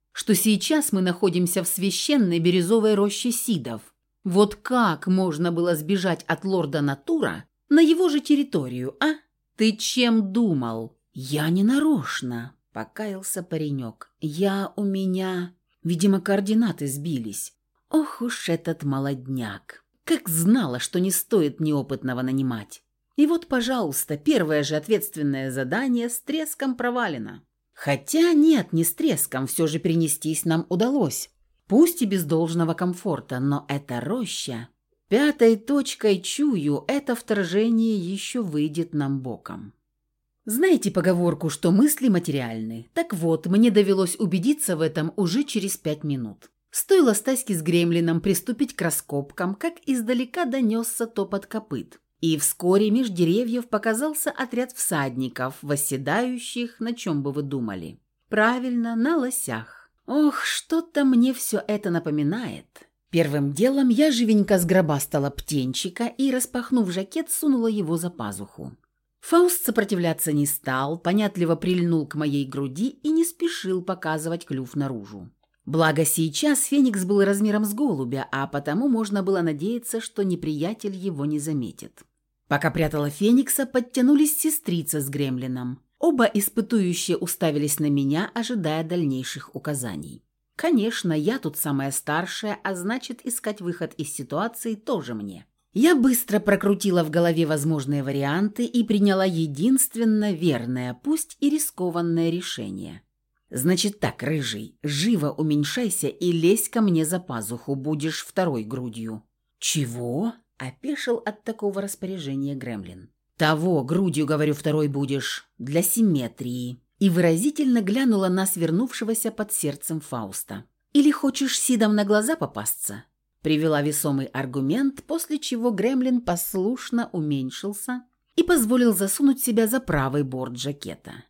что сейчас мы находимся в священной бирюзовой роще сидов. Вот как можно было сбежать от лорда Натура на его же территорию, а? Ты чем думал? Я не нарочно, покаялся паренек. У меня, видимо, координаты сбились. Ох уж этот молодняк. Как знала, что не стоит неопытного нанимать. И вот, пожалуйста, первое же ответственное задание с треском провалено. Хотя нет, не с треском, все же перенестись нам удалось. Пусть и без должного комфорта, но эта роща... Пятой точкой чую, это вторжение еще выйдет нам боком. Знаете поговорку, что мысли материальны? Так вот, мне довелось убедиться в этом уже через 5 минут. Стоило Стаське с Гремлином приступить к раскопкам, как издалека донесся топот копыт. И вскоре меж деревьев показался отряд всадников, восседающих, на чем бы вы думали? Правильно, на лосях. Ох, что-то мне все это напоминает. Первым делом я живенько сгробастала птенчика и, распахнув жакет, сунула его за пазуху. Фауст сопротивляться не стал, понятливо прильнул к моей груди и не спешил показывать клюв наружу. Благо сейчас Феникс был размером с голубя, а потому можно было надеяться, что неприятель его не заметит. Пока прятала Феникса, подтянулись сестрица с Гремлином. Оба испытующие уставились на меня, ожидая дальнейших указаний. Конечно, я тут самая старшая, а значит, искать выход из ситуации тоже мне. Я быстро прокрутила в голове возможные варианты и приняла единственно верное, пусть и рискованное решение. Значит так, рыжий, живо уменьшайся и лезь ко мне за пазуху, будешь второй грудью. Чего? Опешил от такого распоряжения Гремлин. Того, грудью, говорю, второй будешь, для симметрии. И выразительно глянула на свернувшегося под сердцем Фауста. «Или хочешь сидом на глаза попасться?» Привела весомый аргумент, после чего Гремлин послушно уменьшился и позволил засунуть себя за правый борт жакета.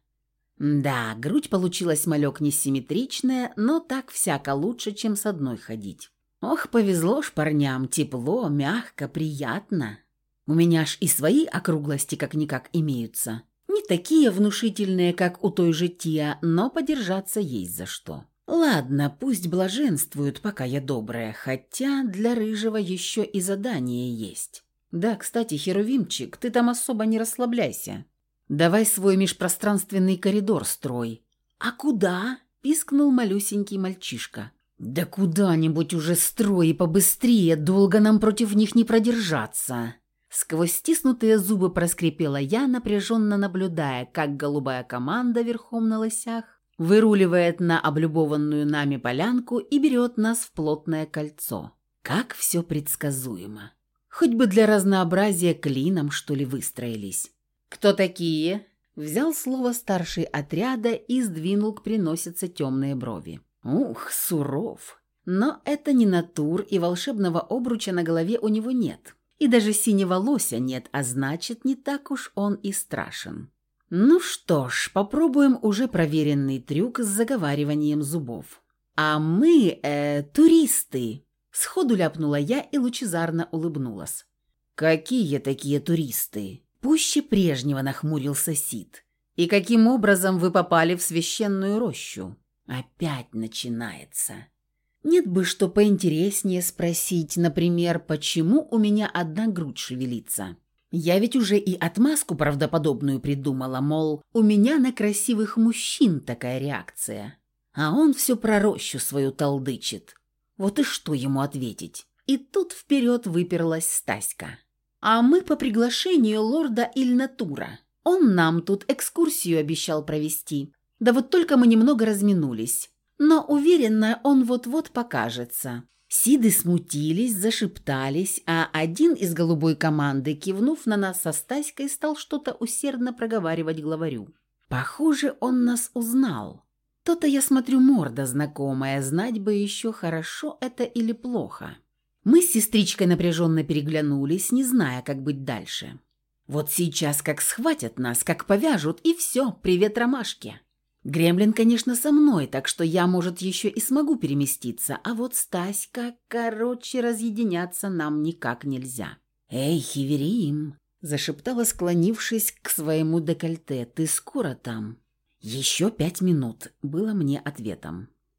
Да, грудь получилась малек несимметричная, но так всяко лучше, чем с одной ходить. Ох, повезло ж парням, тепло, мягко, приятно. У меня ж и свои округлости как-никак имеются. Не такие внушительные, как у той же Тиа, но подержаться есть за что. Ладно, пусть блаженствуют, пока я добрая, хотя для рыжего еще и задание есть. Да, кстати, Херувимчик, ты там особо не расслабляйся. Давай свой межпространственный коридор строй. А куда? Пискнул малюсенький мальчишка. Да куда-нибудь уже строй и побыстрее, долго нам против них не продержаться. Сквозь стиснутые зубы проскрипела я, напряженно наблюдая, как голубая команда верхом на лосях выруливает на облюбованную нами полянку и берет нас в плотное кольцо. Как все предсказуемо. Хоть бы для разнообразия клином, что ли, выстроились. «Кто такие?» Взял слово старший отряда и сдвинул к переносице темные брови. Ух, суров. Но это не Натур, и волшебного обруча на голове у него нет. И даже синего лося нет, а значит, не так уж он и страшен. Ну что ж, попробуем уже проверенный трюк с заговариванием зубов. А мы, туристы. Сходу ляпнула я и лучезарно улыбнулась. Какие такие туристы? Пуще прежнего нахмурился Сид. И каким образом вы попали в священную рощу? Опять начинается. Нет бы что поинтереснее спросить, например, почему у меня одна грудь шевелится. Я ведь уже и отмазку правдоподобную придумала, мол, у меня на красивых мужчин такая реакция. А он все про рощу свою толдычит. Вот и что ему ответить? И тут вперед выперлась Стаська. А мы по приглашению лорда Ильнатура. Он нам тут экскурсию обещал провести. Да вот только мы немного разминулись. Но, уверена, он вот-вот покажется. Сиды смутились, зашептались, а один из голубой команды, кивнув на нас со Стаськой, стал что-то усердно проговаривать главарю. Похоже, он нас узнал. То-то, я смотрю, морда знакомая, знать бы еще, хорошо это или плохо. Мы с сестричкой напряженно переглянулись, не зная, как быть дальше. Вот сейчас как схватят нас, как повяжут, и все, привет ромашке. Гремлин, конечно, со мной, так что я, может, еще и смогу переместиться, а вот Стаська, короче, разъединяться нам никак нельзя. «Эй, Хиверим!» – зашептала, склонившись к своему декольте. «Ты скоро там?» «Еще 5 минут», – было мне ответом.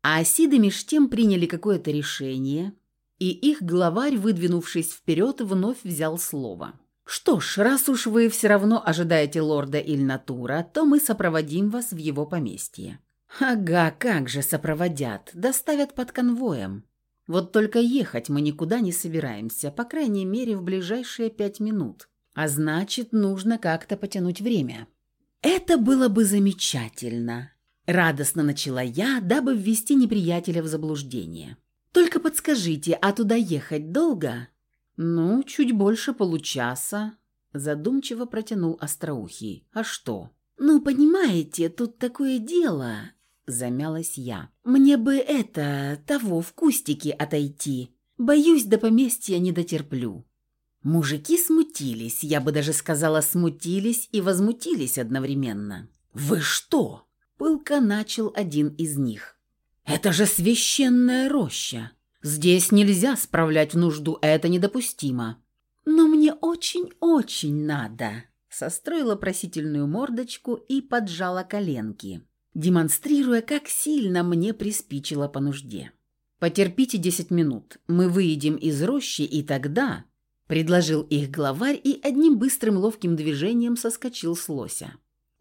А Сиды меж тем приняли какое-то решение, и их главарь, выдвинувшись вперед, вновь взял слово. «Что ж, раз уж вы все равно ожидаете лорда Ильнатура, то мы сопроводим вас в его поместье». «Ага, как же сопроводят, доставят под конвоем. Вот только ехать мы никуда не собираемся, по крайней мере, в ближайшие 5 минут. А значит, нужно как-то потянуть время». «Это было бы замечательно», – радостно начала я, дабы ввести неприятеля в заблуждение. «Только подскажите, а туда ехать долго?» «Ну, чуть больше получаса», – задумчиво протянул Остроухий. «А что?» «Ну, понимаете, тут такое дело», – замялась я. «Мне бы того, в кустики отойти. Боюсь, до поместья не дотерплю». Мужики смутились, я бы даже сказала, смутились и возмутились одновременно. «Вы что?» – пылко начал один из них. «Это же священная роща! Здесь нельзя справлять нужду, это недопустимо». «Но мне очень-очень надо», – состроила просительную мордочку и поджала коленки, демонстрируя, как сильно мне приспичило по нужде. «Потерпите 10 минут, мы выйдем из рощи, и тогда...» предложил их главарь и одним быстрым ловким движением соскочил с лося.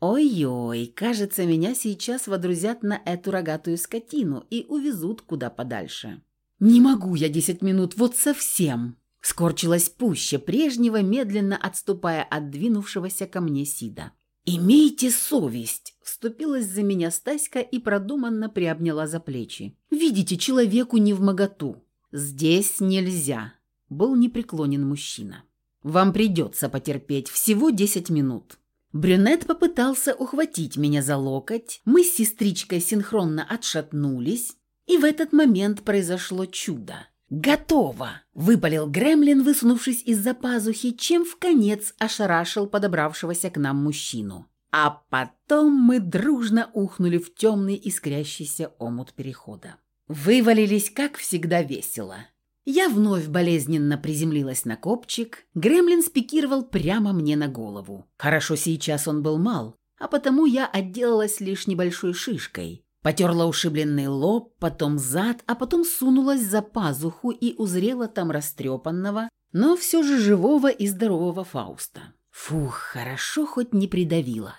«Ой-ой, кажется, меня сейчас водрузят на эту рогатую скотину и увезут куда подальше». «Не могу я 10 минут, вот совсем!» Скорчилась пуще прежнего, медленно отступая от двинувшегося ко мне Сида. «Имейте совесть!» – вступилась за меня Стаська и продуманно приобняла за плечи. «Видите, человеку невмоготу. Здесь нельзя!» Был непреклонен мужчина. «Вам придется потерпеть всего 10 минут». Брюнет попытался ухватить меня за локоть, мы с сестричкой синхронно отшатнулись, и в этот момент произошло чудо. «Готово!» – выпалил гремлин, высунувшись из-за пазухи, чем вконец ошарашил подобравшегося к нам мужчину. А потом мы дружно ухнули в темный искрящийся омут перехода. Вывалились, как всегда, весело. Я вновь болезненно приземлилась на копчик, гремлин спикировал прямо мне на голову. Хорошо, сейчас он был мал, а потому я отделалась лишь небольшой шишкой. Потерла ушибленный лоб, потом зад, а потом сунулась за пазуху и узрела там растрепанного, но все же живого и здорового Фауста. Фух, хорошо хоть не придавила.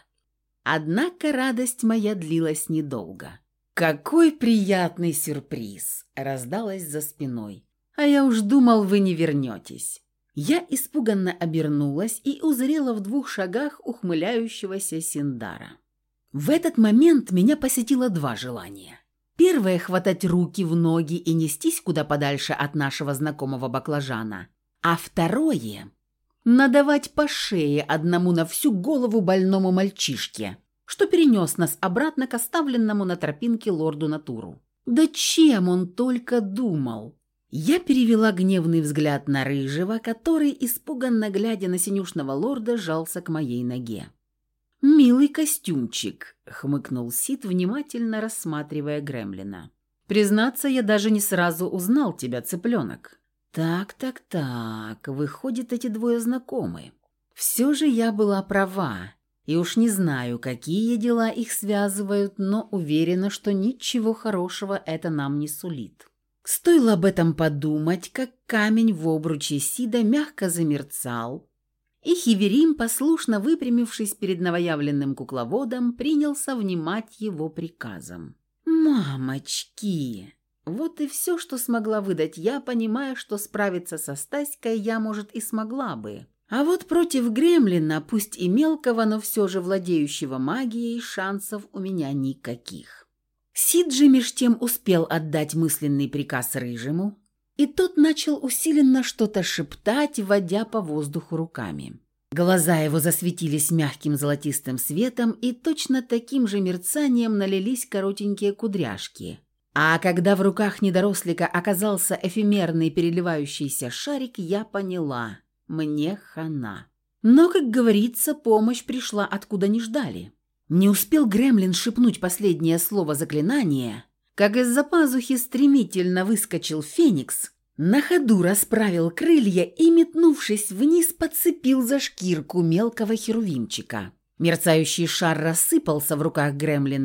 Однако радость моя длилась недолго. «Какой приятный сюрприз!» – раздалась за спиной. «А я уж думал, вы не вернетесь». Я испуганно обернулась и узрела в 2 шагах ухмыляющегося Синдара. В этот момент меня посетило 2 желания. Первое – хватать руки в ноги и нестись куда подальше от нашего знакомого баклажана. А второе – надавать по шее одному на всю голову больному мальчишке, что перенес нас обратно к оставленному на тропинке лорду Натуру. Да чем он только думал! Я перевела гневный взгляд на Рыжего, который, испуганно глядя на синюшного лорда, жался к моей ноге. «Милый костюмчик», — хмыкнул Сид, внимательно рассматривая гремлина. «Признаться, я даже не сразу узнал тебя, цыпленок». «Так, выходит, эти 2 знакомы. Все же я была права, и уж не знаю, какие дела их связывают, но уверена, что ничего хорошего это нам не сулит». Стоило об этом подумать, как камень в обруче Сида мягко замерцал, и Хиверим, послушно выпрямившись перед новоявленным кукловодом, принялся внимать его приказам. «Мамочки!» Вот и все, что смогла выдать я, понимая, что справиться со Стаськой я, может, и смогла бы. А вот против гремлина, пусть и мелкого, но все же владеющего магией, шансов у меня никаких. Сид же меж тем успел отдать мысленный приказ Рыжему, и тот начал усиленно что-то шептать, водя по воздуху руками. Глаза его засветились мягким золотистым светом, и точно таким же мерцанием налились коротенькие кудряшки. А когда в руках недорослика оказался эфемерный переливающийся шарик, я поняла – мне хана. Но, как говорится, помощь пришла откуда не ждали. Не успел гремлин шепнуть последнее слово заклинания, как из-за пазухи стремительно выскочил феникс, на ходу расправил крылья и, метнувшись вниз, подцепил за шкирку мелкого херувимчика. Мерцающий шар рассыпался в руках гремлина,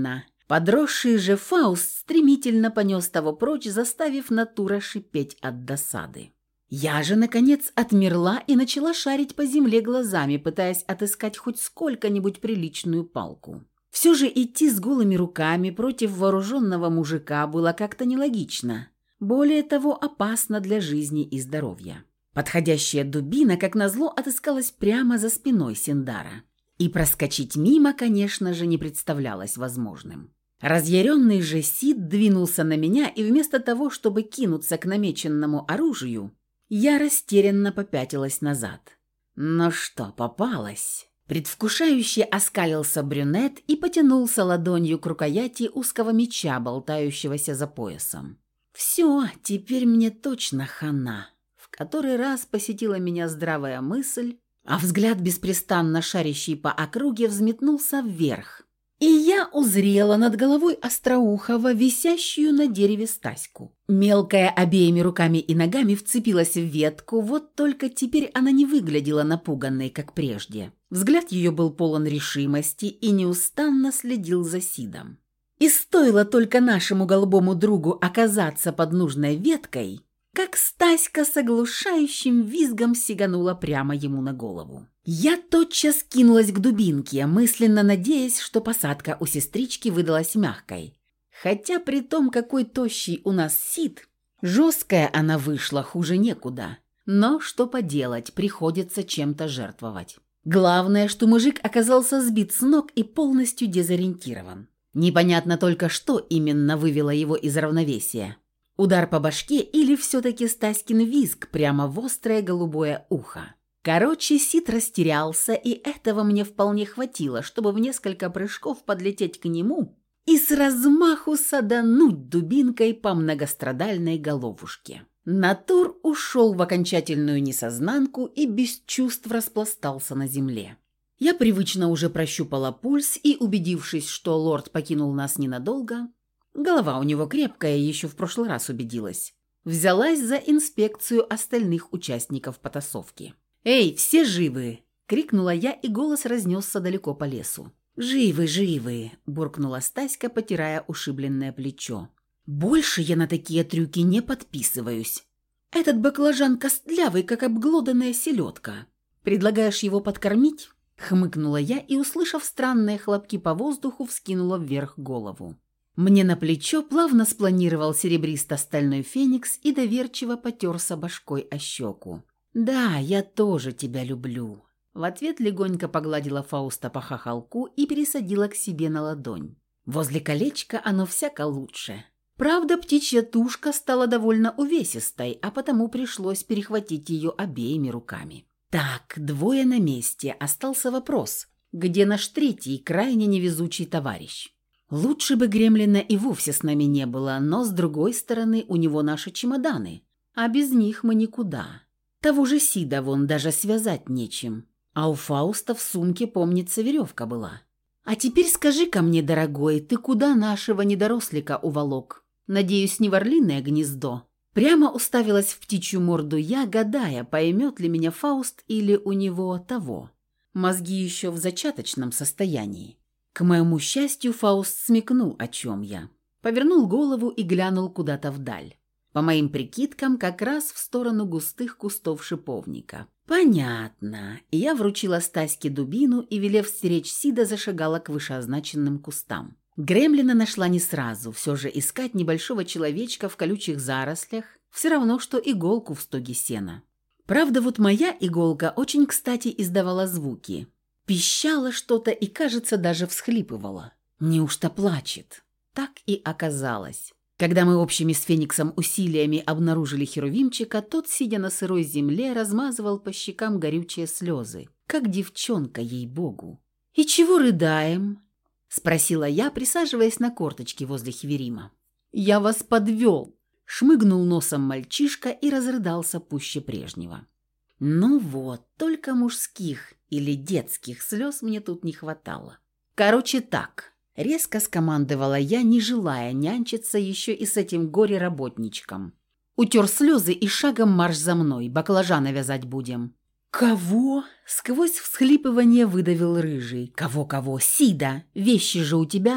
Подросший же Фауст стремительно понес того прочь, заставив Натура шипеть от досады. Я же, наконец, отмерла и начала шарить по земле глазами, пытаясь отыскать хоть сколько-нибудь приличную палку. Все же идти с голыми руками против вооруженного мужика было как-то нелогично. Более того, опасно для жизни и здоровья. Подходящая дубина, как назло, отыскалась прямо за спиной Синдара. И проскочить мимо, конечно же, не представлялось возможным. Разъяренный же Сид двинулся на меня, и вместо того, чтобы кинуться к намеченному оружию, я растерянно попятилась назад. Но что, попалась? Предвкушающе оскалился брюнет и потянулся ладонью к рукояти узкого меча, болтающегося за поясом. «Все, теперь мне точно хана». В который раз посетила меня здравая мысль, а взгляд, беспрестанно шарящий по округе, взметнулся вверх. И я узрела над головой Остроухова, висящую на дереве Стаську. Мелкая обеими руками и ногами вцепилась в ветку, вот только теперь она не выглядела напуганной, как прежде. Взгляд ее был полон решимости и неустанно следил за Сидом. И стоило только нашему голубому другу оказаться под нужной веткой, как Стаська с оглушающим визгом сиганула прямо ему на голову. Я тотчас кинулась к дубинке, мысленно надеясь, что посадка у сестрички выдалась мягкой. Хотя при том, какой тощий у нас Сид, жесткая она вышла, хуже некуда. Но что поделать, приходится чем-то жертвовать. Главное, что мужик оказался сбит с ног и полностью дезориентирован. Непонятно только, что именно вывело его из равновесия. Удар по башке или все-таки Стаськин визг прямо в острое голубое ухо. Короче, Сид растерялся, и этого мне вполне хватило, чтобы в несколько прыжков подлететь к нему и с размаху садануть дубинкой по многострадальной головушке. Натур ушел в окончательную несознанку и без чувств распластался на земле. Я привычно уже прощупала пульс и, убедившись, что лорд покинул нас ненадолго, голова у него крепкая, еще в прошлый раз убедилась, взялась за инспекцию остальных участников потасовки. «Эй, все живы!» – крикнула я, и голос разнесся далеко по лесу. «Живы, живы!» – буркнула Стаська, потирая ушибленное плечо. «Больше я на такие трюки не подписываюсь. Этот баклажан костлявый, как обглоданная селедка. Предлагаешь его подкормить?» – хмыкнула я и, услышав странные хлопки по воздуху, вскинула вверх голову. Мне на плечо плавно спланировал серебристо-стальной феникс и доверчиво потерся башкой о щеку. «Да, я тоже тебя люблю». В ответ легонько погладила Фауста по хохолку и пересадила к себе на ладонь. Возле колечка оно всяко лучше. Правда, птичья тушка стала довольно увесистой, а потому пришлось перехватить ее обеими руками. Так, двое на месте. Остался вопрос, где наш третий, крайне невезучий товарищ? Лучше бы гремлина и вовсе с нами не было, но, с другой стороны, у него наши чемоданы, а без них мы никуда. Того же Сида вон даже связать нечем. А у Фауста в сумке, помнится, веревка была. А теперь скажи-ка мне, дорогой, ты куда нашего недорослика уволок? Надеюсь, не в орлиное гнездо? Прямо уставилась в птичью морду я, гадая, поймет ли меня Фауст или у него того. Мозги еще в зачаточном состоянии. К моему счастью, Фауст смекнул, о чем я. Повернул голову и глянул куда-то вдаль. По моим прикидкам, как раз в сторону густых кустов шиповника. «Понятно». Я вручила Стаське дубину и, велев стеречь Сида, зашагала к вышеозначенным кустам. Гремлина нашла не сразу. Все же искать небольшого человечка в колючих зарослях все равно, что иголку в стоге сена. Правда, вот моя иголка очень кстати издавала звуки. Пищала что-то и, кажется, даже всхлипывала. Неужто плачет? Так и оказалось. Когда мы общими с Фениксом усилиями обнаружили Херувимчика, тот, сидя на сырой земле, размазывал по щекам горючие слезы, как девчонка, ей-богу. «И чего рыдаем?» – спросила я, присаживаясь на корточки возле Хеверима. «Я вас подвел!» – шмыгнул носом мальчишка и разрыдался пуще прежнего. Ну вот, только мужских или детских слез мне тут не хватало. Короче так, резко скомандовала я, не желая нянчиться еще и с этим горе-работничком. Утер слезы и шагом марш за мной, баклажана вязать будем. «Кого?» – сквозь всхлипывание выдавил рыжий. «Кого-кого? Сида! Вещи же у тебя!»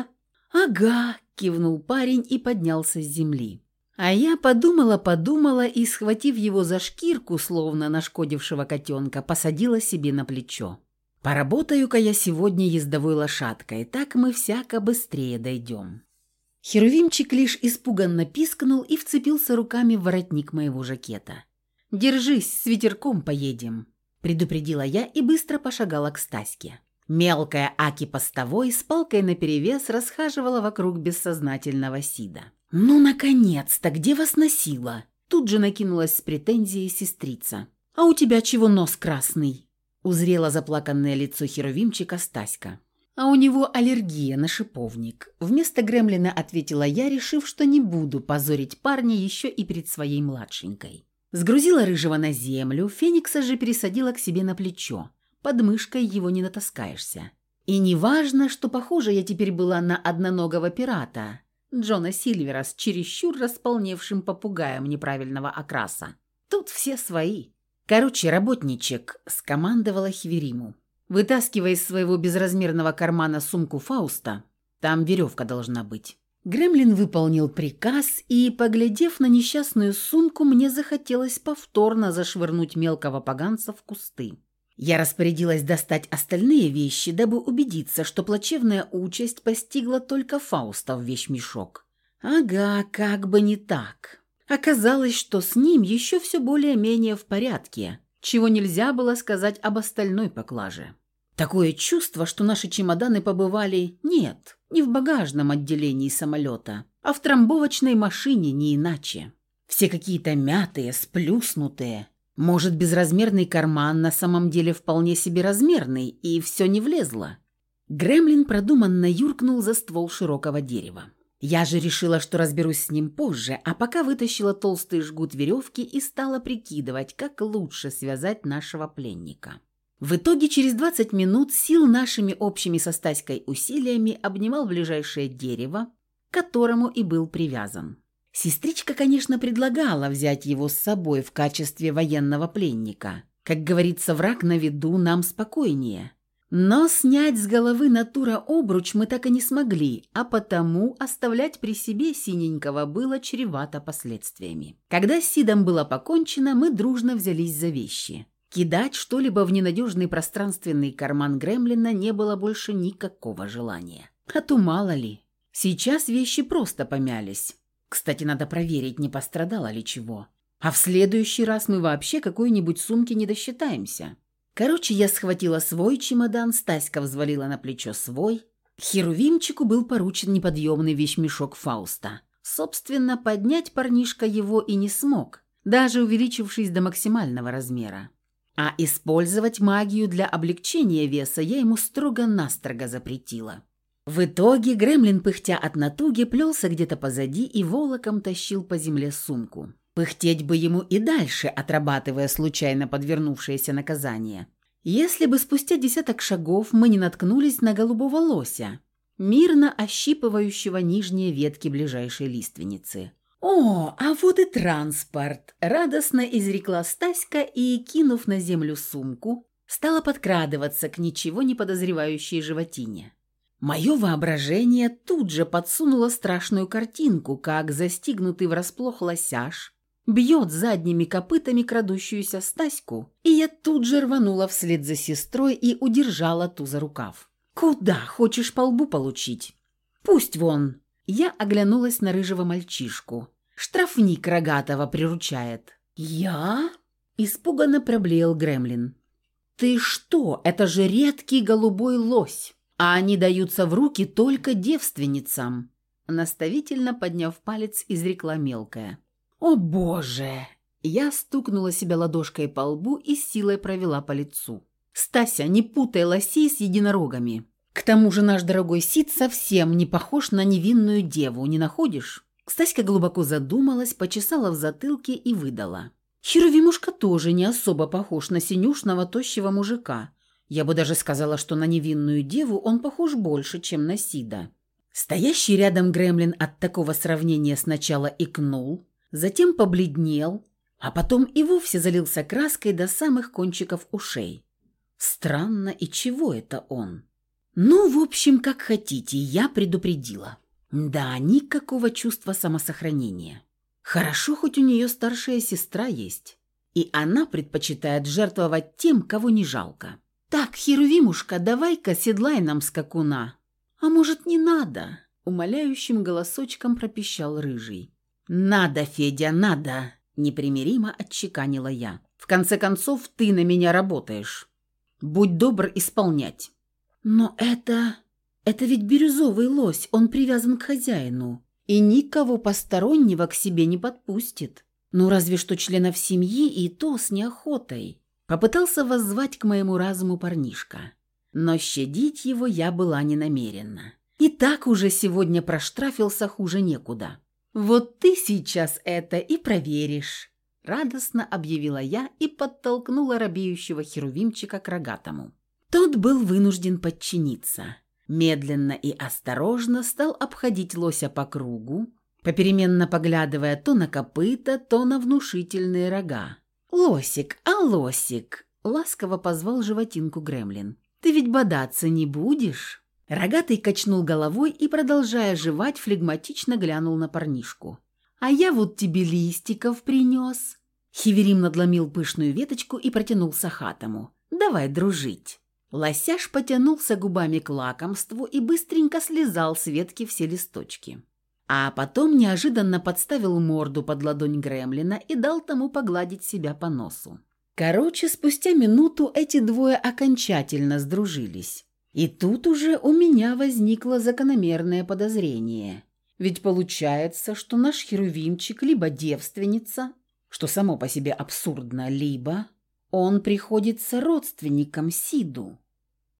«Ага», – кивнул парень и поднялся с земли. А я подумала и, схватив его за шкирку, словно нашкодившего котенка, посадила себе на плечо. «Поработаю-ка я сегодня ездовой лошадкой, так мы всяко быстрее дойдем». Херувимчик лишь испуганно пискнул и вцепился руками в воротник моего жакета. «Держись, с ветерком поедем», – предупредила я и быстро пошагала к Стаське. Мелкая Аки постовой с палкой наперевес расхаживала вокруг бессознательного Сида. «Ну, наконец-то! Где вас носило?» Тут же накинулась с претензией сестрица. «А у тебя чего нос красный?» Узрела заплаканное лицо Херувимчика Стаська. «А у него аллергия на шиповник». Вместо гремлина ответила я, решив, что не буду позорить парня еще и перед своей младшенькой. Сгрузила рыжего на землю, Феникса же пересадила к себе на плечо. Под мышкой его не натаскаешься. И неважно, что похожа я теперь была на одноногого пирата, Джона Сильвера с чересчур располневшим попугаем неправильного окраса. Тут все свои. «Короче, работничек», – скомандовала Хевериму. «Вытаскивай из своего безразмерного кармана сумку Фауста. Там веревка должна быть». Гремлин выполнил приказ, и, поглядев на несчастную сумку, мне захотелось повторно зашвырнуть мелкого поганца в кусты. Я распорядилась достать остальные вещи, дабы убедиться, что плачевная участь постигла только Фауста в вещмешок. Ага, как бы не так. Оказалось, что с ним еще все более-менее в порядке, чего нельзя было сказать об остальной поклаже. Такое чувство, что наши чемоданы побывали, нет, не в багажном отделении самолета, а в трамбовочной машине, не иначе. Все какие-то мятые, сплюснутые. Может, безразмерный карман на самом деле вполне себе размерный, и все не влезло. Гремлин продуманно юркнул за ствол широкого дерева. Я же решила, что разберусь с ним позже, а пока вытащила толстый жгут веревки и стала прикидывать, как лучше связать нашего пленника. В итоге через 20 минут Сил нашими общими со Стаськой усилиями обнимал ближайшее дерево, к которому и был привязан. Сестричка, конечно, предлагала взять его с собой в качестве военного пленника. Как говорится, враг на виду, нам спокойнее. Но снять с головы натура обруч мы так и не смогли, а потому оставлять при себе синенького было чревато последствиями. Когда с Сидом было покончено, мы дружно взялись за вещи. Кидать что-либо в ненадежный пространственный карман Гремлина не было больше никакого желания. А то мало ли. Сейчас вещи просто помялись. Кстати, надо проверить, не пострадало ли чего. А в следующий раз мы вообще какой-нибудь сумки не досчитаемся. Короче, я схватила свой чемодан, Стаська взвалила на плечо свой. Херувимчику был поручен неподъемный вещмешок Фауста. Собственно, поднять парнишка его и не смог, даже увеличившись до максимального размера. А использовать магию для облегчения веса я ему строго-настрого запретила. В итоге Гремлин, пыхтя от натуги, плелся где-то позади и волоком тащил по земле сумку. Пыхтеть бы ему и дальше, отрабатывая случайно подвернувшееся наказание. Если бы спустя 10 шагов мы не наткнулись на голубого лося, мирно ощипывающего нижние ветки ближайшей лиственницы. «О, а вот и транспорт!» – радостно изрекла Стаська и, кинув на землю сумку, стала подкрадываться к ничего не подозревающей животине. Мое воображение тут же подсунуло страшную картинку, как застигнутый врасплох лосяж бьет задними копытами крадущуюся Стаську, и я тут же рванула вслед за сестрой и удержала ту за рукав. «Куда? Хочешь по лбу получить?» «Пусть вон!» Я оглянулась на рыжего мальчишку. «Штрафник рогатого приручает». «Я?» – испуганно проблеял Гремлин. «Ты что? Это же редкий голубой лось, а они даются в руки только девственницам!» Наставительно подняв палец, изрекла мелкая. «О боже!» Я стукнула себя ладошкой по лбу и с силой провела по лицу. «Стася, не путай лосей с единорогами. К тому же наш дорогой Сид совсем не похож на невинную деву, не находишь?» Стаська глубоко задумалась, почесала в затылке и выдала. «Херувимушка тоже не особо похож на синюшного тощего мужика. Я бы даже сказала, что на невинную деву он похож больше, чем на Сида». Стоящий рядом Гремлин от такого сравнения сначала икнул, затем побледнел, а потом и вовсе залился краской до самых кончиков ушей. Странно, и чего это он? Ну, в общем, как хотите, я предупредила. Да, никакого чувства самосохранения. Хорошо, хоть у нее старшая сестра есть. И она предпочитает жертвовать тем, кого не жалко. Так, Херувимушка, давай-ка седлай нам скакуна. А может, не надо? Умоляющим голосочком пропищал Рыжий. Надо, Федя, надо, непримиримо отчеканила я. В конце концов, ты на меня работаешь. Будь добр исполнять. Но это ведь бирюзовый лось, он привязан к хозяину. И никого постороннего к себе не подпустит. Ну, разве что членов семьи, и то с неохотой. Попытался воззвать к моему разуму парнишка. Но щадить его я была не намерена. И так уже сегодня проштрафился хуже некуда. «Вот ты сейчас это и проверишь», — радостно объявила я и подтолкнула робеющего херувимчика к рогатому. Тот был вынужден подчиниться. Медленно и осторожно стал обходить лося по кругу, попеременно поглядывая то на копыта, то на внушительные рога. «Лосик, а лосик!» — ласково позвал животинку Гремлин. «Ты ведь бодаться не будешь?» Рогатый качнул головой и, продолжая жевать, флегматично глянул на парнишку. «А я вот тебе листиков принес». Хиверим надломил пышную веточку и протянул сахатому. «Давай дружить». Лосяш потянулся губами к лакомству и быстренько слезал с ветки все листочки. А потом неожиданно подставил морду под ладонь Гремлина и дал тому погладить себя по носу. Короче, спустя минуту эти двое окончательно сдружились. И тут уже у меня возникло закономерное подозрение. Ведь получается, что наш херувимчик либо девственница, что само по себе абсурдно, либо он приходится родственником Сиду.